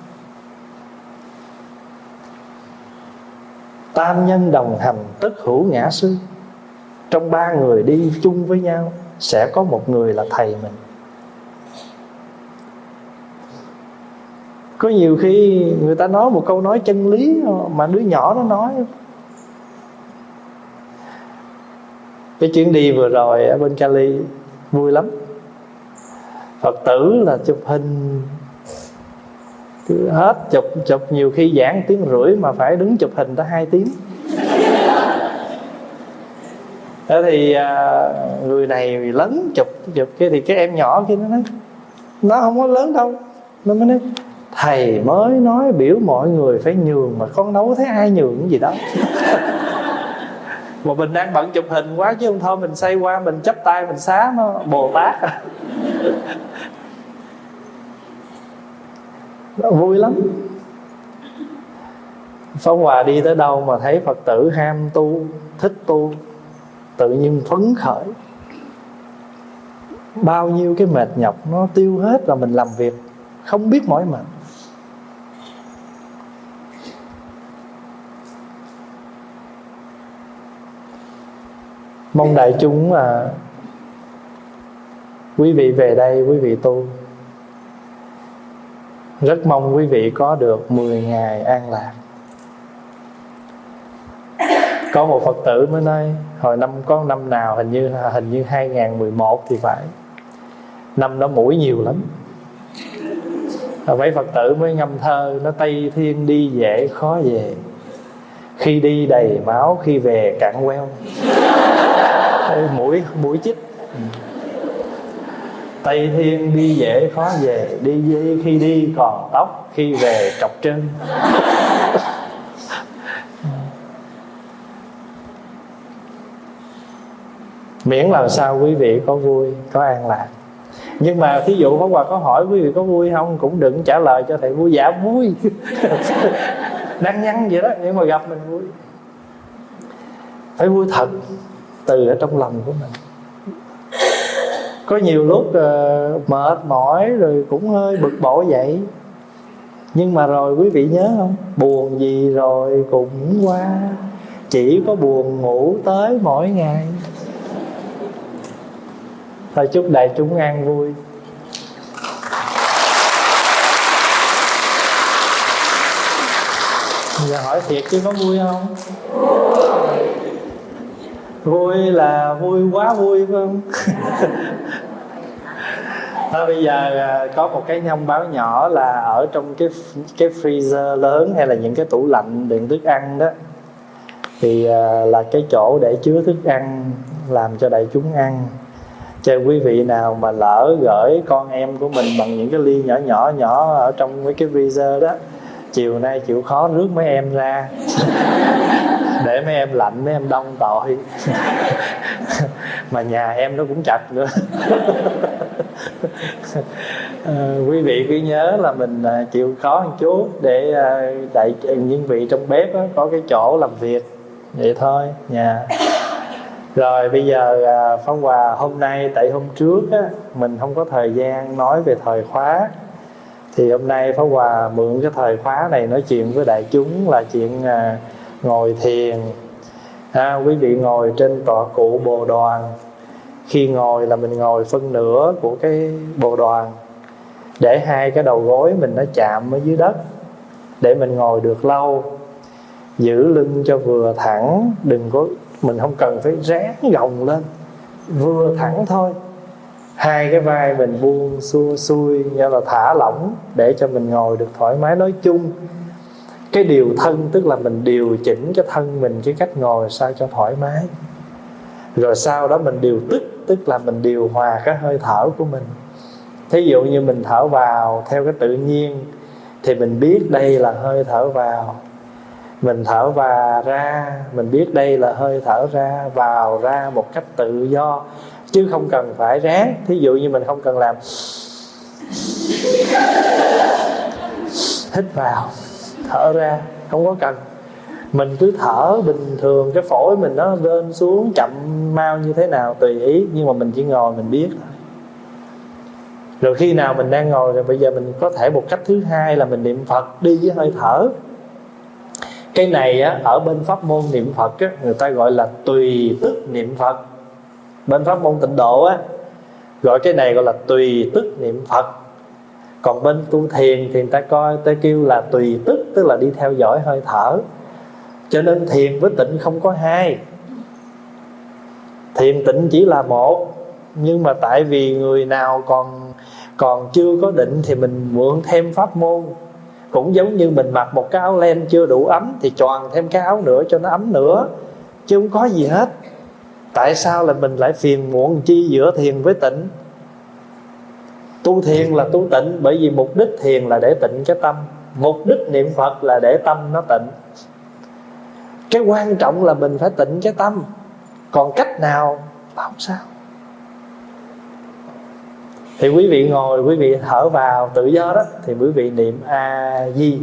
Tam nhân đồng hành tất hữu ngã sư. Trong ba người đi chung với nhau sẽ có một người là thầy mình. Có nhiều khi người ta nói một câu nói chân lý mà đứa nhỏ nó nói. Cái chuyến đi vừa rồi ở bên Cali vui lắm. Phật tử là chụp hình hết, chụp chụp nhiều khi giảng tiếng rưỡi mà phải đứng chụp hình tới hai tiếng. Thế thì à, người này lớn chụp chụp kia, thì cái em nhỏ kia nó nói, nó không có lớn đâu, nó mới nói thầy mới nói biểu mọi người phải nhường, mà con đâu có thấy ai nhường cái gì đó. Mà mình đang bận chụp hình quá, chứ không thôi mình xoay qua mình chắp tay mình xá nó Bồ Tát. Nó vui lắm. Pháp Hòa đi tới đâu mà thấy Phật tử ham tu, thích tu, tự nhiên phấn khởi. Bao nhiêu cái mệt nhọc nó tiêu hết, và mình làm việc không biết mỏi mệt. Mong đại chúng là quý vị về đây, quý vị tu. Rất mong quý vị có được mười ngày an lạc. Có một Phật tử mới nói, hồi năm có năm nào hình như hình như hai không một một thì phải, năm đó mũi nhiều lắm. Mấy Phật tử mới ngâm thơ, nó Tây Thiên đi dễ khó về, Khi đi đầy máu, khi về cạn queo. Mũi mũi chích. Tây Thiên đi dễ khó về, đi dễ khi đi còn tóc, khi về cọc trơn. Miễn làm sao quý vị có vui, có an lạc. Nhưng mà thí dụ Pháp Hòa có hỏi quý vị có vui không, cũng đừng trả lời cho thầy vui. Dạ vui. Đang nhăn vậy đó, nhưng mà gặp mình vui. Phải vui thật, từ ở trong lòng của mình. Có nhiều lúc uh, mệt mỏi rồi cũng hơi bực bội vậy, nhưng mà rồi quý vị nhớ không, buồn gì rồi cũng qua, chỉ có buồn ngủ tới mỗi ngày. Thôi chúc đại chúng an vui. Giờ hỏi thiệt chứ có vui không? Vui là vui quá vui phải không? Thôi bây giờ có một cái thông báo nhỏ là ở trong cái cái freezer lớn hay là những cái tủ lạnh đựng thức ăn đó, thì là cái chỗ để chứa thức ăn làm cho đại chúng ăn. Cho quý vị nào mà lỡ gửi con em của mình bằng những cái ly nhỏ nhỏ nhỏ ở trong mấy cái freezer đó, chiều nay chịu khó rước mấy em ra để mấy em lạnh, mấy em đông tội. Mà nhà em nó cũng chặt nữa. À, quý vị cứ nhớ là mình à, chịu khó một chút để à, đại những vị trong bếp á, có cái chỗ làm việc vậy thôi nhà. Rồi bây giờ à, Pháp Hòa hôm nay, tại hôm trước á, mình không có thời gian nói về thời khóa, thì hôm nay Pháp Hòa mượn cái thời khóa này nói chuyện với đại chúng là chuyện à, ngồi thiền. À, quý vị ngồi trên tọa cụ bồ đoàn. Khi ngồi là mình ngồi phân nửa của cái bồ đoàn, để hai cái đầu gối mình nó chạm ở dưới đất, để mình ngồi được lâu. Giữ lưng cho vừa thẳng, đừng có, mình không cần phải ráng gồng lên, vừa thẳng thôi. Hai cái vai mình buông xuôi xuôi như là thả lỏng, để cho mình ngồi được thoải mái. Nói chung cái điều thân tức là mình điều chỉnh cái thân mình, cái cách ngồi sao cho thoải mái. Rồi sau đó mình điều tức, tức là mình điều hòa cái hơi thở của mình. Thí dụ như mình thở vào theo cái tự nhiên, thì mình biết đây là hơi thở vào. Mình thở vào ra, mình biết đây là hơi thở ra, vào ra một cách tự do, chứ không cần phải ráng. Thí dụ như mình không cần làm hít vào thở ra, không có cần. Mình cứ thở bình thường, cái phổi mình nó lên xuống chậm mau như thế nào tùy ý, nhưng mà mình chỉ ngồi mình biết thôi. Rồi khi nào mình đang ngồi rồi, bây giờ mình có thể một cách thứ hai là mình niệm Phật đi với hơi thở. Cái này á, ở bên pháp môn niệm Phật á, người ta gọi là tùy tức niệm Phật. Bên pháp môn Tịnh Độ á, gọi cái này gọi là tùy tức niệm Phật. Còn bên tu thiền thì người ta coi, ta kêu là tùy tức, tức là đi theo dõi hơi thở. Cho nên thiền với tịnh không có hai, thiền tịnh chỉ là một. Nhưng mà tại vì người nào còn còn chưa có định thì mình mượn thêm pháp môn. Cũng giống như mình mặc một cái áo len chưa đủ ấm thì choàng thêm cái áo nữa cho nó ấm nữa, chứ không có gì hết. Tại sao là mình lại phiền muộn chi giữa thiền với tịnh? Tu thiền là tu tịnh, bởi vì mục đích thiền là để tịnh cái tâm. Mục đích niệm Phật là để tâm nó tịnh. Cái quan trọng là mình phải tịnh cái tâm. Còn cách nào không sao. Thì quý vị ngồi, quý vị thở vào tự do đó, thì quý vị niệm A-di,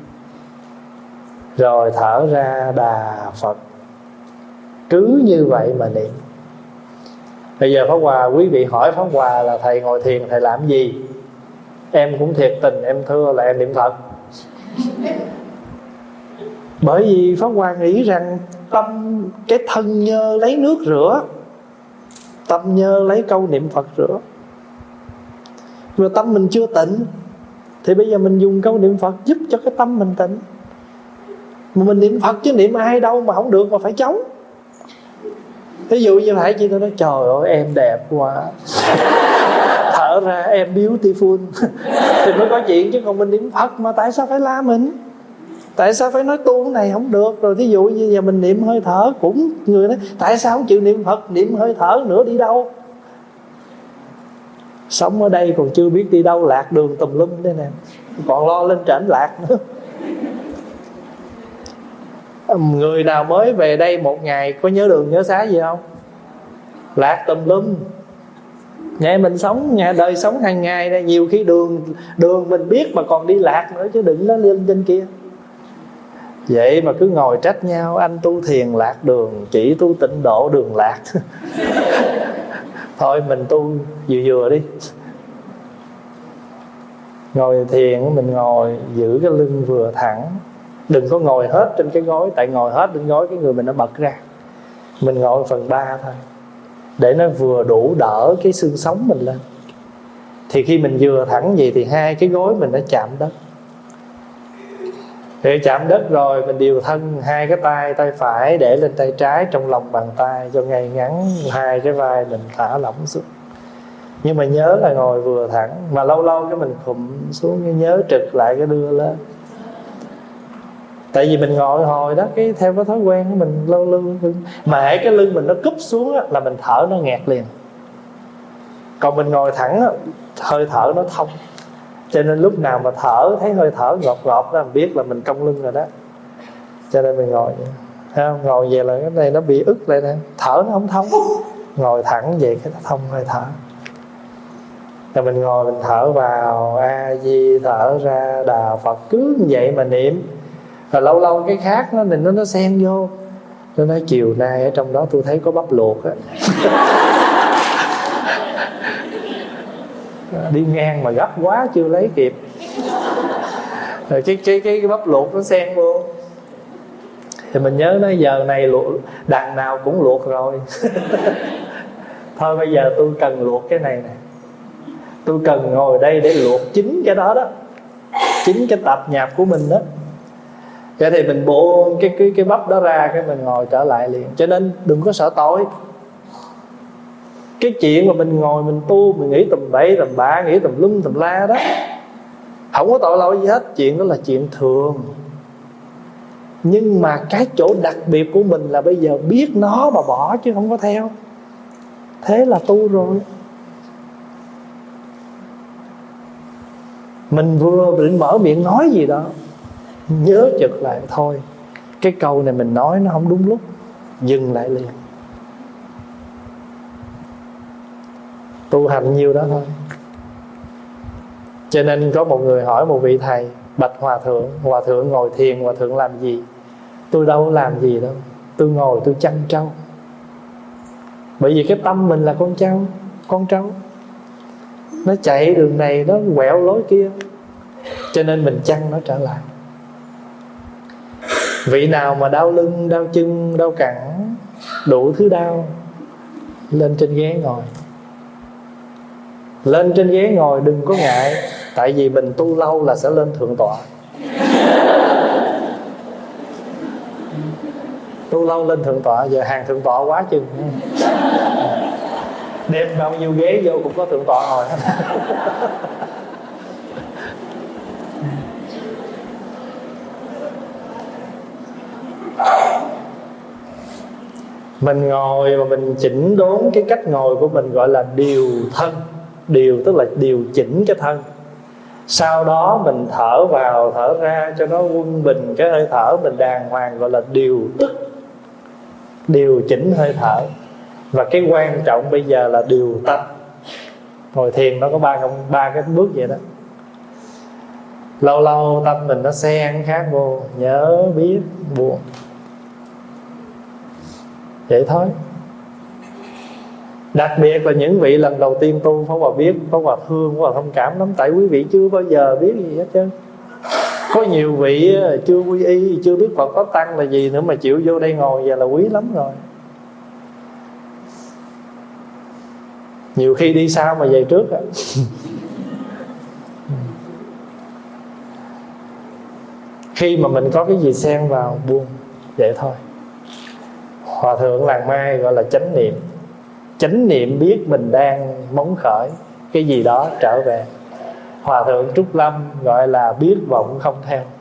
rồi thở ra Đà Phật. Cứ như vậy mà niệm. Bây giờ Pháp Hòa, quý vị hỏi Pháp Hòa là thầy ngồi thiền thầy làm gì? Em cũng thiệt tình em thưa là em niệm Phật. Bởi vì Pháp Hòa nghĩ rằng tâm, cái thân nhơ lấy nước rửa, tâm nhơ lấy câu niệm Phật rửa. Mà tâm mình chưa tịnh, thì bây giờ mình dùng câu niệm Phật giúp cho cái tâm mình tịnh. Mà mình niệm Phật chứ niệm ai đâu mà không được, mà phải chống. Ví dụ như phải chị tôi nói trời ơi em đẹp quá, thở ra em beautiful, thì mới có chuyện. Chứ còn mình niệm Phật mà tại sao phải la mình? Tại sao phải nói tu cái này không được? Rồi thí dụ như giờ mình niệm hơi thở, cũng người nói tại sao không chịu niệm Phật, niệm hơi thở nữa đi đâu? Sống ở đây còn chưa biết đi đâu, lạc đường tùm lum đây nè, còn lo lên trển lạc nữa. Người nào mới về đây một ngày có nhớ đường nhớ xá gì không? Lạc tùm lum. Nhà mình sống, nhà đời sống hàng ngày đây, nhiều khi đường đường mình biết mà còn đi lạc nữa, chứ đừng nói lên trên kia. Vậy mà cứ ngồi trách nhau, anh tu thiền lạc đường, chỉ tu tịnh độ đường lạc. Thôi mình tu vừa vừa đi. Ngồi thiền mình ngồi giữ cái lưng vừa thẳng, đừng có ngồi hết trên cái gối. Tại ngồi hết trên gối cái người mình nó bật ra. Mình ngồi phần ba thôi, để nó vừa đủ đỡ cái xương sống mình lên. Thì khi mình vừa thẳng vậy thì hai cái gối mình nó chạm đất. Thì chạm đất rồi mình điều thân, hai cái tay, tay phải để lên tay trái trong lòng bàn tay cho ngay ngắn, hai cái vai mình thả lỏng xuống. Nhưng mà nhớ là ngồi vừa thẳng. Mà lâu lâu cái mình khụm xuống, nhớ trực lại cái đưa lên. Tại vì mình ngồi hồi đó, cái theo cái thói quen của mình lâu lâu mà hễ cái lưng mình nó cúp xuống á, là mình thở nó nghẹt liền. Còn mình ngồi thẳng á, hơi thở nó thông. Cho nên lúc nào mà thở thấy hơi thở ngọt ngọt đó, mình biết là mình cong lưng rồi đó. Cho nên mình ngồi vậy. Thấy không? Ngồi về là cái này nó bị ức lại nè, thở nó không thông. Ngồi thẳng vậy cái nó thông hơi thở. Rồi mình ngồi mình thở vào A Di, thở ra Đà Phật, cứ như vậy mà niệm. Rồi lâu lâu cái khác nó nó nó xen vô. Nó nói chiều nay ở trong đó tôi thấy có bắp luộc á. Đi ngang mà gấp quá chưa lấy kịp. Rồi cái cái cái, cái bắp luộc nó xen vô. Thì mình nhớ nói giờ này luộc, đằng nào cũng luộc rồi. Thôi bây giờ tôi cần luộc cái này nè. Tôi cần ngồi đây để luộc chính cái đó đó, chính cái tập nhạp của mình đó. Vậy thì mình buông cái, cái, cái bắp đó ra, cái mình ngồi trở lại liền. Cho nên đừng có sợ tội. Cái chuyện mà mình ngồi mình tu, mình nghĩ tầm bậy tầm bạ, nghĩ tầm lum tầm la đó, không có tội lỗi gì hết. Chuyện đó là chuyện thường. Nhưng mà cái chỗ đặc biệt của mình là bây giờ biết nó mà bỏ, chứ không có theo. Thế là tu rồi. Mình vừa định mở miệng nói gì đó, nhớ chực lại thôi, cái câu này mình nói nó không đúng lúc, dừng lại liền. Tu hành nhiều đó thôi. Cho nên có một người hỏi một vị thầy: bạch hòa thượng, hòa thượng ngồi thiền, hòa thượng làm gì? Tôi đâu làm gì đâu, tôi ngồi tôi chăn trâu. Bởi vì cái tâm mình là con trâu, con trâu nó chạy đường này, nó quẹo lối kia, cho nên mình chăn nó trở lại. Vị nào mà đau lưng, đau chân, đau cẳng, đủ thứ đau, lên trên ghế ngồi. Lên trên ghế ngồi đừng có ngại. Tại vì mình tu lâu là sẽ lên thượng tọa. Tu lâu lên thượng tọa. Giờ hàng thượng tọa quá chừng, đem bao nhiêu ghế vô cũng có thượng tọa ngồi hết. Mình ngồi mà mình chỉnh đốn cái cách ngồi của mình, gọi là điều thân. Điều tức là điều chỉnh cái thân. Sau đó mình thở vào thở ra cho nó quân bình cái hơi thở mình đàng hoàng, gọi là điều tức, điều chỉnh hơi thở. Và cái quan trọng bây giờ là điều tâm. Ngồi thiền nó có ba ba cái bước vậy đó. Lâu lâu tâm mình nó xen khác vô, nhớ biết buông, vậy thôi. Đặc biệt là những vị lần đầu tiên tu, Pháp Hòa biết, Pháp Hòa thương, Pháp Hòa thông cảm lắm. Tại quý vị chưa bao giờ biết gì hết trơn. Có nhiều vị chưa quy y, chưa biết Phật Pháp Tăng là gì nữa, mà chịu vô đây ngồi vậy là quý lắm rồi. Nhiều khi đi sau mà về trước á. Khi mà mình có cái gì xen vào, buông, vậy thôi. Hòa thượng Làng Mai gọi là chánh niệm. Chánh niệm biết mình đang móng khởi cái gì đó trở về. Hòa thượng Trúc Lâm gọi là biết vọng không theo.